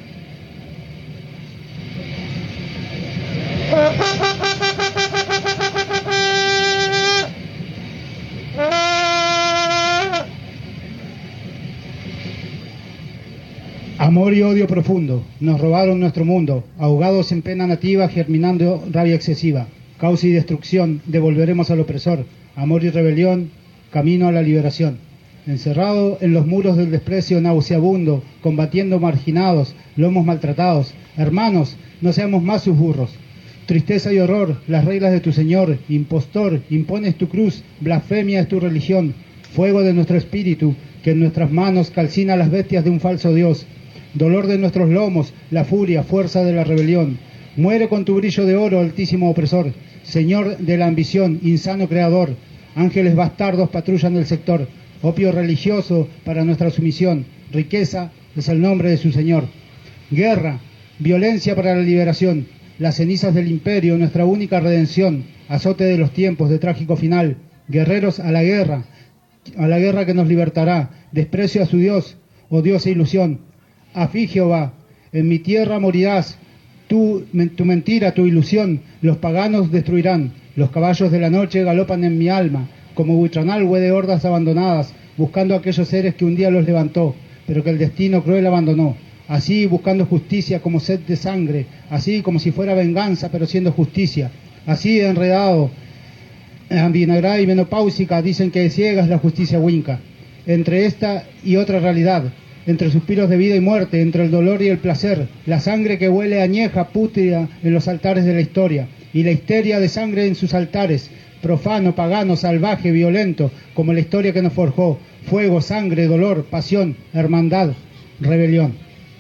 Amor y odio profundo, nos robaron nuestro mundo, ahogados en pena nativa, germinando rabia excesiva. Causa y destrucción, devolveremos al opresor. Amor y rebelión, camino a la liberación. Encerrado en los muros del desprecio nauseabundo, combatiendo marginados, lomos maltratados. Hermanos, no seamos más sus burros. Tristeza y horror, las reglas de tu Señor. Impostor, impones tu cruz, blasfemia es tu religión. Fuego de nuestro espíritu, que en nuestras manos calcina las bestias de un falso Dios. Dolor de nuestros lomos, la furia, fuerza de la rebelión. Muere con tu brillo de oro, altísimo opresor. Señor de la ambición, insano creador. Ángeles bastardos patrullan el sector. Opio religioso para nuestra sumisión. Riqueza es el nombre de su Señor. Guerra, violencia para la liberación. Las cenizas del imperio, nuestra única redención. Azote de los tiempos, de trágico final. Guerreros a la guerra, a la guerra que nos libertará. Desprecio a su Dios, odiosa ilusión. Afí Jehová, en mi tierra morirás. Tú, tu mentira, tu ilusión, los paganos destruirán. Los caballos de la noche galopan en mi alma, como buitranalhue de hordas abandonadas, buscando a aquellos seres que un día los levantó, pero que el destino cruel abandonó. Así, buscando justicia como sed de sangre, así como si fuera venganza, pero siendo justicia. Así, enredado, ambinagrada y menopáusica, dicen que ciega es la justicia winca. Entre esta y otra realidad, entre suspiros de vida y muerte, entre el dolor y el placer, la sangre que huele añeja, pútrida en los altares de la historia, y la histeria de sangre en sus altares, profano, pagano, salvaje, violento, como la historia que nos forjó, fuego, sangre, dolor, pasión, hermandad, rebelión.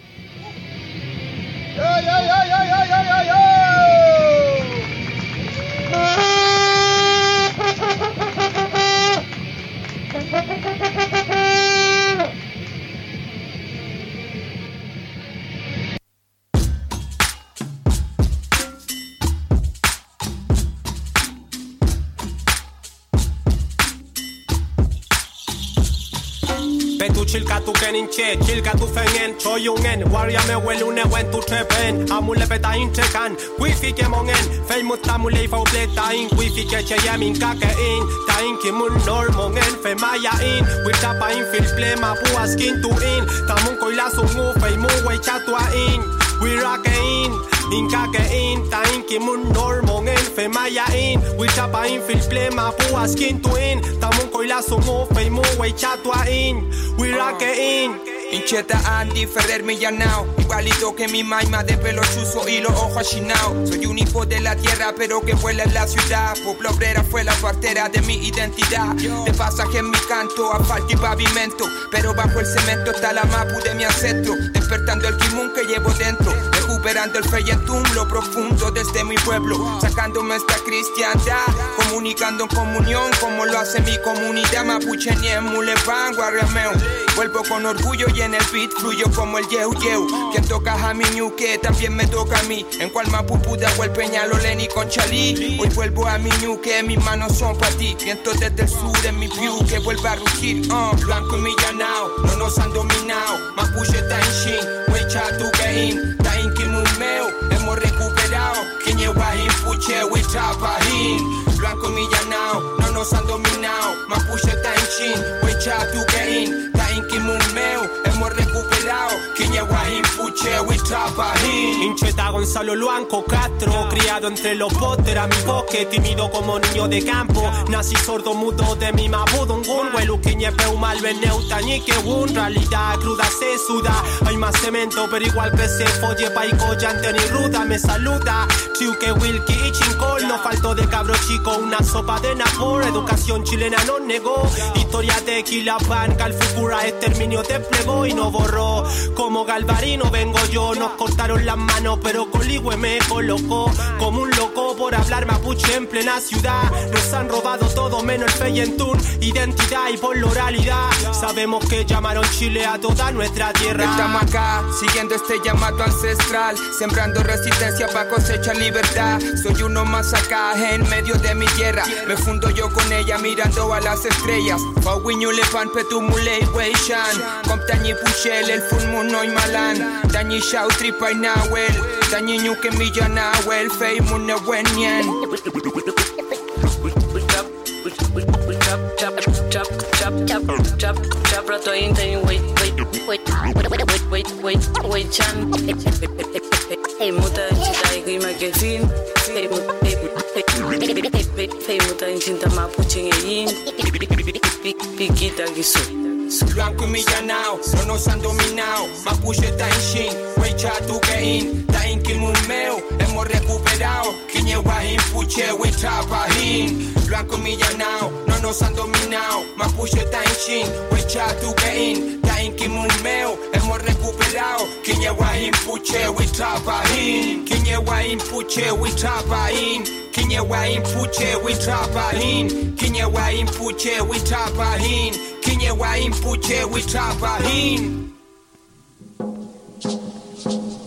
¡Ay, ay, ay, ay, ay, ay, ay, ay! chilka tu kenin che, chilka tu fengen, choyungen, warrior me well une wen tu trepen, amule beta in trekan, wifi ke mongen, fei mutamule fa pleta in, wifi ke che yamin kake in, ta in ki mun normongen, fe maya in, we tapa in fil plema bua skin tu in, tamun koila sungu fei mu we chatua in, we rock in. Inka ke in, ta in ki mun normong en fe maya in, we chapa in fil plema pua skin tu in, tamun koila sumo fe mu we chatua in, we rock in. Incheta Andy Ferrer Millanao, igualito que mi maima de pelo chuzo y los ojos achinados. Soy un hijo de la tierra pero que vuela en la ciudad. Pueblo obrera fue la partera de mi identidad. De pasaje en mi canto, asfalto y pavimento, pero bajo el cemento está la mapu de mi ancestro. Despertando el kimun que llevo dentro, recuperando el feyentum, lo profundo desde mi pueblo, sacándome esta cristiandad, comunicando en comunión como lo hace mi comunidad mapuche ni en Mulepan, Guarriameo. Vuelvo con orgullo y en el beat fluyo como el yeu yeu. Quien toca a mi ñuque también me toca a mí. En cual mapupuda o el Peñalolén y con Chalí. Hoy vuelvo a mi ñuque, mis manos son para ti. Viento desde el sur en mi view que vuelve a rugir. Uh, blanco y millanao, no nos han dominado. Mapuche está en shin, wecha tu gain. Ta in kimumeo, hemos recuperado. Quien guahin puche, we trapahin. Blanco y millanao, no nos han dominado. Mapuche está en shin, wecha tu gain. Ta in kimumeo, hemos recuperado. Quien guahin puche, we trapahin. Incheta Gonzalo Luanco Castro, criado entre los botes, a mi bosque, tímido como niño de campo. Nací sordo mudo de mi mabudo, un gun, huelu quiñe peu mal veneuta, ni que un realidad cruda se suda. Hay más cemento, pero igual que se folle, paico, llante ni ruda, me saluda. Chiuque, Wilkie y Chincol, no faltó de cabro chico, una sopa de napor. Educación chilena no negó, historia de Quilapán, Calfucura, exterminio desplegó y no borró. Como Galvarino vengo yo, nos cortaron las manos, pero Coligüe me colocó como un loco por hablar mapuche en plena ciudad. Nos han robado todo menos el feyentún, identidad y por la oralidad. Sabemos que llamaron Chile a toda nuestra tierra. Estamos acá, siguiendo este llamado ancestral, sembrando resistencia para cosechar libertad. Soy uno más acá, en medio de mi tierra. Me fundo yo con ella mirando a las estrellas. Pauiñule pan petumule weishan. Comptañi puchel, el fulmuno y malan. Dañi shau tripa y nahuel. Dañi ñuque millanahuel. Fei mune wenyen. Chap, chap, chap, chap, chap, chap, rato inte wait, wait, wait, wait, wait, wait, wait, chan. Hey, muta chita igima que fin. Hey, hey, muta chinta mapuche yin. Piquita guiso. Blanco y millanao, no nos han dominado. Mapuche está en shin, wecha tu gain. Ta in kimumeo, hemos recuperado. Quiñe guahin puche, we trapahin. Blanco y millanao, no nos han dominado. Mapuche está en shin, wecha tu gain. Ta in kimumeo, hemos recuperado. Quiñe guahin puche, we trapahin. Quiñe guahin puche, we trapahin. Quiñe guahin puche, we trapahin. Quiñe guahin puche, we trapahin. Quiñe guahin puche, we trapahin.